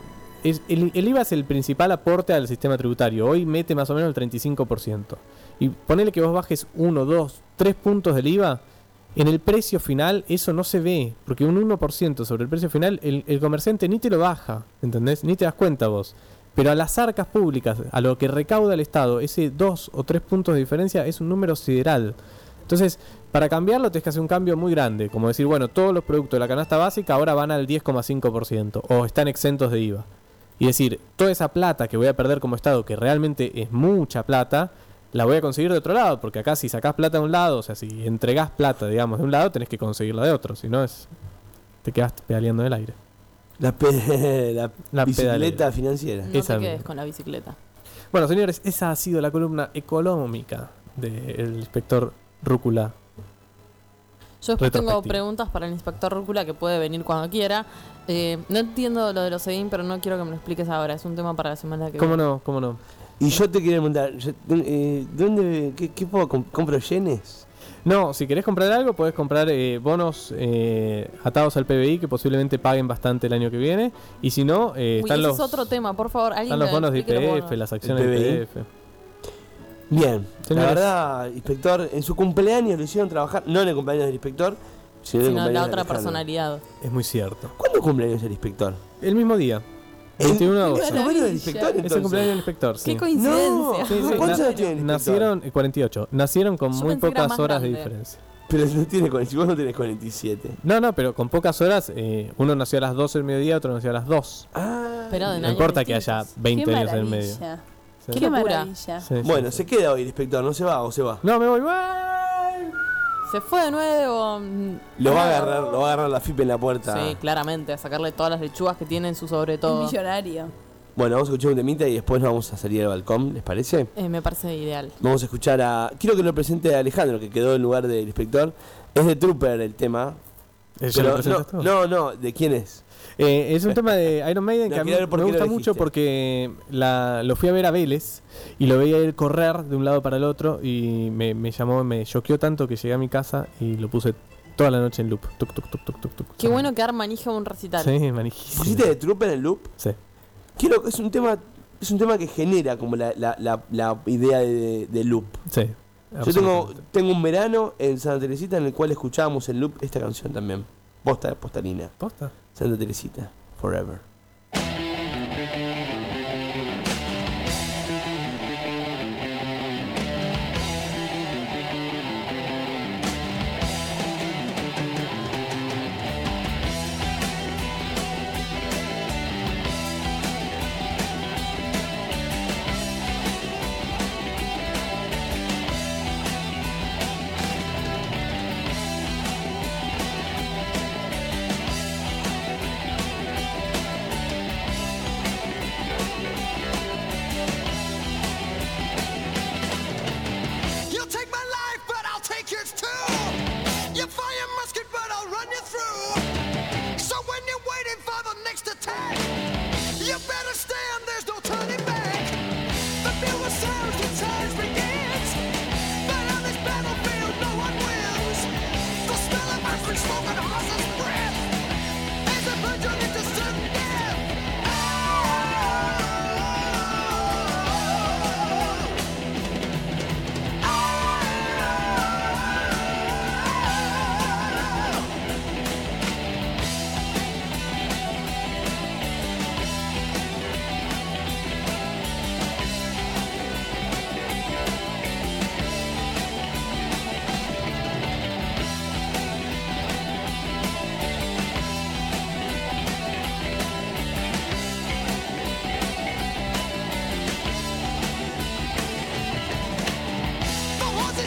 [SPEAKER 3] el IVA es el principal aporte al sistema tributario, hoy mete más o menos el 35%. Y ponele que vos bajes 1, 2, 3 puntos del IVA, en el precio final eso no se ve, porque un 1% sobre el precio final el comerciante ni te lo baja, ¿entendés? Ni te das cuenta vos. Pero a las arcas públicas, a lo que recauda el Estado, ese 2 o 3 puntos de diferencia es un número sideral. Entonces, para cambiarlo tenés que hacer un cambio muy grande, como decir, bueno, todos los productos de la canasta básica ahora van al 10,5% o están exentos de IVA. Y decir, toda esa plata que voy a perder como Estado, que realmente es mucha plata, la voy a conseguir de otro lado, porque acá si sacás plata de un lado, o sea, si entregás plata, digamos, de un lado, tenés que conseguirla de otro, si no te quedás pedaleando en el aire.
[SPEAKER 6] La
[SPEAKER 3] La
[SPEAKER 6] bicicleta
[SPEAKER 3] pedalera.
[SPEAKER 6] financiera.
[SPEAKER 4] No
[SPEAKER 3] Esa
[SPEAKER 4] te quedes
[SPEAKER 3] misma.
[SPEAKER 4] con la bicicleta.
[SPEAKER 3] Bueno, señores, esa ha sido la columna económica del inspector Rúcula.
[SPEAKER 4] Yo después tengo
[SPEAKER 3] Retrospectiva.
[SPEAKER 4] preguntas para el inspector Rúcula que puede venir cuando quiera. No entiendo lo de los EDIN, pero no quiero que me lo expliques ahora. Es un tema para la semana que
[SPEAKER 3] ¿Cómo
[SPEAKER 4] viene.
[SPEAKER 3] no? ¿Cómo no?
[SPEAKER 6] Y yo te quería preguntar, ¿dónde, qué puedo compro yenes?
[SPEAKER 3] No, si querés comprar algo, podés comprar bonos atados al PBI que posiblemente paguen bastante el año que viene. Y si no,
[SPEAKER 4] Uy,
[SPEAKER 3] están
[SPEAKER 4] ese
[SPEAKER 3] los,
[SPEAKER 4] es otro tema, por favor. Alguien
[SPEAKER 3] están los
[SPEAKER 4] me
[SPEAKER 3] bonos de
[SPEAKER 4] explique los
[SPEAKER 3] IPF,
[SPEAKER 4] bonos.
[SPEAKER 3] las acciones
[SPEAKER 6] El
[SPEAKER 3] de
[SPEAKER 6] PBI.
[SPEAKER 3] IPF.
[SPEAKER 6] Bien,
[SPEAKER 3] Señores.
[SPEAKER 6] la verdad, inspector, en su cumpleaños lo hicieron trabajar, no en el cumpleaños del inspector, sino en el
[SPEAKER 4] Sino
[SPEAKER 6] cumpleaños
[SPEAKER 4] la
[SPEAKER 6] de
[SPEAKER 4] otra
[SPEAKER 6] Alejandro.
[SPEAKER 4] personalidad.
[SPEAKER 3] Es muy cierto.
[SPEAKER 6] ¿Cuándo cumpleaños el inspector?
[SPEAKER 3] El mismo día, 21 de
[SPEAKER 6] ¿Es
[SPEAKER 3] agosto.
[SPEAKER 6] el cumpleaños del inspector
[SPEAKER 3] Es el cumpleaños del inspector, sí.
[SPEAKER 4] Qué coincidencia.
[SPEAKER 6] No,
[SPEAKER 3] Sí, sí,
[SPEAKER 6] ¿cuántos años tiene el inspector?
[SPEAKER 3] Nacieron 48. Nacieron con
[SPEAKER 4] Yo
[SPEAKER 3] muy
[SPEAKER 4] pensé que era
[SPEAKER 3] pocas
[SPEAKER 4] más
[SPEAKER 3] horas de
[SPEAKER 4] grande.
[SPEAKER 3] diferencia.
[SPEAKER 6] Pero no tiene, si vos no tenés 47.
[SPEAKER 3] No, pero con pocas horas. Uno nació a las 12 del mediodía, otro nació a las 2.
[SPEAKER 6] Ah,
[SPEAKER 4] Pero de
[SPEAKER 3] No
[SPEAKER 4] años
[SPEAKER 3] importa que
[SPEAKER 4] distintos.
[SPEAKER 3] haya 20
[SPEAKER 5] Qué
[SPEAKER 3] años en el medio.
[SPEAKER 5] maravilla.
[SPEAKER 3] Sí.
[SPEAKER 5] Qué
[SPEAKER 4] locura.
[SPEAKER 5] maravilla.
[SPEAKER 3] Sí, sí,
[SPEAKER 6] bueno,
[SPEAKER 3] sí.
[SPEAKER 6] se queda hoy el inspector, ¿no se va o se va?
[SPEAKER 3] No, me voy.
[SPEAKER 4] Se fue de nuevo.
[SPEAKER 6] Lo va a agarrar la FIP en la puerta.
[SPEAKER 4] Sí, claramente, a sacarle todas las lechugas que tiene en su sobre
[SPEAKER 5] Un
[SPEAKER 4] todo.
[SPEAKER 5] millonario.
[SPEAKER 6] Bueno, vamos a escuchar un temita y después nos vamos a salir al balcón, ¿les parece?
[SPEAKER 4] Me parece ideal.
[SPEAKER 6] Vamos a escuchar a... Quiero que lo presente a Alejandro, que quedó en lugar del inspector. Es de Trooper el tema.
[SPEAKER 3] ¿Ya lo presentas tú?
[SPEAKER 6] No, ¿de quién es?
[SPEAKER 3] Es un tema de Iron Maiden
[SPEAKER 6] No,
[SPEAKER 3] que a mí
[SPEAKER 6] quería ver por
[SPEAKER 3] me
[SPEAKER 6] qué lo
[SPEAKER 3] gusta mucho
[SPEAKER 6] elegiste.
[SPEAKER 3] porque lo fui a ver a Vélez y lo veía ir correr de un lado para el otro y me llamó, me choqueó tanto que llegué a mi casa y lo puse toda la noche en loop. Tuc, tuc, tuc, tuc, tuc, tuc.
[SPEAKER 4] Qué bueno que manija un recital.
[SPEAKER 3] Sí, manijísimo.
[SPEAKER 6] ¿Pusiste de Trooper en loop?
[SPEAKER 3] Sí.
[SPEAKER 6] Es un tema que genera como la idea de loop.
[SPEAKER 3] Sí.
[SPEAKER 6] Yo tengo un verano en Santa Teresita en el cual escuchábamos en loop esta canción también. Postalina.
[SPEAKER 3] ¿Posta?
[SPEAKER 6] Santa Teresita, Forever.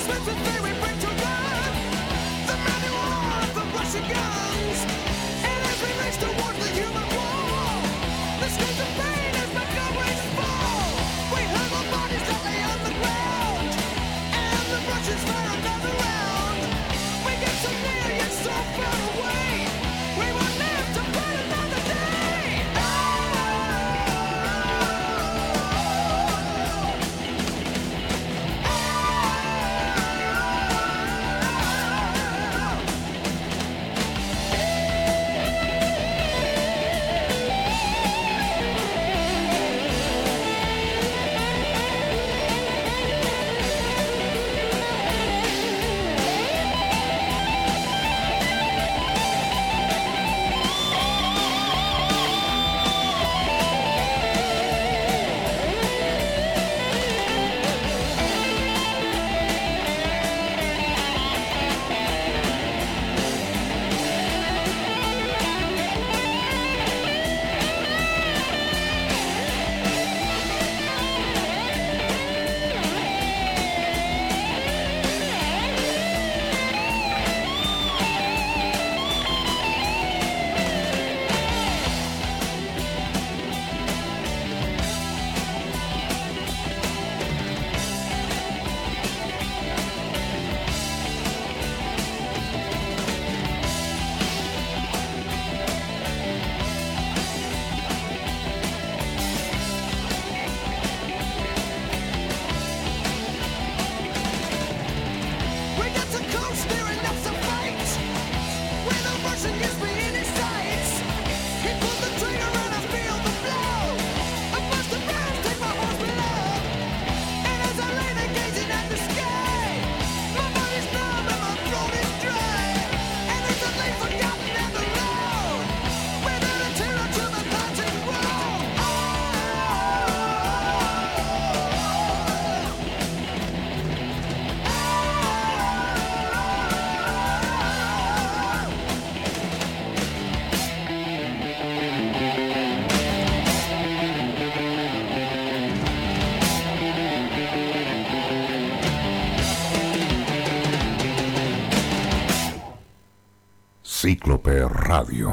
[SPEAKER 1] Cíclope Radio.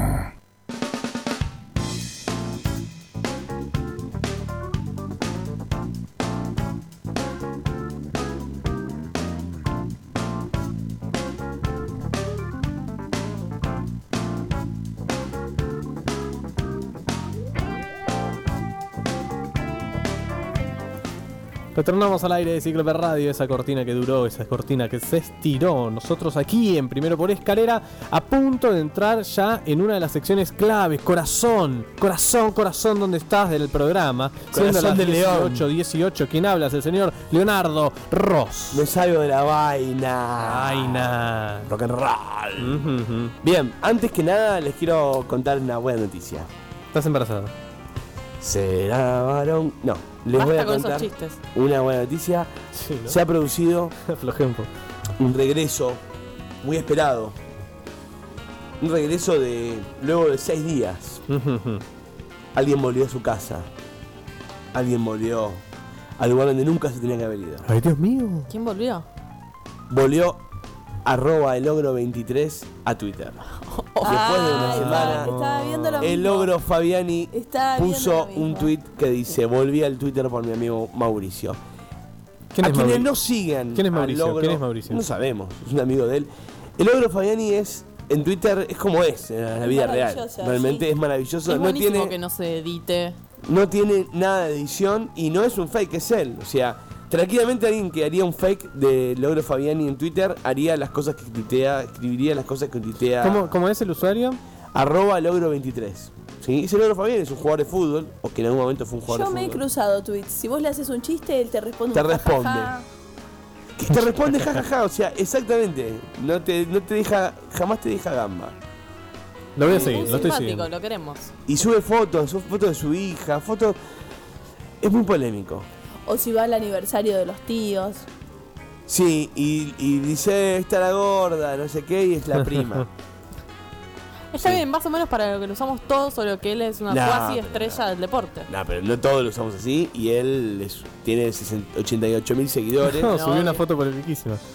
[SPEAKER 3] Retornamos al aire de Cíclope Radio, esa cortina que duró, esa cortina que se estiró. Nosotros aquí en Primero por Escalera, a punto de entrar ya en una de las secciones claves, corazón, ¿dónde estás del programa?
[SPEAKER 6] Corazón del león.
[SPEAKER 3] 18, ¿quién habla? Es el señor Leonardo Ross.
[SPEAKER 6] Me salgo de la vaina. Rock and roll. Bien, antes que nada les quiero contar una buena noticia.
[SPEAKER 3] ¿Estás embarazada?
[SPEAKER 6] ¿Será varón? No, les voy a contar una buena noticia.
[SPEAKER 3] Sí, ¿no?
[SPEAKER 6] Se ha producido un regreso muy esperado. Un regreso de luego de 6 días. Alguien volvió a su casa. Alguien volvió al lugar donde nunca se tenía que haber ido.
[SPEAKER 3] Ay, Dios mío.
[SPEAKER 4] ¿Quién volvió?
[SPEAKER 6] Volvió @elogro23 a Twitter. Después de una semana, el Logro Fabiani puso un tweet que dice: volví al Twitter por mi amigo Mauricio.
[SPEAKER 3] ¿Quién
[SPEAKER 6] a
[SPEAKER 3] es
[SPEAKER 6] quienes
[SPEAKER 3] Mauricio?
[SPEAKER 6] no sigan
[SPEAKER 3] ¿Quién es Mauricio?
[SPEAKER 6] Logro,
[SPEAKER 3] ¿Quién es Mauricio?
[SPEAKER 6] No sabemos, es un amigo de él. El Logro Fabiani es en Twitter es como es en la vida real. Realmente es maravilloso.
[SPEAKER 4] Es
[SPEAKER 6] no
[SPEAKER 4] buenísimo
[SPEAKER 6] tiene
[SPEAKER 4] que no se edite.
[SPEAKER 6] No tiene nada de edición y no es un fake, es él. O sea, tranquilamente alguien que haría un fake de Logro Fabiani en Twitter haría las cosas que tuitea, escribiría las cosas que tuitea.
[SPEAKER 3] ¿Cómo es el usuario?
[SPEAKER 6] @Logro23. ¿Sí? Ese Logro Fabiani es un jugador de fútbol, o que en algún momento fue un jugador de fútbol.
[SPEAKER 5] Yo me he cruzado tweets. Si vos le haces un chiste, él te responde
[SPEAKER 6] Te
[SPEAKER 5] un
[SPEAKER 6] responde.
[SPEAKER 5] jajaja.
[SPEAKER 6] Que te responde jajaja, o sea, exactamente. No te deja, jamás te deja gamba.
[SPEAKER 3] Lo voy a seguir,
[SPEAKER 4] Muy
[SPEAKER 3] lo estoy
[SPEAKER 4] simpático,
[SPEAKER 3] siguiendo.
[SPEAKER 4] lo queremos.
[SPEAKER 6] Y sube fotos de su hija, fotos. Es muy polémico.
[SPEAKER 5] O si va al aniversario de los tíos.
[SPEAKER 6] Sí, y dice, está la gorda, no sé qué, y es la prima.
[SPEAKER 4] Está bien, más o menos para lo que lo usamos todos, solo que él es una cuasi estrella del deporte.
[SPEAKER 6] No, pero no todos lo usamos así, y él tiene 88.000 seguidores.
[SPEAKER 3] No, subió una foto polemiquísima.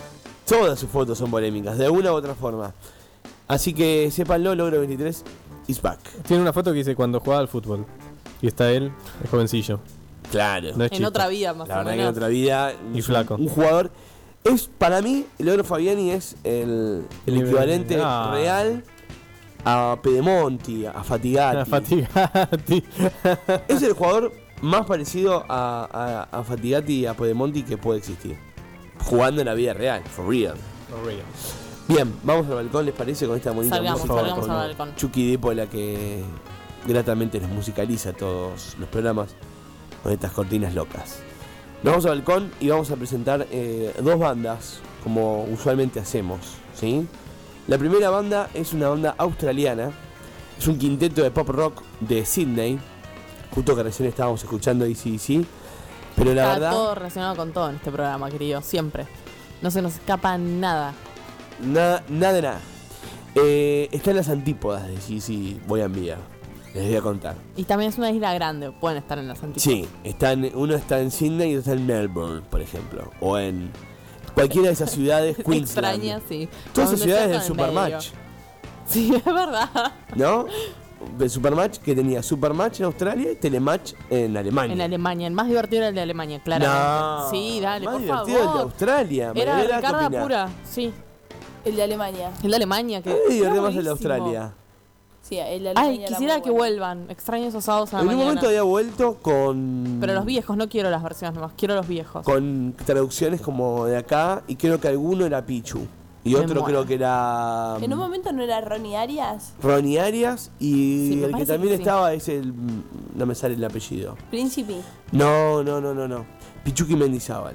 [SPEAKER 6] Todas sus fotos son polémicas, de una u otra forma. Así que sépanlo, Logro 23 is back.
[SPEAKER 3] Tiene una foto que dice cuando jugaba al fútbol. Y está él, el jovencillo.
[SPEAKER 6] Claro.
[SPEAKER 3] No es
[SPEAKER 4] En
[SPEAKER 3] chiste.
[SPEAKER 4] otra vida, más
[SPEAKER 6] La
[SPEAKER 4] o
[SPEAKER 6] verdad que en
[SPEAKER 4] menos.
[SPEAKER 6] otra vida.
[SPEAKER 3] Y flaco.
[SPEAKER 6] Un jugador. Es, para mí, Logro Fabiani es el equivalente real a Pedemonti, a Fatigati.
[SPEAKER 3] Fatigati.
[SPEAKER 6] Es el jugador más parecido a Fatigati y a Pedemonti que puede existir. Jugando en la vida real, for real. Bien, vamos al balcón, ¿les parece? Con esta bonita
[SPEAKER 4] Salgamos,
[SPEAKER 6] música.
[SPEAKER 4] salgamos
[SPEAKER 6] con
[SPEAKER 4] al balcón.
[SPEAKER 6] Chucky Depo, la que gratamente nos musicaliza todos los programas con estas cortinas locas. Nos vamos al balcón y vamos a presentar dos bandas, como usualmente hacemos, ¿sí? La primera banda es una banda australiana, es un quinteto de pop rock de Sydney, justo que recién estábamos escuchando AC/DC, pero la
[SPEAKER 4] Está
[SPEAKER 6] verdad,
[SPEAKER 4] todo relacionado con todo en este programa, querido. Siempre. No se nos escapa nada.
[SPEAKER 6] nada de nada. Está en las antípodas de AC/DC, voy a enviar, les voy a contar.
[SPEAKER 4] Y también es una isla grande. Pueden estar en las antípodas.
[SPEAKER 6] Sí, uno está en Sydney y otro está en Melbourne, por ejemplo, o en cualquiera de esas ciudades, Queensland.
[SPEAKER 4] Extraña, sí.
[SPEAKER 6] Todas
[SPEAKER 4] Con
[SPEAKER 6] esas
[SPEAKER 4] un
[SPEAKER 6] ciudades del
[SPEAKER 4] desierto en el medio.
[SPEAKER 6] Supermatch,
[SPEAKER 4] Sí, es verdad.
[SPEAKER 6] ¿no? El Supermatch, que tenía Supermatch en Australia y Telematch en Alemania.
[SPEAKER 4] En Alemania. El más divertido era el de Alemania, claramente.
[SPEAKER 6] No,
[SPEAKER 4] Sí, dale,
[SPEAKER 6] más
[SPEAKER 4] por
[SPEAKER 6] divertido el de
[SPEAKER 4] favor.
[SPEAKER 6] Australia.
[SPEAKER 4] Era
[SPEAKER 6] Mariela, ¿qué
[SPEAKER 4] Ricarda
[SPEAKER 6] opinás?
[SPEAKER 4] pura, sí.
[SPEAKER 5] El de Alemania.
[SPEAKER 4] El de Alemania, que.
[SPEAKER 6] A mí me divierte
[SPEAKER 4] era
[SPEAKER 6] más el de
[SPEAKER 4] buenísimo.
[SPEAKER 6] Australia.
[SPEAKER 5] Sí, el de Alemania.
[SPEAKER 4] Ay,
[SPEAKER 5] era
[SPEAKER 4] quisiera
[SPEAKER 5] muy
[SPEAKER 4] que
[SPEAKER 5] bueno.
[SPEAKER 4] vuelvan. Extraño esos sábados a la
[SPEAKER 6] En un
[SPEAKER 4] mañana.
[SPEAKER 6] momento había vuelto con.
[SPEAKER 4] Pero los viejos, no quiero las versiones nuevas, quiero los viejos.
[SPEAKER 6] Con traducciones como de acá, y creo que alguno era Pichu. Y
[SPEAKER 4] Me
[SPEAKER 6] otro
[SPEAKER 4] muero.
[SPEAKER 6] creo que era.
[SPEAKER 5] En un momento no era Ronnie Arias,
[SPEAKER 6] Ronnie Arias. Y
[SPEAKER 4] Sí, me
[SPEAKER 6] el que
[SPEAKER 4] parece
[SPEAKER 6] también
[SPEAKER 4] que sí.
[SPEAKER 6] estaba es el. No me sale el apellido.
[SPEAKER 5] Príncipe.
[SPEAKER 6] No. Pichuki Mendizábal,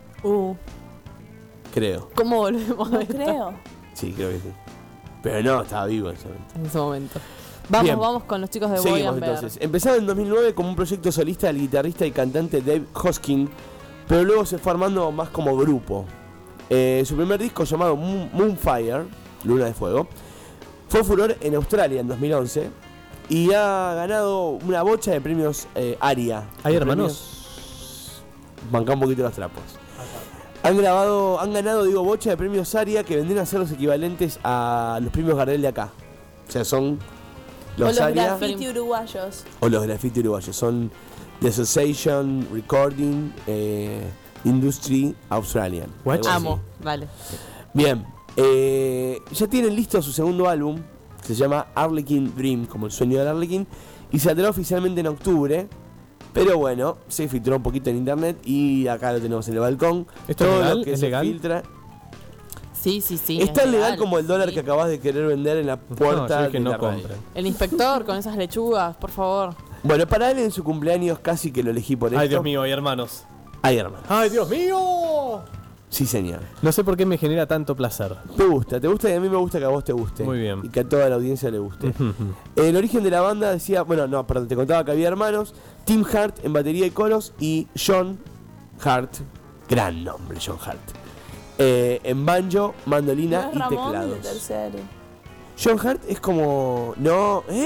[SPEAKER 6] creo.
[SPEAKER 4] ¿Cómo volvemos
[SPEAKER 5] No
[SPEAKER 4] de esto?
[SPEAKER 5] creo.
[SPEAKER 6] Sí, creo que sí. Pero no, estaba vivo en ese momento.
[SPEAKER 4] En ese momento. Vamos,
[SPEAKER 6] Bien.
[SPEAKER 4] vamos con los chicos de Boy
[SPEAKER 6] Seguimos
[SPEAKER 4] and Bear.
[SPEAKER 6] entonces. Empezaron en 2009 como un proyecto solista del guitarrista y cantante Dave Hoskin, pero luego se fue armando más como grupo. Su primer disco, llamado Moonfire, Luna de Fuego, fue furor en Australia en 2011 y ha ganado una bocha de premios ARIA.
[SPEAKER 3] ¿Hay
[SPEAKER 6] De
[SPEAKER 3] hermanos?
[SPEAKER 6] premios- Banca un poquito los trapos. Han ganado, bocha de premios ARIA que vendrían a ser los equivalentes a los premios Gardel de acá. O sea, son
[SPEAKER 5] O los
[SPEAKER 6] ARIA
[SPEAKER 5] graffiti uruguayos.
[SPEAKER 6] o los graffiti uruguayos. Son The Association Recording Industry Australian.
[SPEAKER 3] What?
[SPEAKER 6] Algo así.
[SPEAKER 4] Amo, dale.
[SPEAKER 6] Bien, ya tienen listo su segundo álbum, que se llama Harlequin Dream, como el sueño del Harlequin, y saldrá oficialmente en octubre. Pero bueno, se filtró un poquito en internet y acá lo tenemos en el balcón.
[SPEAKER 3] ¿Esto es
[SPEAKER 6] Todo
[SPEAKER 3] legal?
[SPEAKER 6] lo que
[SPEAKER 3] ¿Es
[SPEAKER 6] se
[SPEAKER 3] legal?
[SPEAKER 6] filtra.
[SPEAKER 4] Sí, sí, sí.
[SPEAKER 6] Es tan legal
[SPEAKER 4] legal,
[SPEAKER 6] como el dólar
[SPEAKER 4] sí.
[SPEAKER 6] que acabas de querer vender en la
[SPEAKER 3] No,
[SPEAKER 6] puerta
[SPEAKER 3] yo es que
[SPEAKER 6] de
[SPEAKER 3] no
[SPEAKER 6] la radio.
[SPEAKER 3] compren.
[SPEAKER 4] El inspector con esas lechugas, por favor.
[SPEAKER 6] Bueno, para él en su cumpleaños casi que lo elegí por esto.
[SPEAKER 3] Ay, Dios mío, hay hermanos.
[SPEAKER 6] Ay, hermano.
[SPEAKER 3] ¡Ay, Dios mío!
[SPEAKER 6] Sí, señor.
[SPEAKER 3] No sé por qué me genera tanto placer.
[SPEAKER 6] Te gusta y a mí me gusta que a vos te guste.
[SPEAKER 3] Muy bien.
[SPEAKER 6] Y que a toda la audiencia le guste. El origen de la banda decía, te contaba que había hermanos, Tim Hart en batería y coros y John Hart, gran nombre John Hart, en banjo, mandolina
[SPEAKER 5] No es
[SPEAKER 6] y
[SPEAKER 5] Ramón de
[SPEAKER 6] teclados.
[SPEAKER 5] tercero.
[SPEAKER 6] John Hart es como... No, ¿eh?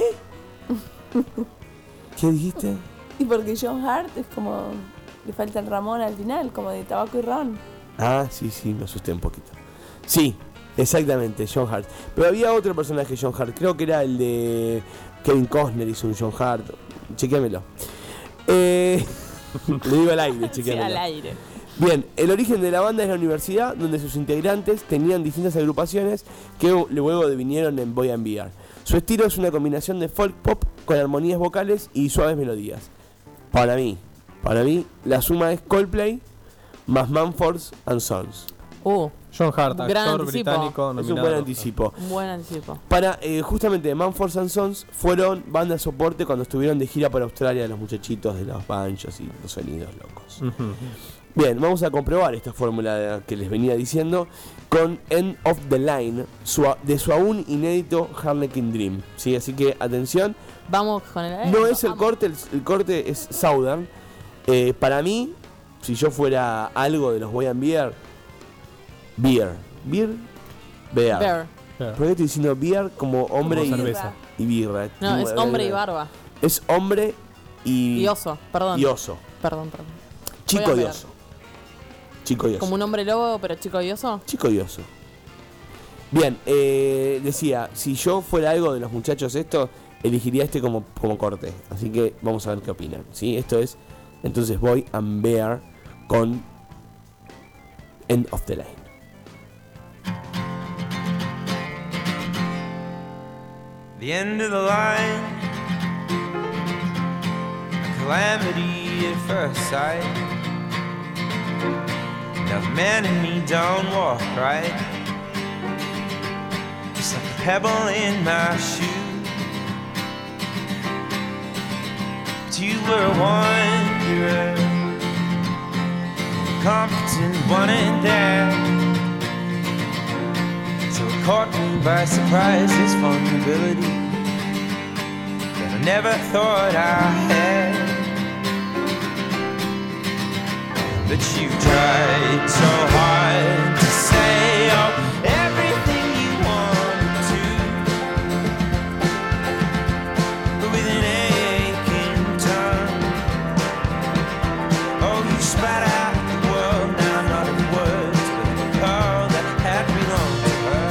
[SPEAKER 6] ¿Qué dijiste?
[SPEAKER 5] Y porque John Hart es como. Le falta el Ramón al final, como de tabaco y ron.
[SPEAKER 6] Ah, sí, me asusté un poquito. Sí, exactamente, John Hart. Pero había otro personaje John Hart, creo que era el de Kevin Costner, hizo un John Hart. Chequéamelo. Le digo al aire,
[SPEAKER 4] Sí,
[SPEAKER 6] chequéamelo.
[SPEAKER 4] al aire.
[SPEAKER 6] Bien, el origen de la banda es la universidad, donde sus integrantes tenían distintas agrupaciones que luego devinieron en Boy and Bear. Su estilo es una combinación de folk pop con armonías vocales y suaves melodías. Para mí, la suma es Coldplay más Mumford & Sons.
[SPEAKER 3] John Hart,
[SPEAKER 4] Gran
[SPEAKER 3] actor
[SPEAKER 4] anticipo.
[SPEAKER 3] británico
[SPEAKER 6] Es
[SPEAKER 3] nominado.
[SPEAKER 6] un buen anticipo.
[SPEAKER 4] Un buen anticipo.
[SPEAKER 6] Para, justamente, Mumford & Sons fueron banda de soporte cuando estuvieron de gira por Australia los muchachitos de los banjos y los sonidos locos. Bien, vamos a comprobar esta fórmula que les venía diciendo con End of the Line, de su aún inédito Harlequin Dream. ¿Sí? Así que, atención,
[SPEAKER 4] Vamos con el
[SPEAKER 6] no es el corte, el corte es Southern. Para mí, si yo fuera algo de los Boy and Bear, Bear.
[SPEAKER 4] Bear.
[SPEAKER 6] ¿Por qué estoy diciendo beer como hombre
[SPEAKER 3] Como
[SPEAKER 6] y
[SPEAKER 3] cerveza.
[SPEAKER 6] y birra?
[SPEAKER 4] No, es hombre y barba.
[SPEAKER 6] Es hombre y
[SPEAKER 4] Y oso, perdón.
[SPEAKER 6] y oso.
[SPEAKER 4] Perdón.
[SPEAKER 6] Chico
[SPEAKER 4] Voy a
[SPEAKER 6] de
[SPEAKER 4] ver.
[SPEAKER 6] oso. Chico y oso.
[SPEAKER 4] Como un hombre lobo, pero chico y oso.
[SPEAKER 6] Chico y oso. Bien, decía, si yo fuera algo de los muchachos estos, elegiría este como corte. Así que vamos a ver qué opinan. ¿Sí? Esto es, entonces, Boy and Bear con End of the Line.
[SPEAKER 10] The end of the line, a calamity at first sight. Now the man in me don't walk right, just like a pebble in my shoe. But you were a wanderer, competent one and there. So it caught me by surprise, this vulnerability that I never thought I had. But you tried so hard to say, oh, everything you wanted to, but with an aching tongue. Oh, you spat out the world, now not in words, but in a call that had belonged to her.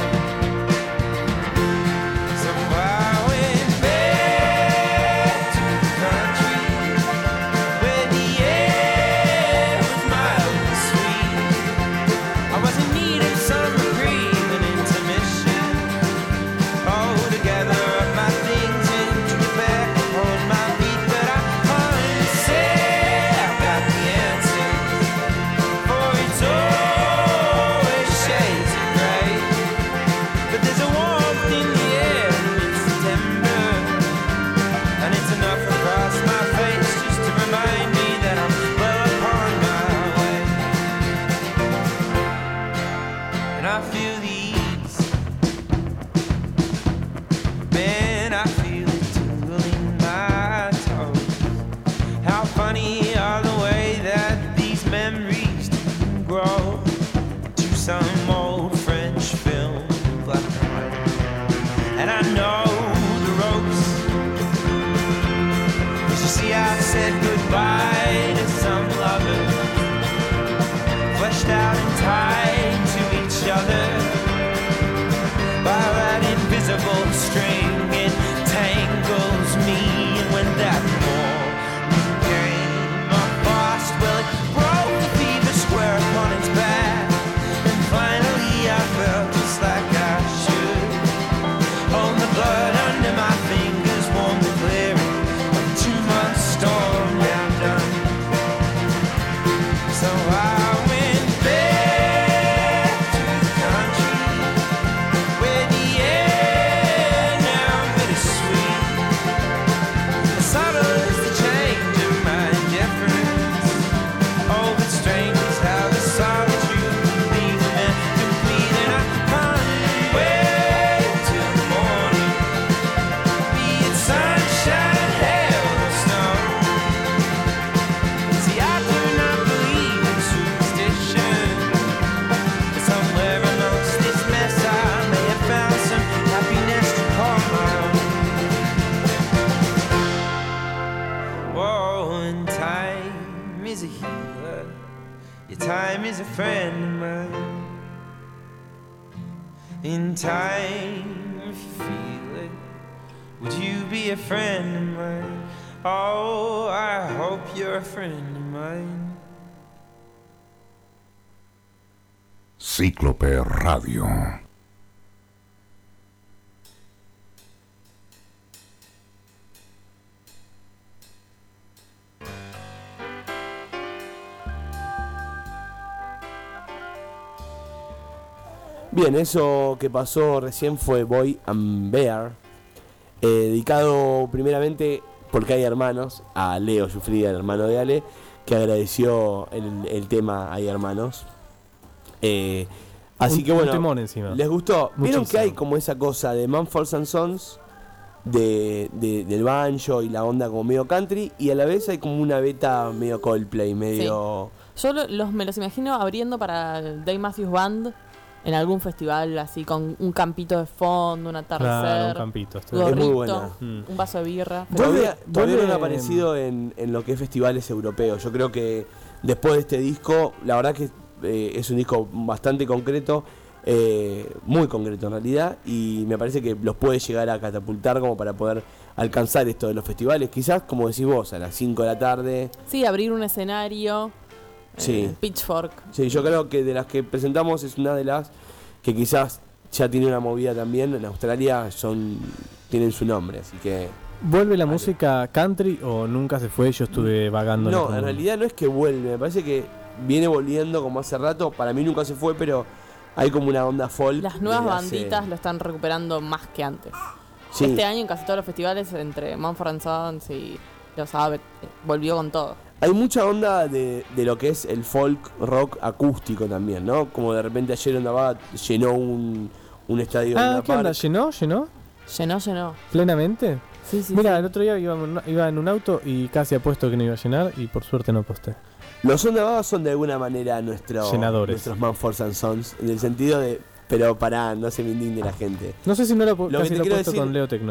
[SPEAKER 10] So I went back to the country where the air was mild and sweet. I was in need of some reprieve and intermission. Oh, to gather up my things and to get back on my feet. But I couldn't say I've got the answers, for it's always shades of gray. But there's a warmth in the air in September, and it's enough across my face just to remind me that I'm well upon my way. And I feel the ease, man, I feel it tickling my toes. How funny are the way that these memories do grow to some old French film, black and white. And I know the ropes, 'cause you see I've said goodbye to some lovers, fleshed out and tied to each other by that invisible string. It tangles me, and when that morning came, I fast, well, it broke the fever square upon its back, and finally I felt just like I should. Oh, the blood under my fingers warmed the clearing of a 2-month storm now done. So I went back to the country where the air now bittersweet, as subtle as the change of my indifference. Oh, but strange is how the solitude leaves a man complete. And I can't wait till the morning, be it sunshine, hail, or snow. See, I do not believe in superstition, but somewhere amongst this mess I may have found some happiness to call my own. Whoa, and time is a healer, your time is a friend of mine. In time, if you feel it, would you be a friend of mine? Oh, I hope you're a friend of mine.
[SPEAKER 1] Cíclope Radio.
[SPEAKER 6] Bien, eso que pasó recién fue Boy and Bear, dedicado primeramente, porque hay hermanos, a Leo Giuffrida, el hermano de Ale, que agradeció el tema Hay Hermanos. Así que bueno,
[SPEAKER 3] un temón encima.
[SPEAKER 6] ¿les gustó? ¿Vieron
[SPEAKER 3] Muchísimo.
[SPEAKER 6] que hay como esa cosa de Mumford & Sons, del banjo y la onda como medio country, y a la vez hay como una beta medio Coldplay, medio...
[SPEAKER 4] Yo me los imagino abriendo para el Dave Matthews Band en algún festival así, con un campito de fondo, un atardecer,
[SPEAKER 3] Claro, un campito.
[SPEAKER 6] Es muy buena.
[SPEAKER 4] un vaso de birra.
[SPEAKER 6] Todavía
[SPEAKER 3] Vuelve-
[SPEAKER 6] no han aparecido en lo que es festivales europeos. Yo creo que después de este disco, la verdad que es un disco bastante concreto, muy concreto en realidad, y me parece que los puede llegar a catapultar como para poder alcanzar esto de los festivales, quizás como decís vos, a las 5 de la tarde.
[SPEAKER 4] Sí, abrir un escenario.
[SPEAKER 6] Sí.
[SPEAKER 4] Pitchfork.
[SPEAKER 6] Sí, yo creo que de las que presentamos es una de las que quizás ya tiene una movida también. En Australia tienen su nombre, así que...
[SPEAKER 3] ¿Vuelve la música country o nunca se fue? Yo estuve vagando.
[SPEAKER 6] No, en realidad no es que vuelve, me parece que viene volviendo como hace rato. Para mí nunca se fue, pero hay como una onda folk.
[SPEAKER 4] Las nuevas
[SPEAKER 6] desde hace-
[SPEAKER 4] banditas lo están recuperando más que antes.
[SPEAKER 6] Sí.
[SPEAKER 4] Este año en casi todos los festivales, entre Mumford & Sons y los Abbott, volvió con todo.
[SPEAKER 6] Hay mucha onda de lo que es el folk rock acústico también, ¿no? Como de repente ayer Onda Vaga llenó un estadio en
[SPEAKER 3] Ah,
[SPEAKER 6] Luna
[SPEAKER 3] ¿qué onda?
[SPEAKER 6] Park.
[SPEAKER 3] ¿Llenó?
[SPEAKER 4] Llenó.
[SPEAKER 3] ¿Plenamente?
[SPEAKER 4] Sí, sí.
[SPEAKER 3] Mira,
[SPEAKER 4] sí.
[SPEAKER 3] el otro día iba en un auto y casi apuesto que no iba a llenar y por suerte no aposté.
[SPEAKER 6] Los Onda Vaga son de alguna manera nuestros Mumford & Sons, en el sentido de... Pero pará, no se me indigne la gente.
[SPEAKER 3] No sé si no lo
[SPEAKER 6] Lo que
[SPEAKER 3] casi
[SPEAKER 6] te
[SPEAKER 3] lo he
[SPEAKER 6] quiero
[SPEAKER 3] puesto
[SPEAKER 6] decir-
[SPEAKER 3] con Leo Tecno.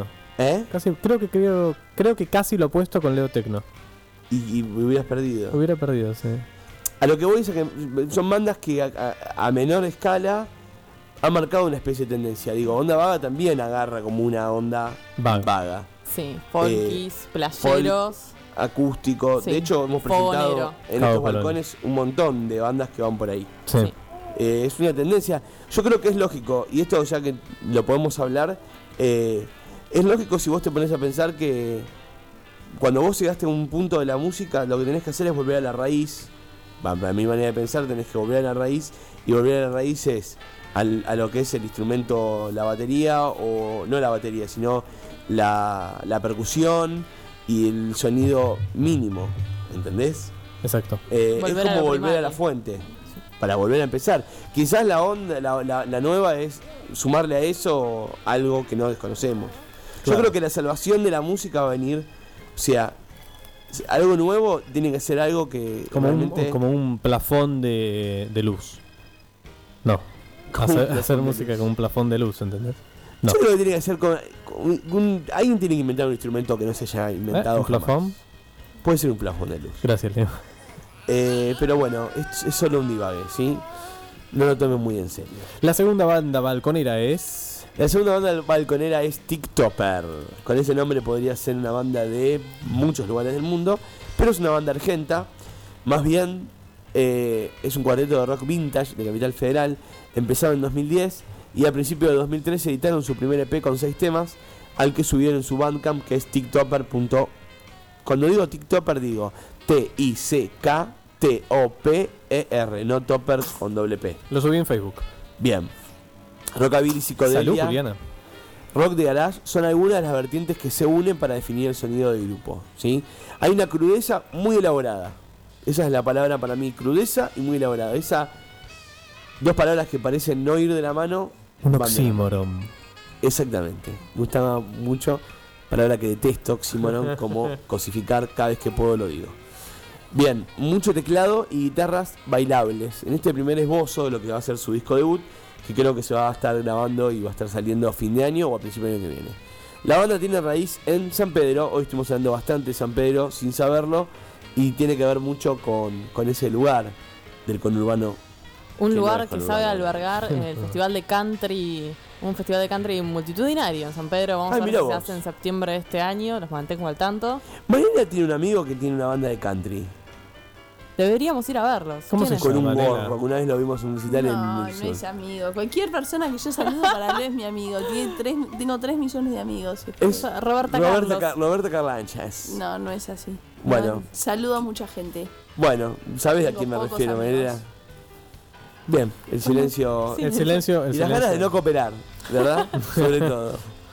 [SPEAKER 3] Creo que casi lo he puesto con Leo Tecno.
[SPEAKER 6] Y hubieras perdido.
[SPEAKER 3] Hubiera perdido, sí.
[SPEAKER 6] A lo que voy es que son bandas que a menor escala han marcado una especie de tendencia. Digo, Onda Vaga también agarra como una onda vaga.
[SPEAKER 4] Sí, folkies, playeros.
[SPEAKER 6] Acústico.
[SPEAKER 4] Sí,
[SPEAKER 6] De hecho, hemos presentado
[SPEAKER 4] fogonero.
[SPEAKER 6] en estos balcones un montón de bandas que van por ahí.
[SPEAKER 3] Sí.
[SPEAKER 6] Es una tendencia. Yo creo que es lógico, y esto ya que lo podemos hablar, es lógico si vos te pones a pensar que cuando vos llegaste a un punto de la música, lo que tenés que hacer es volver a la raíz. Para mi manera de pensar, tenés que volver a la raíz, y volver a la raíz es a lo que es el instrumento, la batería, o no la batería, sino la percusión y el sonido mínimo, ¿entendés?
[SPEAKER 3] Exacto.
[SPEAKER 6] Es
[SPEAKER 4] Volver
[SPEAKER 6] como
[SPEAKER 4] a lo
[SPEAKER 6] volver a
[SPEAKER 4] primario.
[SPEAKER 6] la fuente para volver a empezar. Quizás la onda, la nueva es sumarle a eso algo que no desconocemos.
[SPEAKER 3] Claro.
[SPEAKER 6] Yo creo que la salvación de la música va a venir, o sea, algo nuevo tiene que ser algo que
[SPEAKER 3] Como
[SPEAKER 6] realmente...
[SPEAKER 3] como un plafón de luz. No.
[SPEAKER 6] Como un plafón
[SPEAKER 3] Hacer
[SPEAKER 6] de
[SPEAKER 3] música
[SPEAKER 6] luz.
[SPEAKER 3] con un plafón de luz, ¿entendés? No.
[SPEAKER 6] Yo creo que tiene que ser alguien tiene que inventar un instrumento que no se haya inventado
[SPEAKER 3] ¿Un
[SPEAKER 6] jamás.
[SPEAKER 3] plafón?
[SPEAKER 6] Puede ser un plafón de luz.
[SPEAKER 3] Gracias, Leo.
[SPEAKER 6] Pero bueno, es solo un divague, ¿sí? No lo tomen muy en serio.
[SPEAKER 3] La segunda banda balconera es...
[SPEAKER 6] La segunda banda balconera es TikToker. Con ese nombre podría ser una banda de muchos lugares del mundo, pero es una banda argenta. Más bien es un cuarteto de rock vintage de Capital Federal. Empezado en 2010 y a principios de 2013 editaron su primer EP con 6 temas, al que subieron en su Bandcamp, que es tiktoker.com. Cuando digo TikToker digo TICKTOPER, no Topper con doble P.
[SPEAKER 3] Lo subí en Facebook.
[SPEAKER 6] Bien. Rockabilly, psicodelia,
[SPEAKER 3] Salud, Juliana.
[SPEAKER 6] rock de garage son algunas de las vertientes que se unen para definir el sonido del grupo, ¿sí? Hay una crudeza muy elaborada. Esa es la palabra para mí, crudeza y muy elaborada. Esas dos palabras que parecen no ir de la mano.
[SPEAKER 3] Un
[SPEAKER 6] van de la mano.
[SPEAKER 3] oxímoron.
[SPEAKER 6] Exactamente. Me gustaba mucho, palabra que detesto, oxímoron, como cosificar, cada vez que puedo lo digo. Bien, mucho teclado y guitarras bailables. En este primer esbozo de lo que va a ser su disco debut, que creo que se va a estar grabando y va a estar saliendo a fin de año o a principio del año que viene. La banda tiene raíz en San Pedro, hoy estuvimos hablando bastante de San Pedro sin saberlo, y tiene que ver mucho con ese lugar del conurbano.
[SPEAKER 4] Un
[SPEAKER 6] Que no
[SPEAKER 4] lugar
[SPEAKER 6] es
[SPEAKER 4] que
[SPEAKER 6] conurbano.
[SPEAKER 4] sabe albergar el festival de country, un festival de country multitudinario en San Pedro. Vamos
[SPEAKER 6] Ay,
[SPEAKER 4] a ver
[SPEAKER 6] mirá
[SPEAKER 4] si se
[SPEAKER 6] vos.
[SPEAKER 4] hace en septiembre de este año, los mantengo al tanto.
[SPEAKER 6] Mariela tiene un amigo que tiene una banda de country.
[SPEAKER 4] Deberíamos ir a verlos.
[SPEAKER 3] ¿Cómo
[SPEAKER 4] ¿Quién
[SPEAKER 3] se
[SPEAKER 4] es?
[SPEAKER 6] Con un
[SPEAKER 3] Mariela.
[SPEAKER 6] gorro, que una vez lo vimos en un recital
[SPEAKER 5] No,
[SPEAKER 6] en
[SPEAKER 5] no
[SPEAKER 6] el sur.
[SPEAKER 5] es amigo. Cualquier persona que yo saludo para él es mi amigo. Tengo 3 millones de amigos.
[SPEAKER 6] Es
[SPEAKER 4] Roberta Carlos.
[SPEAKER 6] Roberta Carlanchas.
[SPEAKER 5] No, no es así.
[SPEAKER 6] Bueno.
[SPEAKER 5] No, saludo a mucha gente.
[SPEAKER 6] Bueno, ¿sabes a
[SPEAKER 5] Tengo
[SPEAKER 6] quién me
[SPEAKER 5] pocos
[SPEAKER 6] refiero,
[SPEAKER 5] amigos.
[SPEAKER 6] Mariela? Bien, el silencio.
[SPEAKER 3] El silencio.
[SPEAKER 6] Y las ganas de no cooperar, ¿verdad? Sobre todo.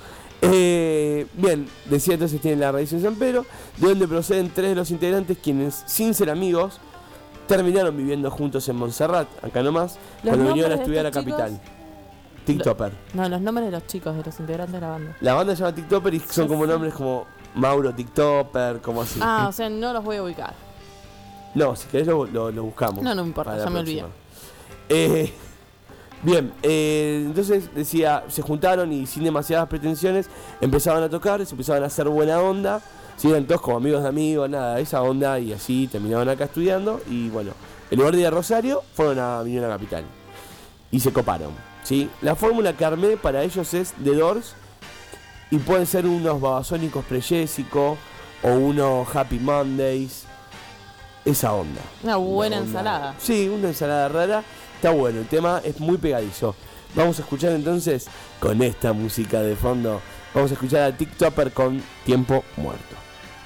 [SPEAKER 6] Bien, decía entonces tienen la raíz en San Pedro, de donde proceden 3 de los integrantes, quienes, sin ser amigos, terminaron viviendo juntos en Montserrat, acá nomás,
[SPEAKER 4] ¿Los
[SPEAKER 6] cuando vinieron a
[SPEAKER 4] nombres de
[SPEAKER 6] estudiar a
[SPEAKER 4] estos
[SPEAKER 6] Capital. TikToker.
[SPEAKER 4] No, los nombres de los chicos, de los integrantes de la banda.
[SPEAKER 6] La banda se llama TikToker y son como nombres como Mauro TikToker, como así.
[SPEAKER 4] Ah, o sea, no los voy a ubicar.
[SPEAKER 6] No, si querés lo buscamos.
[SPEAKER 4] No, no me importa,
[SPEAKER 6] para la
[SPEAKER 4] ya me
[SPEAKER 6] próxima.
[SPEAKER 4] olvidé.
[SPEAKER 6] Bien, entonces decía, se juntaron y sin demasiadas pretensiones empezaban a tocar, se empezaban a hacer buena onda, se iban todos como amigos de amigos, nada, esa onda, y así terminaban acá estudiando y bueno, En lugar de ir a Rosario, vinieron a Capital. Y se coparon, ¿sí? La fórmula que armé para ellos es The Doors. Y pueden ser unos Babasónicos Pre-Jessico o unos Happy Mondays. Esa onda.
[SPEAKER 4] Una buena ensalada.
[SPEAKER 6] Sí, una ensalada rara. Está bueno, el tema es muy pegadizo. Vamos a escuchar entonces con esta música de fondo. Vamos a escuchar a TikToker con Tiempo Muerto.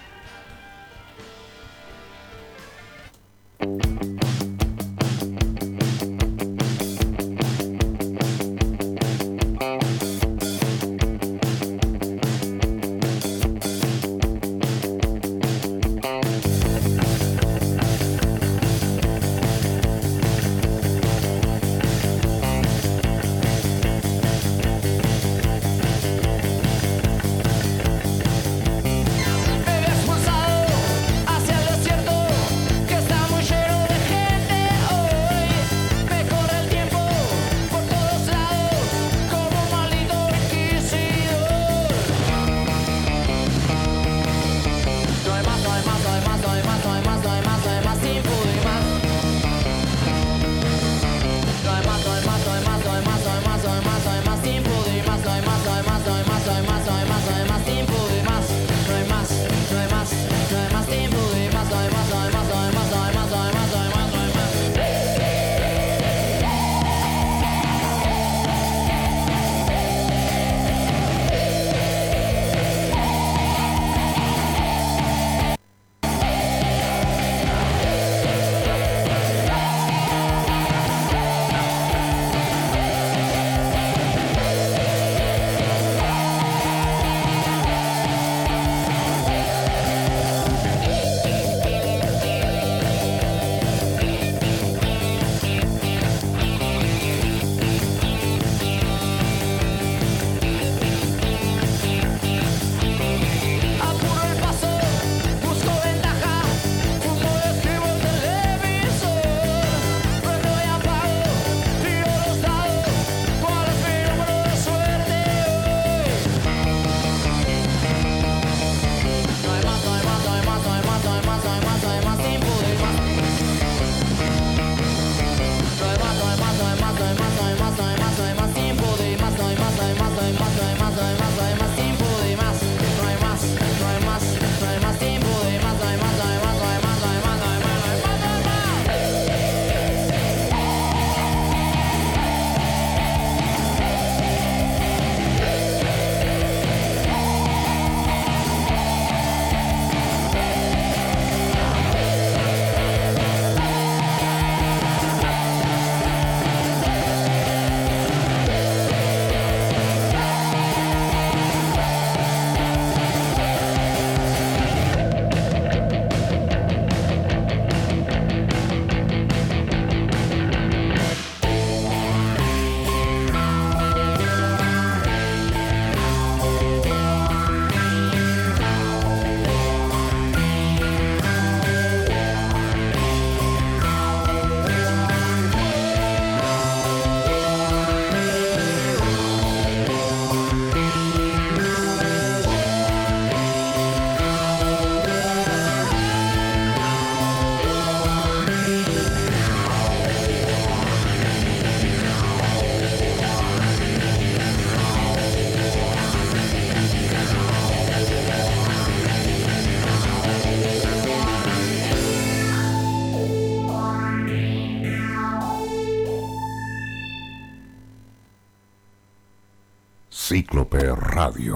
[SPEAKER 1] Cíclope Radio.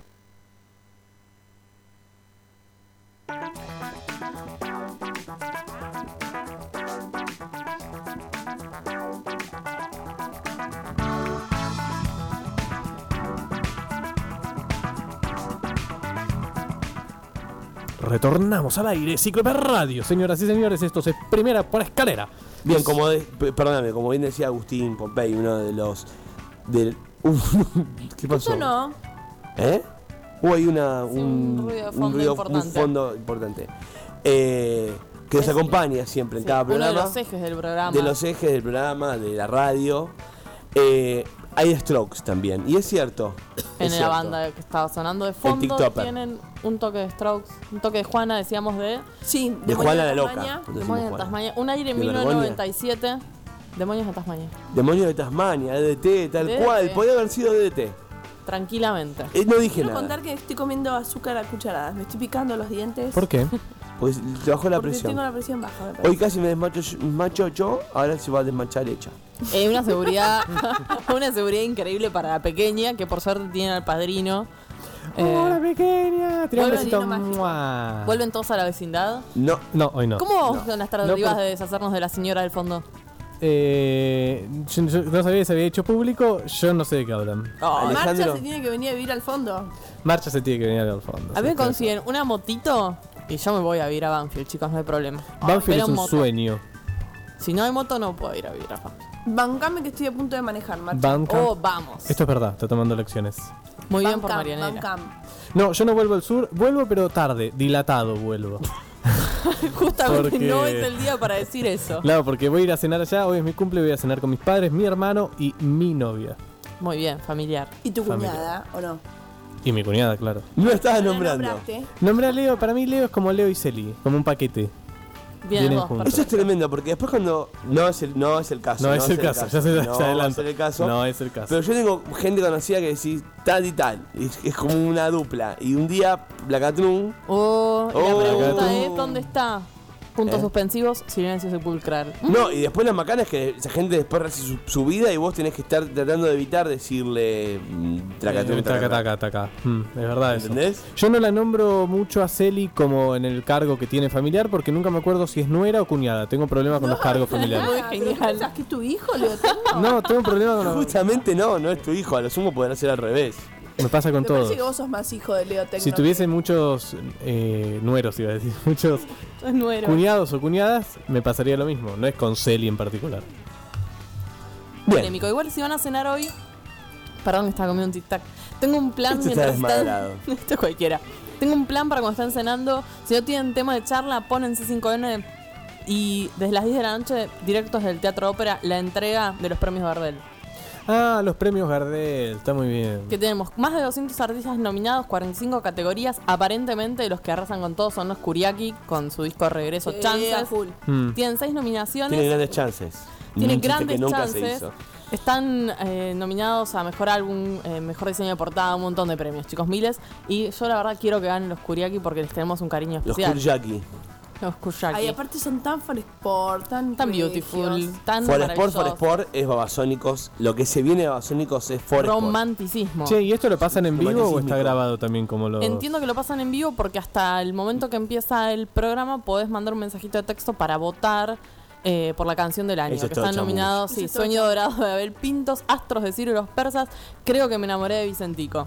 [SPEAKER 3] Retornamos al aire, Cíclope Radio, señoras y señores, esto es Primera por Escalera.
[SPEAKER 6] Bien, perdóname, como bien decía Agustín Pompey, uno de los... ¿Qué pasó?
[SPEAKER 5] Eso no.
[SPEAKER 6] ¿Eh? Hubo ahí
[SPEAKER 4] un
[SPEAKER 6] fondo importante. Que nos acompaña siempre en cada programa.
[SPEAKER 4] Uno de los ejes del programa.
[SPEAKER 6] De los ejes del programa, de la radio. Hay Strokes también. Y es cierto,
[SPEAKER 4] que
[SPEAKER 6] Es
[SPEAKER 4] en
[SPEAKER 6] cierto.
[SPEAKER 4] la banda que estaba sonando de fondo
[SPEAKER 6] TikToker.
[SPEAKER 4] tienen un toque de Strokes, un toque de Juana, decíamos de
[SPEAKER 5] Sí,
[SPEAKER 6] De Juana la Loca.
[SPEAKER 5] Tasmania.
[SPEAKER 6] Decimos
[SPEAKER 4] Demonios de
[SPEAKER 6] Juana.
[SPEAKER 4] Tasmania, un aire en
[SPEAKER 6] ¿De Vergonia?
[SPEAKER 4] 1997, Demonios de Tasmania,
[SPEAKER 6] Demonio de Tasmania, DDT, tal
[SPEAKER 4] DDT.
[SPEAKER 6] cual. Podía haber sido DDT.
[SPEAKER 4] tranquilamente.
[SPEAKER 6] No dije
[SPEAKER 5] Quiero
[SPEAKER 6] nada.
[SPEAKER 5] contar que estoy comiendo azúcar a cucharadas. Me estoy picando los dientes.
[SPEAKER 3] ¿Por qué?
[SPEAKER 6] Pues te bajó la
[SPEAKER 5] Porque
[SPEAKER 6] presión.
[SPEAKER 5] tengo la presión baja, me parece.
[SPEAKER 6] Hoy casi me desmacho yo, ahora se va a desmachar ella.
[SPEAKER 4] Una seguridad una seguridad increíble para la pequeña, que por suerte tiene al padrino.
[SPEAKER 3] ¡Hola, pequeña! Tira un
[SPEAKER 4] vuelve
[SPEAKER 3] besito.
[SPEAKER 5] Dino mágico.
[SPEAKER 3] ¡Mua!
[SPEAKER 4] ¿Vuelven todos a la vecindad?
[SPEAKER 6] No,
[SPEAKER 3] No, hoy no.
[SPEAKER 4] ¿Cómo son las tratativas
[SPEAKER 3] No, por-
[SPEAKER 4] de deshacernos de la señora del fondo?
[SPEAKER 3] Yo no sabía que se había hecho público. Yo no sé de qué hablan.
[SPEAKER 5] Marcha
[SPEAKER 6] Alejandro.
[SPEAKER 5] se tiene que venir a vivir al fondo.
[SPEAKER 3] Marcha se tiene que venir al fondo.
[SPEAKER 4] A mí me
[SPEAKER 3] sí,
[SPEAKER 4] consiguen una motito y yo me voy a vivir a Banfield, chicos, no hay problema.
[SPEAKER 3] Banfield
[SPEAKER 4] Pero
[SPEAKER 3] es un
[SPEAKER 4] moto.
[SPEAKER 3] sueño.
[SPEAKER 4] Si no hay moto, no puedo ir a vivir a Banfield.
[SPEAKER 5] Bancame que estoy a punto de manejar, Marcha.
[SPEAKER 3] Bandcamp.
[SPEAKER 4] Oh, vamos.
[SPEAKER 3] Esto es verdad, está tomando lecciones.
[SPEAKER 4] Muy bien por
[SPEAKER 5] Bancam,
[SPEAKER 4] Marianela.
[SPEAKER 5] Bancam.
[SPEAKER 3] No, yo no vuelvo al sur. Vuelvo, pero tarde. Dilatado vuelvo.
[SPEAKER 4] Justamente
[SPEAKER 3] Porque-
[SPEAKER 4] no es el día para decir eso.
[SPEAKER 3] Claro, porque voy a ir a cenar allá. Hoy es mi cumple. Voy a cenar con mis padres, mi hermano y mi novia.
[SPEAKER 4] Muy bien, familiar.
[SPEAKER 5] ¿Y tu
[SPEAKER 3] Familia.
[SPEAKER 5] cuñada o no?
[SPEAKER 3] Y mi cuñada, claro.
[SPEAKER 6] no la estabas
[SPEAKER 5] ¿La
[SPEAKER 6] nombrando.
[SPEAKER 5] nombraste?
[SPEAKER 3] Nombré a Leo. Para mí, Leo es como Leo y Celi. Como un paquete.
[SPEAKER 4] Bien,
[SPEAKER 3] Vienen
[SPEAKER 4] vos,
[SPEAKER 3] juntos.
[SPEAKER 6] Eso es tremendo, porque después cuando. No es el caso.
[SPEAKER 3] No es el caso. Ya se
[SPEAKER 6] no va a
[SPEAKER 3] adelanta.
[SPEAKER 6] ser el caso.
[SPEAKER 3] No es el caso.
[SPEAKER 6] Pero yo tengo gente conocida que decís tal y tal. Y es como una dupla. Y un día, Blacatrun.
[SPEAKER 4] Oh, y la
[SPEAKER 6] Oh.
[SPEAKER 4] pregunta es, ¿dónde está? Puntos
[SPEAKER 6] ¿Eh?
[SPEAKER 4] suspensivos, silencio sepulcral.
[SPEAKER 6] No, y después la macana es que esa gente después hace su vida y vos tenés que estar tratando de evitar decirle. Tracatrun,
[SPEAKER 3] Taca, taca, taca. Es verdad eso.
[SPEAKER 6] ¿Entendés?
[SPEAKER 3] Yo no la nombro mucho a Celi como en el cargo que tiene familiar porque nunca me acuerdo si es nuera o cuñada. Tengo problema con los cargos familiares.
[SPEAKER 4] Muy
[SPEAKER 5] Ah, ¿pero
[SPEAKER 4] genial.
[SPEAKER 5] qué pensás que es tu hijo, Leo Tecno?
[SPEAKER 3] No, tengo un problema con los...
[SPEAKER 6] Justamente no es tu hijo. A lo sumo podrá ser al revés.
[SPEAKER 3] Me pasa con
[SPEAKER 5] Me
[SPEAKER 3] todos.
[SPEAKER 5] parece que vos sos más hijo de Leo Tecno.
[SPEAKER 3] Si tuviese muchos nueros, iba a decir, muchos
[SPEAKER 4] Es nuero.
[SPEAKER 3] cuñados o cuñadas, me pasaría lo mismo. No es con Celi en particular.
[SPEAKER 6] Bien.
[SPEAKER 4] Polémico. Igual si van a cenar hoy. Perdón, estaba comiendo un tic-tac. Tengo un plan
[SPEAKER 6] Esto está
[SPEAKER 4] mientras
[SPEAKER 6] desmadrado.
[SPEAKER 4] Esto es cualquiera. Tengo un plan para cuando estén cenando. Si no tienen tema de charla, ponen C5N y desde las 10 de la noche, directos del Teatro Ópera, la entrega de los premios Gardel.
[SPEAKER 3] Ah, los premios Gardel. Está muy bien.
[SPEAKER 4] Que tenemos más de 200 artistas nominados, 45 categorías. Aparentemente los que arrasan con todos son los Kuriaki con su disco Regreso
[SPEAKER 5] Sí,
[SPEAKER 4] Chances.
[SPEAKER 5] a full.
[SPEAKER 4] Tienen 6 nominaciones.
[SPEAKER 6] Tiene grandes chances.
[SPEAKER 4] Tiene
[SPEAKER 6] Un chiste
[SPEAKER 4] grandes
[SPEAKER 6] que nunca se
[SPEAKER 4] chances.
[SPEAKER 6] hizo.
[SPEAKER 4] Están nominados a mejor álbum, mejor diseño de portada, un montón de premios, chicos, miles. Y yo la verdad quiero que ganen los Kuriaki porque les tenemos un cariño
[SPEAKER 6] Los
[SPEAKER 4] especial.
[SPEAKER 6] Kuryaki.
[SPEAKER 4] Los Kuriaki.
[SPEAKER 5] Ay, aparte son tan for sport, tan
[SPEAKER 4] Beautiful,
[SPEAKER 5] regios.
[SPEAKER 4] tan
[SPEAKER 6] For
[SPEAKER 4] maravillosos.
[SPEAKER 6] Sport es Babasónicos. Lo que se viene de Babasónicos es For Sport.
[SPEAKER 4] Romanticismo.
[SPEAKER 3] Che, ¿y esto lo pasan en vivo o está
[SPEAKER 6] Romanticismo.
[SPEAKER 3] grabado también como lo...?
[SPEAKER 4] Entiendo que lo pasan en vivo porque hasta el momento que empieza el programa podés mandar un mensajito de texto para votar por la canción del año.
[SPEAKER 6] Eso es
[SPEAKER 4] Que
[SPEAKER 6] todo
[SPEAKER 4] están
[SPEAKER 6] chamuyo.
[SPEAKER 4] nominados,
[SPEAKER 5] Eso
[SPEAKER 4] sí,
[SPEAKER 5] es todo
[SPEAKER 4] Sueño Dorado de Abel Pintos, Astros de Ciro y los Persas, Creo que me enamoré de Vicentico.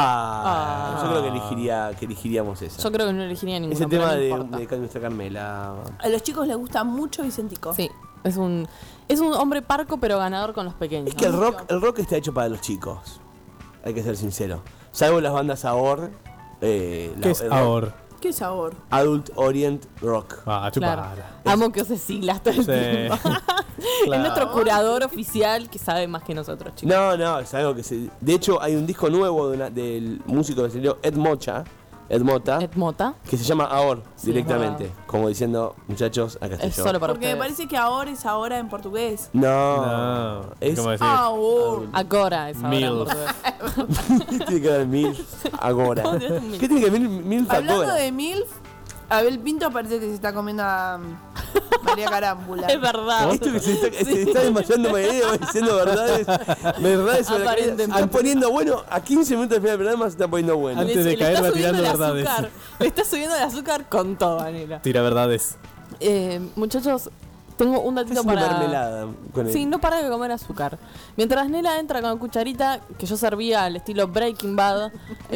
[SPEAKER 6] Yo creo que elegiríamos esa.
[SPEAKER 4] Yo creo que no elegiría ninguno.
[SPEAKER 6] Ese
[SPEAKER 4] pero
[SPEAKER 6] tema
[SPEAKER 4] no
[SPEAKER 6] de
[SPEAKER 4] importa.
[SPEAKER 6] nuestra Carmela.
[SPEAKER 5] A los chicos les gusta mucho Vicentico.
[SPEAKER 4] Sí, es un hombre parco pero ganador con los pequeños.
[SPEAKER 6] Es que
[SPEAKER 4] ¿no?
[SPEAKER 6] el rock está hecho para los chicos. Hay que ser sincero. Salvo las bandas AOR.
[SPEAKER 3] ¿Qué es ahora?
[SPEAKER 5] Qué sabor.
[SPEAKER 6] Adult Orient Rock.
[SPEAKER 3] Ah,
[SPEAKER 4] Claro.
[SPEAKER 3] chupala.
[SPEAKER 4] Amo que use siglas todo el
[SPEAKER 3] Sí.
[SPEAKER 4] tiempo. Es
[SPEAKER 3] Claro.
[SPEAKER 4] nuestro curador oficial que sabe más que nosotros, chicos.
[SPEAKER 6] No, es algo que se. De hecho, hay un disco nuevo del músico que salió Ed Mota,
[SPEAKER 4] Ed Mota
[SPEAKER 6] que se llama AOR
[SPEAKER 4] Sí,
[SPEAKER 6] directamente.
[SPEAKER 4] es verdad.
[SPEAKER 6] Como diciendo, muchachos, acá estoy
[SPEAKER 4] es
[SPEAKER 6] yo.
[SPEAKER 4] solo para
[SPEAKER 5] Porque me
[SPEAKER 4] ustedes.
[SPEAKER 5] parece que ahora es ahora en portugués.
[SPEAKER 6] No,
[SPEAKER 3] No.
[SPEAKER 6] es.
[SPEAKER 3] ¿Cómo decir?
[SPEAKER 5] Ahora.
[SPEAKER 4] Agora es ahora.
[SPEAKER 3] Mil.
[SPEAKER 4] en portugués.
[SPEAKER 6] ¿Qué tiene que ver MILF ahora?
[SPEAKER 4] ¿Cómo te haces un MILF?
[SPEAKER 6] ¿Qué tiene que ver MILF
[SPEAKER 5] Hablando
[SPEAKER 6] ahora?
[SPEAKER 5] de MILF, Abel Pinto parece que se está comiendo a María Carámbula.
[SPEAKER 4] Es verdad.
[SPEAKER 6] Esto que se está desmayando María va diciendo verdades sobre la cabeza.
[SPEAKER 4] Aparentemente.
[SPEAKER 6] Están poniendo bueno, a 15 minutos del final del programa se está poniendo bueno.
[SPEAKER 3] Antes de
[SPEAKER 4] Le
[SPEAKER 3] caer
[SPEAKER 4] está
[SPEAKER 3] va
[SPEAKER 4] subiendo
[SPEAKER 3] tirando
[SPEAKER 4] el
[SPEAKER 3] verdades.
[SPEAKER 4] azúcar. Le está subiendo el azúcar con todo, Daniela.
[SPEAKER 3] Tira verdades.
[SPEAKER 4] Muchachos, tengo un datito
[SPEAKER 6] Es una
[SPEAKER 4] para...
[SPEAKER 6] mermelada con
[SPEAKER 4] Sí, no para de comer azúcar. Mientras Nela entra con cucharita, que yo servía al estilo Breaking Bad,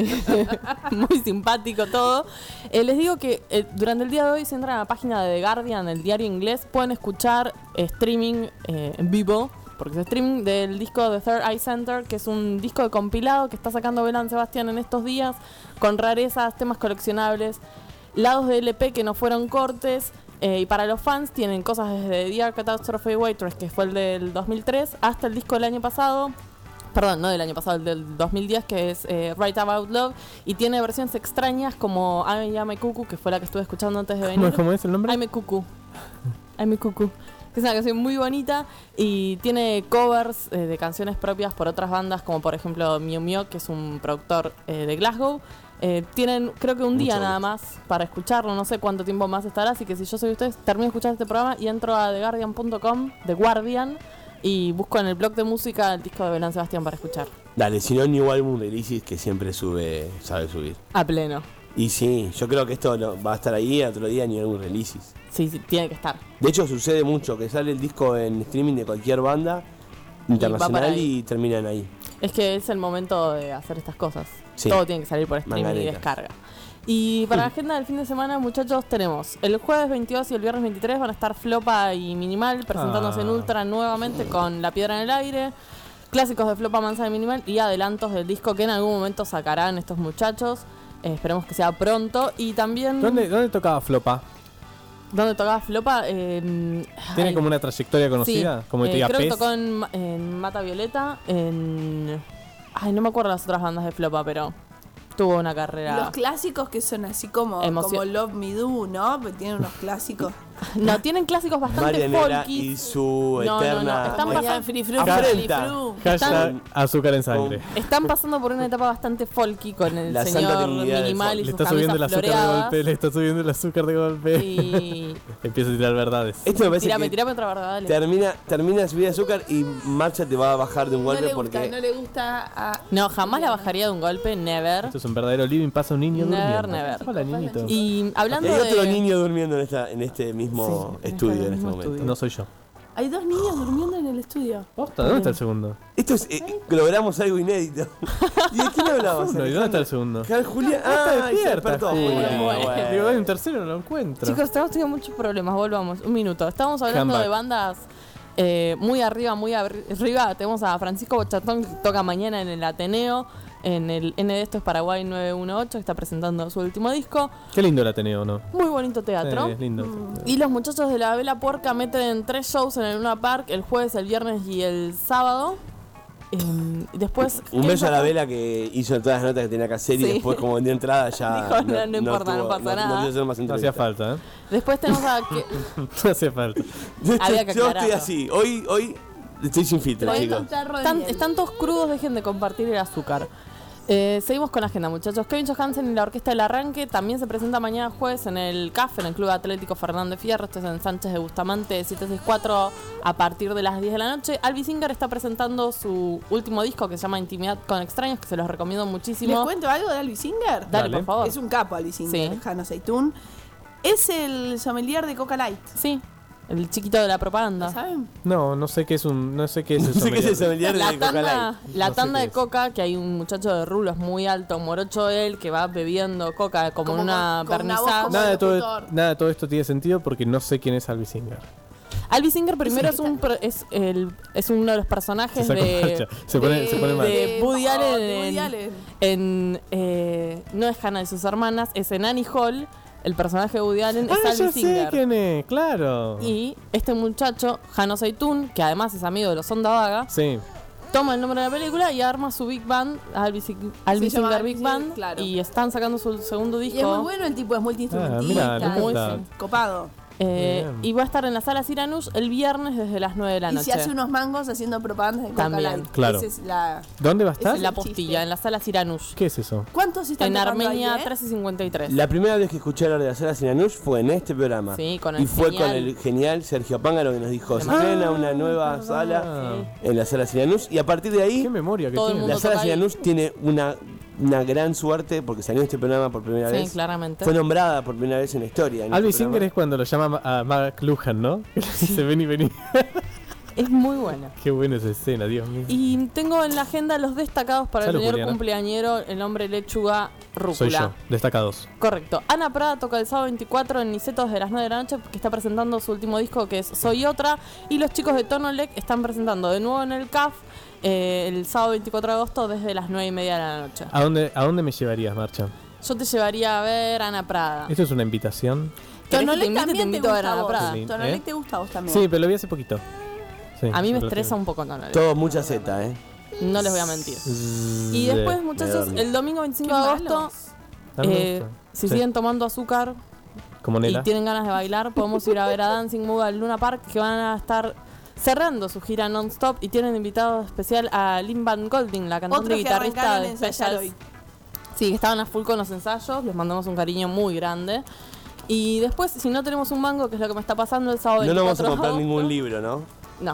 [SPEAKER 4] muy simpático todo, les digo que durante el día de hoy, si entran a la página de The Guardian, el diario inglés, pueden escuchar streaming en vivo, porque es streaming del disco de Third Eye Center, que es un disco de compilado que está sacando Belán Sebastián en estos días, con rarezas, temas coleccionables, lados de LP que no fueron cortes. Y para los fans tienen cosas desde Dear Catastrophe Waitress, que fue el del 2003, hasta el disco del año pasado, Perdón, no del año pasado, del 2010, que es Right About Love, y tiene versiones extrañas como I'm a Cuckoo, que fue la que estuve escuchando antes de venir.
[SPEAKER 3] ¿Cómo es el nombre?
[SPEAKER 4] I'm a Cuckoo. I'm a Cuckoo. Que es una canción muy bonita y tiene covers de canciones propias por otras bandas, como por ejemplo Miu Miu, que es un productor de Glasgow. Tienen creo que un día
[SPEAKER 6] Mucho
[SPEAKER 4] nada más para escucharlo, no sé cuánto tiempo más estará, así que si yo soy ustedes, termino de escuchar este programa y entro a TheGuardian.com, The Guardian, y busco en el blog de música el disco de Belén Sebastián para escuchar.
[SPEAKER 6] Dale, si no, New Album Releases, que siempre sabe subir.
[SPEAKER 4] A pleno.
[SPEAKER 6] Y sí, yo creo que esto va a estar ahí, otro día New Album Releases.
[SPEAKER 4] Sí, tiene que estar.
[SPEAKER 6] De hecho, sucede mucho que sale el disco en streaming de cualquier banda internacional y terminan ahí.
[SPEAKER 4] Es que es el momento de hacer estas cosas.
[SPEAKER 6] Sí.
[SPEAKER 4] Todo tiene que salir por streaming y
[SPEAKER 6] Manganetas.
[SPEAKER 4] descarga. Y para la agenda del fin de semana, muchachos, tenemos el jueves 22 y el viernes 23 van a estar Flopa y Minimal presentándose en Ultra nuevamente con La Piedra en el Aire, clásicos de Flopa, Manzana y Minimal y adelantos del disco que en algún momento sacarán estos muchachos. Esperemos que sea pronto. Y también...
[SPEAKER 3] ¿Dónde tocaba Flopa?
[SPEAKER 4] ¿Dónde tocaba Flopa?
[SPEAKER 3] ¿Tiene como una trayectoria conocida?
[SPEAKER 4] Sí,
[SPEAKER 3] Como te diga
[SPEAKER 4] creo que
[SPEAKER 3] Pez.
[SPEAKER 4] tocó en Mata Violeta, en... Ay, no me acuerdo las otras bandas de Flopa, pero tuvo una carrera...
[SPEAKER 5] Los clásicos que son así como Love Me Do, ¿no? Porque tienen unos clásicos.
[SPEAKER 4] No, tienen clásicos bastante
[SPEAKER 6] Marianela
[SPEAKER 4] folky.
[SPEAKER 6] y su
[SPEAKER 4] No,
[SPEAKER 6] eterna...
[SPEAKER 4] Están pasando...
[SPEAKER 6] afrenta.
[SPEAKER 3] Hashtag azúcar en sangre.
[SPEAKER 4] Están pasando por una etapa bastante folky con el
[SPEAKER 6] La Santa
[SPEAKER 4] señor
[SPEAKER 6] Trinidad del
[SPEAKER 4] Minimal y
[SPEAKER 3] Le
[SPEAKER 4] sus
[SPEAKER 3] está subiendo el
[SPEAKER 4] camisas
[SPEAKER 3] azúcar de
[SPEAKER 4] floreadas.
[SPEAKER 3] golpe, le está subiendo el azúcar de golpe.
[SPEAKER 4] Y...
[SPEAKER 3] Empieza a tirar verdades.
[SPEAKER 6] Esto me parece
[SPEAKER 4] Tirame otra verdad, dale.
[SPEAKER 6] termina de subir azúcar y Marcha te va a bajar de un golpe porque...
[SPEAKER 5] No le gusta a...
[SPEAKER 4] No, jamás la bajaría de un golpe, never.
[SPEAKER 3] Esto es un verdadero living, pasa un niño
[SPEAKER 4] Never,
[SPEAKER 3] durmiendo.
[SPEAKER 4] never.
[SPEAKER 3] Hola, niñito.
[SPEAKER 4] Y
[SPEAKER 6] Y
[SPEAKER 4] hablando
[SPEAKER 6] hay otro
[SPEAKER 4] de...
[SPEAKER 6] niño durmiendo en este mismo estudio en este
[SPEAKER 4] mismo
[SPEAKER 6] momento.
[SPEAKER 4] estudio.
[SPEAKER 3] No soy yo.
[SPEAKER 5] Hay dos niños durmiendo en el estudio.
[SPEAKER 3] Posta, ¿dónde está el segundo?
[SPEAKER 6] Esto es... logramos algo inédito. ¿Y de quién hablamos?
[SPEAKER 3] No, ¿y dónde está el segundo?
[SPEAKER 6] Julián.
[SPEAKER 3] Ah, está
[SPEAKER 6] se
[SPEAKER 3] despierta,
[SPEAKER 6] despertó
[SPEAKER 3] Julia.
[SPEAKER 6] Julia.
[SPEAKER 3] Digo, hay un tercero, no lo encuentro.
[SPEAKER 4] Chicos, estamos teniendo muchos problemas, volvamos. Un minuto. Estábamos hablando
[SPEAKER 3] Comeback.
[SPEAKER 4] de bandas muy arriba. Tenemos a Francisco Bochatón que toca mañana en el Ateneo. En el N de esto es Paraguay 918, que está presentando su último disco.
[SPEAKER 3] Qué lindo el Ateneo, ¿no?
[SPEAKER 4] Muy bonito teatro.
[SPEAKER 3] Sí, es lindo.
[SPEAKER 4] Y los muchachos de la Vela Puerca meten 3 shows en el Luna Park, el jueves, el viernes y el sábado. Después
[SPEAKER 6] Un beso a la Vela que hizo todas las notas que tenía que hacer y
[SPEAKER 4] Sí.
[SPEAKER 6] después como vendió entrada ya...
[SPEAKER 4] Dijo, no importa, no pasa nada.
[SPEAKER 6] No quiso hacer más
[SPEAKER 3] No hacía
[SPEAKER 6] entrevistas.
[SPEAKER 3] falta, ¿eh?
[SPEAKER 4] Después tenemos a
[SPEAKER 3] No hacía falta.
[SPEAKER 4] Había que
[SPEAKER 6] Yo estoy
[SPEAKER 4] aclararlo.
[SPEAKER 6] así. Hoy estoy sin filtro,
[SPEAKER 4] Hoy
[SPEAKER 6] chicos.
[SPEAKER 4] están todos crudos, dejen de compartir el azúcar. Seguimos con la agenda, muchachos. Kevin Johansen y la Orquesta del Arranque también se presenta mañana jueves en el CAF, en el Club Atlético Fernández Fierro. Esto es en Sánchez de Bustamante 764 a partir de las 10 de la noche. Albi Singer está presentando su último disco que se llama Intimidad con Extraños, que se los recomiendo muchísimo.
[SPEAKER 5] ¿Les cuento algo de Albi Singer?
[SPEAKER 4] Dale, por favor.
[SPEAKER 5] Es un capo Albi Singer,
[SPEAKER 4] Sí.
[SPEAKER 5] Jano Seitún. Es el sommelier de Coca Light.
[SPEAKER 4] Sí, el chiquito de la propaganda.
[SPEAKER 5] ¿Saben?
[SPEAKER 3] No sé qué es un. No sé qué es
[SPEAKER 6] No sé qué es el sommelier
[SPEAKER 4] La
[SPEAKER 6] de Coca
[SPEAKER 4] tanda,
[SPEAKER 6] Light.
[SPEAKER 4] la
[SPEAKER 3] No sé
[SPEAKER 4] tanda
[SPEAKER 3] qué
[SPEAKER 4] de
[SPEAKER 3] es.
[SPEAKER 4] coca, que hay un muchacho de rulos muy alto, morocho él, que va bebiendo coca como en una
[SPEAKER 5] con una voz
[SPEAKER 4] vernizada.
[SPEAKER 5] como-
[SPEAKER 3] Nada de todo esto tiene sentido porque no sé quién es Albi Singer.
[SPEAKER 4] Albi Singer primero es uno de los personajes
[SPEAKER 3] Se sacó
[SPEAKER 4] de
[SPEAKER 3] marcha. Se pone mal.
[SPEAKER 4] de Woody Allen
[SPEAKER 5] de Woody Allen.
[SPEAKER 4] no es Hannah y sus hermanas, es en Annie Hall. El personaje de Woody Allen es
[SPEAKER 3] Ah,
[SPEAKER 4] Albi
[SPEAKER 3] ya sé
[SPEAKER 4] Singer.
[SPEAKER 3] quién es, claro.
[SPEAKER 4] Y este muchacho, Jano Seitún, que además es amigo de los Onda Vaga,
[SPEAKER 3] Sí.
[SPEAKER 4] toma el nombre de la película y arma su Big Band, Albi
[SPEAKER 5] Se llama
[SPEAKER 4] Singer
[SPEAKER 5] Albi
[SPEAKER 4] Big
[SPEAKER 5] Singer,
[SPEAKER 4] Band,
[SPEAKER 5] claro.
[SPEAKER 4] y están sacando su segundo disco.
[SPEAKER 5] Y es muy bueno el tipo, es multiinstrumentista.
[SPEAKER 3] Ah, mira,
[SPEAKER 4] muy
[SPEAKER 3] nunca-
[SPEAKER 4] sí.
[SPEAKER 5] Copado.
[SPEAKER 3] Bien.
[SPEAKER 4] Y va a estar en la sala Siranush el viernes desde las 9 de la
[SPEAKER 5] Y
[SPEAKER 4] noche.
[SPEAKER 5] se hace unos mangos haciendo propagandas de Coca
[SPEAKER 4] También.
[SPEAKER 5] Light.
[SPEAKER 3] Claro.
[SPEAKER 5] Esa es la...
[SPEAKER 3] ¿Dónde va a
[SPEAKER 5] Ese
[SPEAKER 3] estar?
[SPEAKER 5] es
[SPEAKER 4] En la
[SPEAKER 5] el
[SPEAKER 4] postilla,
[SPEAKER 5] chiste.
[SPEAKER 4] en la sala Siranush.
[SPEAKER 3] ¿Qué es eso?
[SPEAKER 5] ¿Cuántos están
[SPEAKER 4] En
[SPEAKER 5] tocando
[SPEAKER 4] Armenia
[SPEAKER 5] ahí,
[SPEAKER 4] 3 y 53.
[SPEAKER 6] La primera vez que escuché hablar de la sala Sinanush fue en este programa.
[SPEAKER 4] Sí, con el
[SPEAKER 6] y fue
[SPEAKER 4] genial.
[SPEAKER 6] con el genial Sergio Pángaro que nos dijo, se estrena una nueva sala en la sala Sinanush. Y a partir de ahí,
[SPEAKER 3] Qué memoria que
[SPEAKER 4] Todo el
[SPEAKER 3] tiene.
[SPEAKER 4] mundo
[SPEAKER 6] la sala
[SPEAKER 4] toca ahí.
[SPEAKER 6] Sinanush tiene una gran suerte porque salió en este programa por primera
[SPEAKER 4] Sí,
[SPEAKER 6] vez.
[SPEAKER 4] claramente.
[SPEAKER 6] Fue nombrada por primera vez en la historia. en
[SPEAKER 3] Albi
[SPEAKER 6] este
[SPEAKER 3] Singer
[SPEAKER 6] programa.
[SPEAKER 3] es cuando lo llama a Mark Lujan, ¿no? Que le dice vení, vení.
[SPEAKER 4] Es muy buena.
[SPEAKER 3] Qué buena esa escena, Dios mío.
[SPEAKER 4] Y tengo en la agenda los destacados para
[SPEAKER 3] Salud,
[SPEAKER 4] el señor
[SPEAKER 3] Juliana.
[SPEAKER 4] cumpleañero, el hombre lechuga rúcula.
[SPEAKER 3] Soy yo, destacados.
[SPEAKER 4] Correcto. Ana Prada toca el sábado 24 en Niceto desde las 9 de la noche, que está presentando su último disco que es Soy Otra. Y los chicos de Tonolec están presentando de nuevo en el CAF el sábado 24 de agosto desde las 9:30 de la noche.
[SPEAKER 3] ¿A dónde me llevarías, Marcha?
[SPEAKER 4] Yo te llevaría a ver a Ana Prada.
[SPEAKER 3] ¿Esto es una invitación?
[SPEAKER 4] ¿Querés que te
[SPEAKER 5] Tonolec
[SPEAKER 4] invite? Te
[SPEAKER 5] también te
[SPEAKER 4] invito a ver
[SPEAKER 5] gusta
[SPEAKER 4] a
[SPEAKER 5] a
[SPEAKER 4] Ana
[SPEAKER 5] vos.
[SPEAKER 4] Prada.
[SPEAKER 3] Sí.
[SPEAKER 5] Tonolec
[SPEAKER 3] ¿Eh?
[SPEAKER 5] te gusta a vos también.
[SPEAKER 3] Sí, pero lo vi hace poquito. Sí,
[SPEAKER 4] A mí me
[SPEAKER 3] lo
[SPEAKER 4] estresa
[SPEAKER 3] tengo.
[SPEAKER 4] un poco Tonolec.
[SPEAKER 6] Todo mucha Z, ¿eh?
[SPEAKER 4] No les voy a mentir. Y después, muchachos, el domingo 25 de agosto, si siguen tomando azúcar
[SPEAKER 3] Como
[SPEAKER 4] y
[SPEAKER 3] Nela.
[SPEAKER 4] tienen ganas de bailar, podemos ir a ver a Dancing Mood al Luna Park, que van a estar cerrando su gira non-stop y tienen invitado especial a Lynn Van Golding, la cantante
[SPEAKER 5] Otros
[SPEAKER 4] y
[SPEAKER 5] que
[SPEAKER 4] guitarrista
[SPEAKER 5] arrancaron
[SPEAKER 4] de
[SPEAKER 5] a ensayar
[SPEAKER 4] Specials.
[SPEAKER 5] hoy.
[SPEAKER 4] Sí, estaban a full con los ensayos, les mandamos un cariño muy grande. Y después, si no tenemos un mango, que es lo que me está pasando el sábado
[SPEAKER 6] No nos
[SPEAKER 4] 24
[SPEAKER 6] vamos a
[SPEAKER 4] de
[SPEAKER 6] comprar
[SPEAKER 4] agosto.
[SPEAKER 6] ningún libro, ¿no?
[SPEAKER 4] No.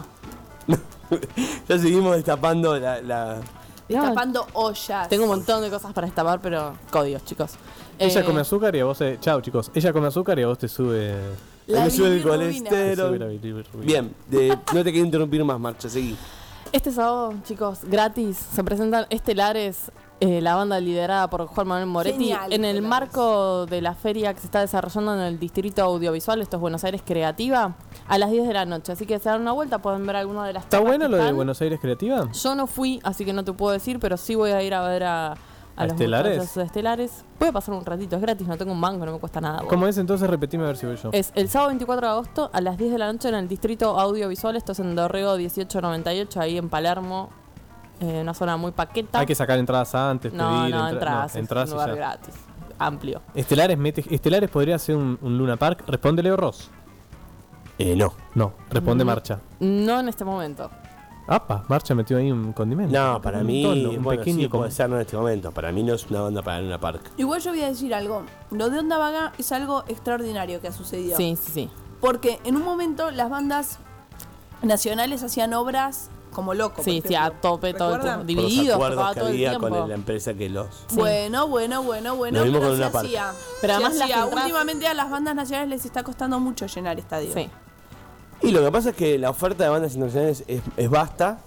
[SPEAKER 6] Ya seguimos destapando la...
[SPEAKER 5] Destapando ollas.
[SPEAKER 4] Tengo un montón de cosas para destapar, pero códigos, chicos.
[SPEAKER 3] Ella come azúcar y a vos chao, chicos. Ella come azúcar y a vos te sube...
[SPEAKER 6] Me sube el
[SPEAKER 3] te sube
[SPEAKER 6] colesterol.
[SPEAKER 3] la bilirrubina.
[SPEAKER 6] Bien, no te quiero interrumpir más, Marcha, seguí.
[SPEAKER 4] Este sábado, chicos, gratis, se presentan Estelares, la banda liderada por Juan Manuel Moretti,
[SPEAKER 5] Genial,
[SPEAKER 4] en el
[SPEAKER 5] Estelares.
[SPEAKER 4] marco de la feria que se está desarrollando en el Distrito Audiovisual, esto es Buenos Aires Creativa, a las 10 de la noche. Así que se dan una vuelta, pueden ver alguna de las
[SPEAKER 3] ¿Está
[SPEAKER 4] charlas
[SPEAKER 3] bueno
[SPEAKER 4] que
[SPEAKER 3] lo de
[SPEAKER 4] están.
[SPEAKER 3] Buenos Aires Creativa?
[SPEAKER 4] Yo no fui, así que no te puedo decir, pero sí voy a ir a ver a los
[SPEAKER 3] Estelares?
[SPEAKER 4] muchachos de Estelares. Voy a pasar un ratito, es gratis, no tengo un mango, no me cuesta nada.
[SPEAKER 3] ¿Cómo es? Entonces repetime a ver si voy yo.
[SPEAKER 4] Es el sábado 24 de agosto a las 10 de la noche en el Distrito Audiovisual, esto es en Dorrego 1898, ahí en Palermo, una zona muy paqueta.
[SPEAKER 3] Hay que sacar entradas antes,
[SPEAKER 4] No,
[SPEAKER 3] pedir...
[SPEAKER 4] no, entradas,
[SPEAKER 3] entradas
[SPEAKER 4] es
[SPEAKER 3] y
[SPEAKER 4] un lugar
[SPEAKER 3] ya.
[SPEAKER 4] gratis, amplio.
[SPEAKER 3] Estelares podría ser un Luna Park. Responde Leo Ross.
[SPEAKER 6] No.
[SPEAKER 3] No, responde
[SPEAKER 4] No.
[SPEAKER 3] Marcha.
[SPEAKER 4] No en este momento.
[SPEAKER 3] Apa, Marcha metió ahí un condimento.
[SPEAKER 6] No, para
[SPEAKER 3] Un
[SPEAKER 6] mí,
[SPEAKER 3] tono, un
[SPEAKER 6] bueno,
[SPEAKER 3] pequeño
[SPEAKER 6] sí, puede
[SPEAKER 3] con-
[SPEAKER 6] ser no en este momento. Para mí no es una banda para Luna Park.
[SPEAKER 5] Igual yo voy a decir algo. Lo de Onda Vaga es algo extraordinario que ha sucedido.
[SPEAKER 4] Sí, sí, sí.
[SPEAKER 5] Porque en un momento las bandas nacionales hacían obras como locos.
[SPEAKER 4] Sí,
[SPEAKER 5] por
[SPEAKER 4] sí, a
[SPEAKER 5] ejemplo.
[SPEAKER 4] tope, todo el
[SPEAKER 5] ¿Recuerdan?
[SPEAKER 4] tiempo.
[SPEAKER 6] Por los
[SPEAKER 4] Divididos,
[SPEAKER 6] acuerdos
[SPEAKER 4] tocaba
[SPEAKER 6] que
[SPEAKER 4] todo el
[SPEAKER 6] había
[SPEAKER 4] tiempo.
[SPEAKER 6] con la empresa que los...
[SPEAKER 4] Sí.
[SPEAKER 5] Bueno,
[SPEAKER 6] Lo mismo
[SPEAKER 5] pero
[SPEAKER 6] con
[SPEAKER 5] se
[SPEAKER 6] Luna Park.
[SPEAKER 5] hacía.
[SPEAKER 4] Pero
[SPEAKER 5] Se
[SPEAKER 4] además las
[SPEAKER 5] hacía.
[SPEAKER 4] entradas-
[SPEAKER 5] Últimamente a las bandas nacionales les está costando mucho llenar estadios.
[SPEAKER 4] Sí.
[SPEAKER 6] Y lo que pasa es que la oferta de bandas internacionales es vasta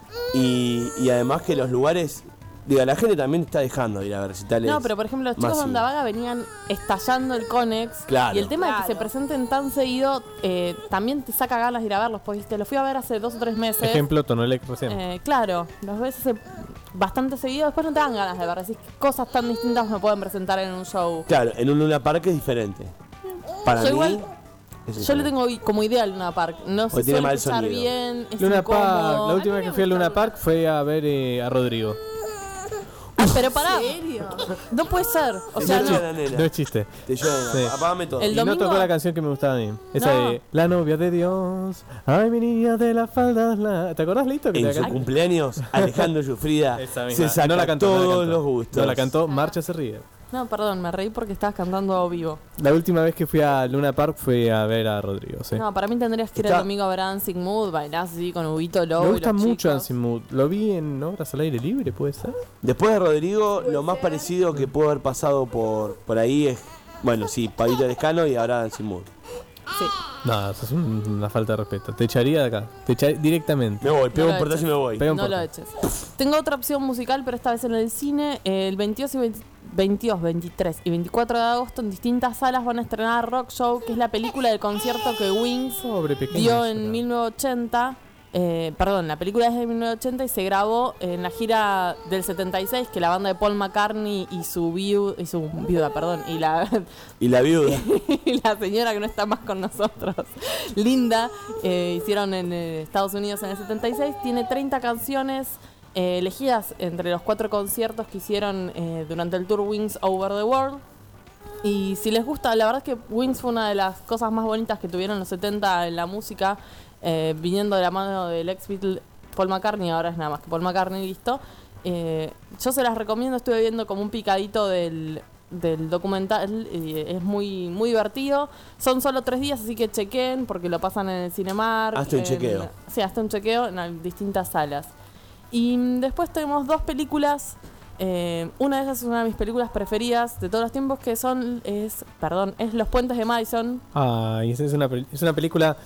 [SPEAKER 6] y además que los lugares... Digo, la gente también está dejando de ir a ver recitales.
[SPEAKER 4] No, pero por ejemplo, los chicos de
[SPEAKER 6] masivos.
[SPEAKER 4] Onda Vaga venían estallando el Conex.
[SPEAKER 6] Claro.
[SPEAKER 4] Y el tema de que
[SPEAKER 5] Claro.
[SPEAKER 4] se presenten tan seguido también te saca ganas de ir a verlos. Porque te los fui a ver hace 2 o 3 meses.
[SPEAKER 3] Ejemplo, Tonolec recién.
[SPEAKER 4] Claro, los ves bastante seguido. Después no te dan ganas de ver. Decís, ¿qué cosas tan distintas me pueden presentar en un show?
[SPEAKER 6] Claro, en un Luna Park es diferente. Para
[SPEAKER 4] Yo
[SPEAKER 6] mí...
[SPEAKER 4] igual-
[SPEAKER 6] es
[SPEAKER 4] Yo le
[SPEAKER 6] diferente.
[SPEAKER 4] tengo como idea al Luna Park. No
[SPEAKER 6] Porque
[SPEAKER 4] se
[SPEAKER 6] tiene
[SPEAKER 4] suele
[SPEAKER 6] mal
[SPEAKER 4] escuchar
[SPEAKER 6] sonido.
[SPEAKER 4] bien. Es
[SPEAKER 3] Luna
[SPEAKER 4] incómodo.
[SPEAKER 3] Park, la última
[SPEAKER 5] A
[SPEAKER 3] vez
[SPEAKER 5] mí
[SPEAKER 3] que
[SPEAKER 5] me
[SPEAKER 3] fui a Luna
[SPEAKER 5] gusta
[SPEAKER 3] Park fue a ver a Rodrigo.
[SPEAKER 4] Ah, pero pará.
[SPEAKER 5] ¿En serio?
[SPEAKER 4] No puede ser. O
[SPEAKER 6] Te
[SPEAKER 4] sea,
[SPEAKER 6] llora
[SPEAKER 4] no.
[SPEAKER 6] la nena.
[SPEAKER 3] No es chiste.
[SPEAKER 6] Te llora,
[SPEAKER 3] Sí.
[SPEAKER 6] apágame todo.
[SPEAKER 4] El
[SPEAKER 3] Y no
[SPEAKER 4] domingo-
[SPEAKER 3] tocó la canción que me gustaba a mí. Esa
[SPEAKER 4] No.
[SPEAKER 3] de La novia de Dios. Ay, mi niña de las faldas. ¿Te acordás, Lito? Que
[SPEAKER 6] En
[SPEAKER 3] te
[SPEAKER 6] su
[SPEAKER 3] la canté?
[SPEAKER 6] cumpleaños, Alejandro Yufrida
[SPEAKER 3] Esa misma.
[SPEAKER 6] se saca
[SPEAKER 3] no la cantó, no la
[SPEAKER 6] todos
[SPEAKER 3] cantó.
[SPEAKER 6] los gustos.
[SPEAKER 3] No la cantó, Marcha se ríe.
[SPEAKER 4] No, perdón, me reí porque estabas cantando vivo.
[SPEAKER 3] La última vez que fui a Luna Park fue a ver a Rodrigo, sí.
[SPEAKER 4] No, para mí tendrías que ir
[SPEAKER 6] Está-
[SPEAKER 4] el domingo a ver a Dancing Mood, bailar así con Huguito Lobo.
[SPEAKER 3] Me
[SPEAKER 4] y
[SPEAKER 3] gusta
[SPEAKER 4] los
[SPEAKER 3] mucho
[SPEAKER 4] chicos.
[SPEAKER 3] Dancing Mood. Lo vi en Obras al Aire Libre, ¿puede ser?
[SPEAKER 6] Después de Rodrigo, lo más parecido que pudo haber pasado por ahí es, bueno, sí, Pabito Lescano y ahora Dancing Mood.
[SPEAKER 4] Sí.
[SPEAKER 3] No, eso es una falta de respeto. Te echaría de acá. Te echaría directamente.
[SPEAKER 6] Me voy, pego
[SPEAKER 4] No
[SPEAKER 6] un
[SPEAKER 4] lo
[SPEAKER 6] portazo y
[SPEAKER 4] eches.
[SPEAKER 6] me voy.
[SPEAKER 3] Pega un
[SPEAKER 4] No lo
[SPEAKER 3] portazo.
[SPEAKER 4] eches. Tengo otra opción musical, pero esta vez en el cine. El 22, 23 y 24 de agosto en distintas salas van a estrenar Rock Show, que es la película del concierto que Wings
[SPEAKER 3] Pobre pequeño.
[SPEAKER 4] dio en 1980. Perdón, la película es de 1980 y se grabó en la gira del 76, que la banda de Paul McCartney y su viuda, perdón, y la
[SPEAKER 6] Y la viuda.
[SPEAKER 4] y la señora que no está más con nosotros, Linda, hicieron en Estados Unidos en el 76. Tiene 30 canciones elegidas entre los 4 conciertos que hicieron durante el tour Wings Over the World. Y si les gusta, la verdad es que Wings fue una de las cosas más bonitas que tuvieron los 70 en la música, viniendo de la mano del ex Beatle Paul McCartney. Ahora es nada más que Paul McCartney, listo. Yo se las recomiendo, estuve viendo como un picadito del documental, es muy muy divertido. Son solo 3 días, así que chequen porque lo pasan en el Cinemark.
[SPEAKER 6] Hazte un chequeo.
[SPEAKER 4] Sí, hasta un chequeo en distintas salas. Y después tenemos 2 películas. Una de ellas es una de mis películas preferidas de todos los tiempos, que es Los Puentes de Madison.
[SPEAKER 3] Ay, es una película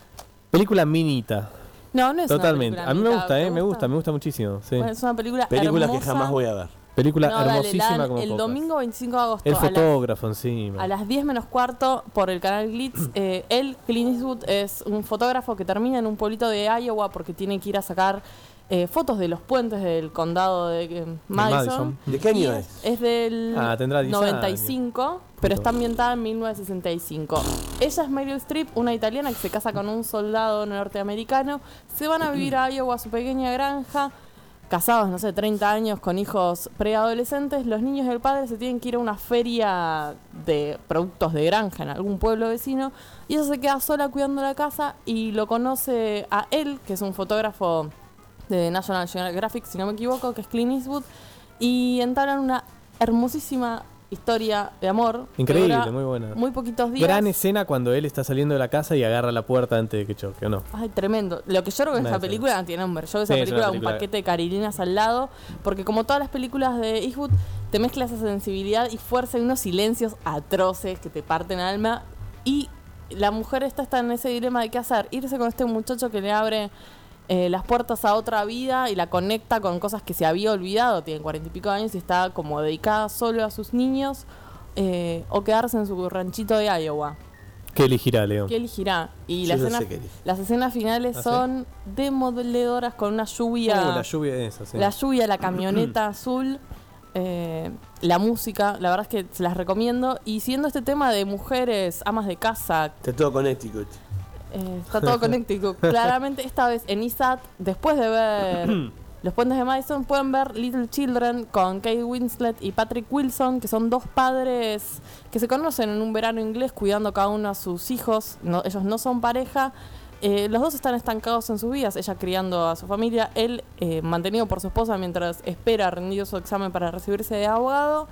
[SPEAKER 3] minita.
[SPEAKER 4] No, no es
[SPEAKER 3] Totalmente.
[SPEAKER 4] una película
[SPEAKER 3] A mí me
[SPEAKER 4] mitad,
[SPEAKER 3] gusta,
[SPEAKER 4] ¿te
[SPEAKER 3] me gusta muchísimo. Sí.
[SPEAKER 4] Bueno, es una película
[SPEAKER 6] Películas que
[SPEAKER 4] hermosa.
[SPEAKER 6] jamás voy a ver.
[SPEAKER 3] Película
[SPEAKER 4] No, dale,
[SPEAKER 3] hermosísima
[SPEAKER 4] la dan
[SPEAKER 3] como
[SPEAKER 4] el
[SPEAKER 3] pocas.
[SPEAKER 4] domingo 25 de agosto
[SPEAKER 3] El
[SPEAKER 4] a las-
[SPEAKER 3] fotógrafo encima.
[SPEAKER 4] a las 10 menos cuarto por el canal Glitz. Clint Eastwood es un fotógrafo que termina en un pueblito de Iowa porque tiene que ir a sacar fotos de los puentes del condado de Madison.
[SPEAKER 6] ¿De qué año
[SPEAKER 4] Y
[SPEAKER 6] es?
[SPEAKER 4] Es del
[SPEAKER 3] Tendrá 10
[SPEAKER 4] 95, pero está ambientada en 1965. Ella es Meryl Streep, una italiana que se casa con un soldado norteamericano. Se van a vivir a Iowa, a su pequeña granja. casados, no sé, 30 años con hijos preadolescentes, los niños y el padre se tienen que ir a una feria de productos de granja en algún pueblo vecino y ella se queda sola cuidando la casa y lo conoce a él, que es un fotógrafo de National Geographic, si no me equivoco, que es Clint Eastwood, y entablan una hermosísima historia de amor.
[SPEAKER 3] Increíble,
[SPEAKER 4] que dura
[SPEAKER 3] muy buena.
[SPEAKER 4] Muy poquitos días.
[SPEAKER 3] Gran escena cuando él está saliendo de la casa y agarra la puerta antes de que choque, ¿o no?
[SPEAKER 4] Ay, tremendo. Lo que yo creo que
[SPEAKER 3] Una
[SPEAKER 4] esa
[SPEAKER 3] escena.
[SPEAKER 4] película no tiene nombre. Yo veo esa
[SPEAKER 3] Sí, es
[SPEAKER 4] película
[SPEAKER 3] una
[SPEAKER 4] con un
[SPEAKER 3] película-
[SPEAKER 4] paquete de carilinas al lado, porque como todas las películas de Eastwood, te mezcla esa sensibilidad y fuerza y unos silencios atroces que te parten el alma. Y la mujer está en ese dilema de qué hacer. Irse con este muchacho que le abre las puertas a otra vida y la conecta con cosas que se había olvidado. Tiene 40 y pico de años y está como dedicada solo a sus niños. O quedarse en su ranchito de Iowa.
[SPEAKER 3] ¿Qué elegirá, Leo?
[SPEAKER 4] ¿Qué elegirá? Y
[SPEAKER 6] Yo
[SPEAKER 4] las
[SPEAKER 6] ya
[SPEAKER 4] escenas,
[SPEAKER 6] sé qué elige.
[SPEAKER 4] las escenas finales
[SPEAKER 3] ¿Ah, sí?
[SPEAKER 4] son demoledoras con una lluvia.
[SPEAKER 3] La lluvia de esa, sí.
[SPEAKER 4] La lluvia, la camioneta azul, la música, la verdad es que se las recomiendo. Y siguiendo este tema de mujeres, amas de casa,
[SPEAKER 6] Está todo Connecticut.
[SPEAKER 4] está todo conectado. Claramente, esta vez en ISAT, después de ver Los Puentes de Madison, pueden ver Little Children con Kate Winslet y Patrick Wilson, que son dos padres que se conocen en un verano inglés cuidando cada uno a sus hijos. No, ellos no son pareja. Los dos están estancados en sus vidas, ella criando a su familia, él mantenido por su esposa mientras espera rendir su examen para recibirse de abogado,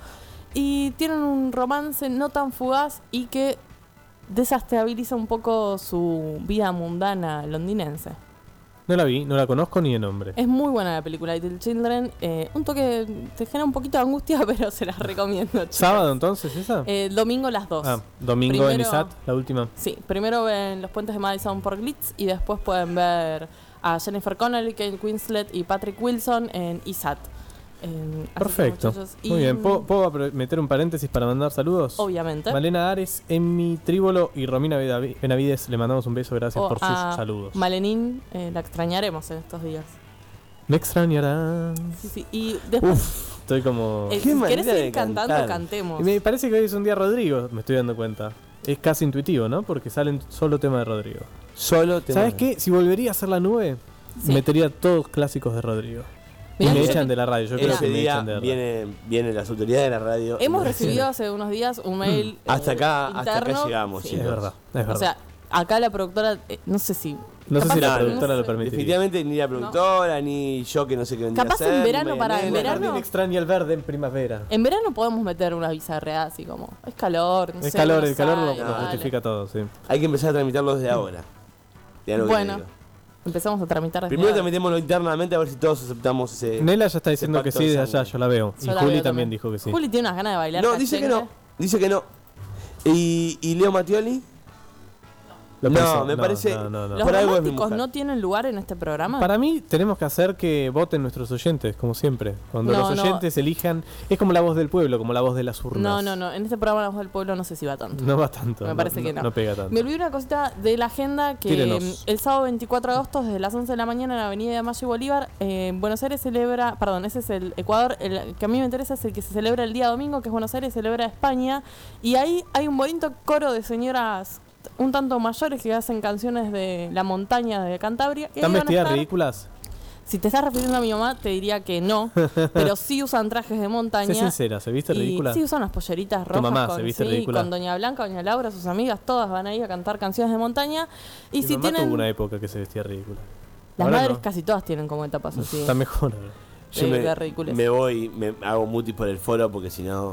[SPEAKER 4] y tienen un romance no tan fugaz y que desestabiliza un poco su vida mundana londinense.
[SPEAKER 3] No la vi, no la conozco ni de nombre.
[SPEAKER 4] Es muy buena la película Little Children, un toque te genera un poquito de angustia, pero se las recomiendo, chicos.
[SPEAKER 3] ¿Sábado entonces esa?
[SPEAKER 4] Domingo las 2.
[SPEAKER 3] Ah, domingo en
[SPEAKER 4] Primero-
[SPEAKER 3] ISAT, la última.
[SPEAKER 4] Sí, primero ven Los Puentes de Madison por Glitz y después pueden ver a Jennifer Connelly, Kate Winslet y Patrick Wilson en ISAT. Así que,
[SPEAKER 3] Perfecto.
[SPEAKER 4] muchachos, y-
[SPEAKER 3] Muy bien. ¿Puedo meter un paréntesis para mandar saludos?
[SPEAKER 4] Obviamente.
[SPEAKER 3] Malena Ares, Emmy Trívolo y Romina Benavides, le mandamos un beso, gracias
[SPEAKER 4] O
[SPEAKER 3] por sus
[SPEAKER 4] a
[SPEAKER 3] saludos.
[SPEAKER 4] Malenín, la extrañaremos en estos días.
[SPEAKER 3] Me extrañarán.
[SPEAKER 4] Sí, sí. Y después,
[SPEAKER 3] Uf, estoy como...
[SPEAKER 4] si
[SPEAKER 6] Qué
[SPEAKER 4] querés
[SPEAKER 6] manera
[SPEAKER 4] seguir
[SPEAKER 6] de
[SPEAKER 4] cantando,
[SPEAKER 6] cantar.
[SPEAKER 4] cantemos.
[SPEAKER 3] Y me parece que hoy es un día Rodrigo, me estoy dando cuenta. Es casi intuitivo, ¿no? Porque salen solo temas de Rodrigo.
[SPEAKER 6] Solo te
[SPEAKER 3] ¿Sabes qué? Si volvería a hacer la nube,
[SPEAKER 4] Sí.
[SPEAKER 3] metería todos clásicos de Rodrigo.
[SPEAKER 4] Mirá
[SPEAKER 3] Y me
[SPEAKER 4] que-
[SPEAKER 3] echan de la radio, yo creo
[SPEAKER 6] Ese
[SPEAKER 3] que me
[SPEAKER 6] día
[SPEAKER 3] echan de la radio.
[SPEAKER 6] vienen las autoridades de la radio.
[SPEAKER 4] Hemos
[SPEAKER 6] y nos
[SPEAKER 4] recibido
[SPEAKER 6] dicen,
[SPEAKER 4] hace unos días un mail
[SPEAKER 6] hasta acá
[SPEAKER 4] interno.
[SPEAKER 6] llegamos,
[SPEAKER 4] Sí.
[SPEAKER 6] chicos.
[SPEAKER 3] Es verdad, es verdad.
[SPEAKER 4] O sea, acá la productora, no sé si...
[SPEAKER 3] no sé
[SPEAKER 4] capaz
[SPEAKER 3] si la
[SPEAKER 4] que-
[SPEAKER 3] productora
[SPEAKER 4] no
[SPEAKER 3] lo
[SPEAKER 4] sé.
[SPEAKER 3] permitiría.
[SPEAKER 6] Definitivamente ni la productora, ni yo que no sé qué vendría
[SPEAKER 4] Capaz
[SPEAKER 6] a hacer.
[SPEAKER 4] en
[SPEAKER 6] ni
[SPEAKER 4] verano,
[SPEAKER 6] María
[SPEAKER 4] para
[SPEAKER 6] Elena.
[SPEAKER 4] en verano.
[SPEAKER 3] Jardín extraña el verde en primavera.
[SPEAKER 4] En verano podemos meter una bizarreada así como, es calor, no
[SPEAKER 3] Es
[SPEAKER 4] sé,
[SPEAKER 3] calor,
[SPEAKER 4] Buenos
[SPEAKER 3] el calor lo
[SPEAKER 4] Aires, dale.
[SPEAKER 3] justifica todo, sí.
[SPEAKER 6] Hay que empezar a tramitarlo desde ahora. Ya lo que
[SPEAKER 4] Bueno,
[SPEAKER 6] te digo.
[SPEAKER 4] empezamos a tramitar desde
[SPEAKER 6] Primero
[SPEAKER 4] ahora.
[SPEAKER 6] tramitémoslo internamente a ver si todos aceptamos ese.
[SPEAKER 3] Nela ya está diciendo que
[SPEAKER 6] pacto
[SPEAKER 3] sí
[SPEAKER 6] de
[SPEAKER 3] desde allá,
[SPEAKER 6] sangre.
[SPEAKER 3] yo la veo.
[SPEAKER 4] Yo
[SPEAKER 3] Y
[SPEAKER 4] la
[SPEAKER 3] Juli
[SPEAKER 4] veo
[SPEAKER 3] también dijo que sí.
[SPEAKER 4] Juli tiene unas ganas de bailar.
[SPEAKER 6] No, dice que no.
[SPEAKER 4] cachengue.
[SPEAKER 6] Dice que no. ¿Y Leo Mattioli?
[SPEAKER 3] Lo
[SPEAKER 6] No,
[SPEAKER 3] pensó.
[SPEAKER 6] me parece-
[SPEAKER 3] no.
[SPEAKER 4] ¿Los
[SPEAKER 6] Por algo es mi
[SPEAKER 4] románticos
[SPEAKER 6] mujer.
[SPEAKER 4] no tienen lugar en este programa?
[SPEAKER 3] Para mí tenemos que hacer que voten nuestros oyentes, como siempre. Cuando
[SPEAKER 4] No,
[SPEAKER 3] los
[SPEAKER 4] no.
[SPEAKER 3] oyentes elijan, es como la voz del pueblo, como la voz de las urnas.
[SPEAKER 4] No, en este programa La Voz del Pueblo no sé si va tanto.
[SPEAKER 3] No va tanto.
[SPEAKER 4] Me parece que no.
[SPEAKER 3] No pega tanto.
[SPEAKER 4] Me olvidé una cosita de la agenda que
[SPEAKER 3] Tírenos.
[SPEAKER 4] el sábado 24 de agosto desde las 11 de la mañana en la Avenida de Mayo y Bolívar, Buenos Aires celebra, perdón, ese es el Ecuador, el que a mí me interesa es el que se celebra el día domingo, que es Buenos Aires celebra España, y ahí hay un bonito coro de señoras un tanto mayores que hacen canciones de la montaña de Cantabria. que
[SPEAKER 3] ¿Están
[SPEAKER 4] ahí van a
[SPEAKER 3] vestidas
[SPEAKER 4] estar.
[SPEAKER 3] ridículas?
[SPEAKER 4] Si te estás refiriendo a mi mamá, te diría que no, pero sí usan trajes de montaña.
[SPEAKER 3] Sé sincera, ¿se viste
[SPEAKER 4] Y
[SPEAKER 3] ridícula?
[SPEAKER 4] sí, usan unas polleritas rojas.
[SPEAKER 3] mamá
[SPEAKER 4] con,
[SPEAKER 3] se viste
[SPEAKER 4] sí,
[SPEAKER 3] ridícula?
[SPEAKER 4] con Doña Blanca, Doña Laura, sus amigas, todas van ahí a cantar canciones de montaña. Y
[SPEAKER 3] Mi
[SPEAKER 4] si
[SPEAKER 3] mamá
[SPEAKER 4] tienen.
[SPEAKER 3] tuvo una época que se vestía ridícula.
[SPEAKER 4] Las
[SPEAKER 3] Ahora
[SPEAKER 4] madres
[SPEAKER 3] no.
[SPEAKER 4] casi todas tienen como etapas así.
[SPEAKER 3] Está mejor ahora.
[SPEAKER 6] Yo
[SPEAKER 4] de ridiculez.
[SPEAKER 6] me voy, me hago mutis por el foro porque si no.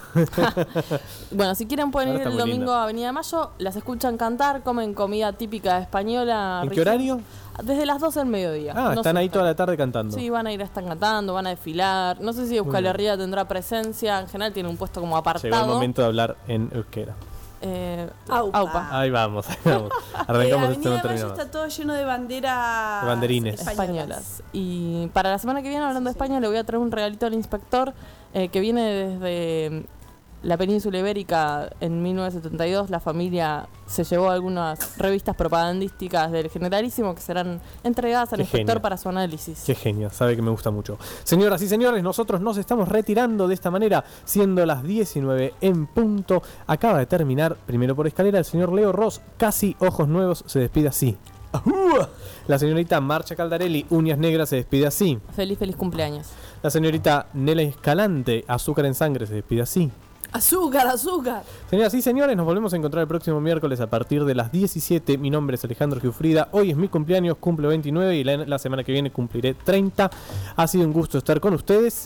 [SPEAKER 4] Bueno, si quieren pueden
[SPEAKER 3] Ahora
[SPEAKER 4] ir
[SPEAKER 3] está
[SPEAKER 4] el
[SPEAKER 3] muy
[SPEAKER 4] domingo
[SPEAKER 3] linda.
[SPEAKER 4] a Avenida Mayo, las escuchan cantar, comen comida típica española.
[SPEAKER 3] ¿En qué
[SPEAKER 4] rica.
[SPEAKER 3] horario?
[SPEAKER 4] Desde las 12 del mediodía.
[SPEAKER 3] Ah,
[SPEAKER 4] No
[SPEAKER 3] están
[SPEAKER 4] sé,
[SPEAKER 3] ahí toda la tarde cantando.
[SPEAKER 4] Sí, van a ir, están cantando, van a desfilar. No sé si Euskal Herria tendrá presencia. En general tiene un puesto como apartado.
[SPEAKER 3] Llegó el momento de hablar en euskera.
[SPEAKER 5] Aupa.
[SPEAKER 3] Ahí vamos, ahí vamos. Arrancamos
[SPEAKER 5] Avenida
[SPEAKER 3] este
[SPEAKER 5] de
[SPEAKER 3] no
[SPEAKER 5] Mayo
[SPEAKER 3] terminamos.
[SPEAKER 5] está todo lleno de banderas
[SPEAKER 3] De banderines.
[SPEAKER 4] españolas. Y para la semana que viene, hablando de España, le voy a traer un regalito al inspector que viene desde la península ibérica. En 1972 la familia se llevó algunas revistas propagandísticas del Generalísimo que serán entregadas al
[SPEAKER 3] Qué
[SPEAKER 4] inspector
[SPEAKER 3] genio.
[SPEAKER 4] para su análisis.
[SPEAKER 3] Qué genio, sabe que me gusta mucho. Señoras y señores, nosotros nos estamos retirando de esta manera, siendo las 19 en punto. Acaba de terminar, primero por escalera, el señor Leo Ross, casi ojos nuevos, se despide así. La señorita Marcha Caldarelli, uñas negras, se despide así.
[SPEAKER 4] Feliz cumpleaños.
[SPEAKER 3] La señorita Nela Escalante, azúcar en sangre, se despide así.
[SPEAKER 5] Azúcar, azúcar.
[SPEAKER 3] Señoras y señores, nos volvemos a encontrar el próximo miércoles a partir de las 17. Mi nombre es Alejandro Giuffrida. Hoy es mi cumpleaños, cumplo 29 y la semana que viene cumpliré 30. Ha sido un gusto estar con ustedes.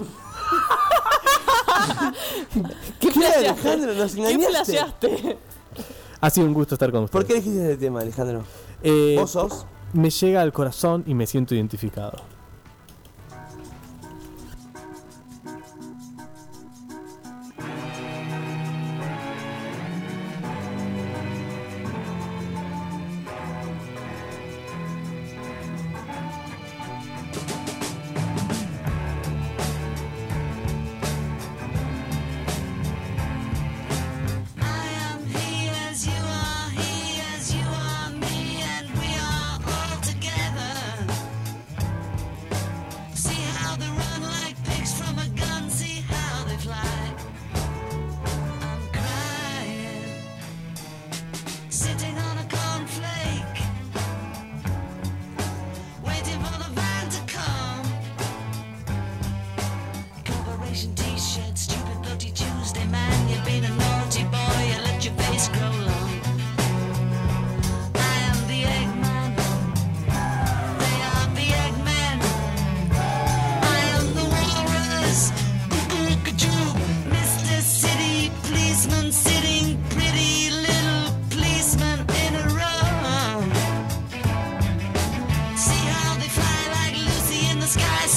[SPEAKER 6] ¿Qué Alejandro? ¿Nos engañaste?
[SPEAKER 3] Ha sido un gusto estar con ustedes.
[SPEAKER 6] ¿Por qué elegiste este tema, Alejandro? ¿Vos sos?
[SPEAKER 3] Me llega al corazón y me siento identificado.
[SPEAKER 10] Skies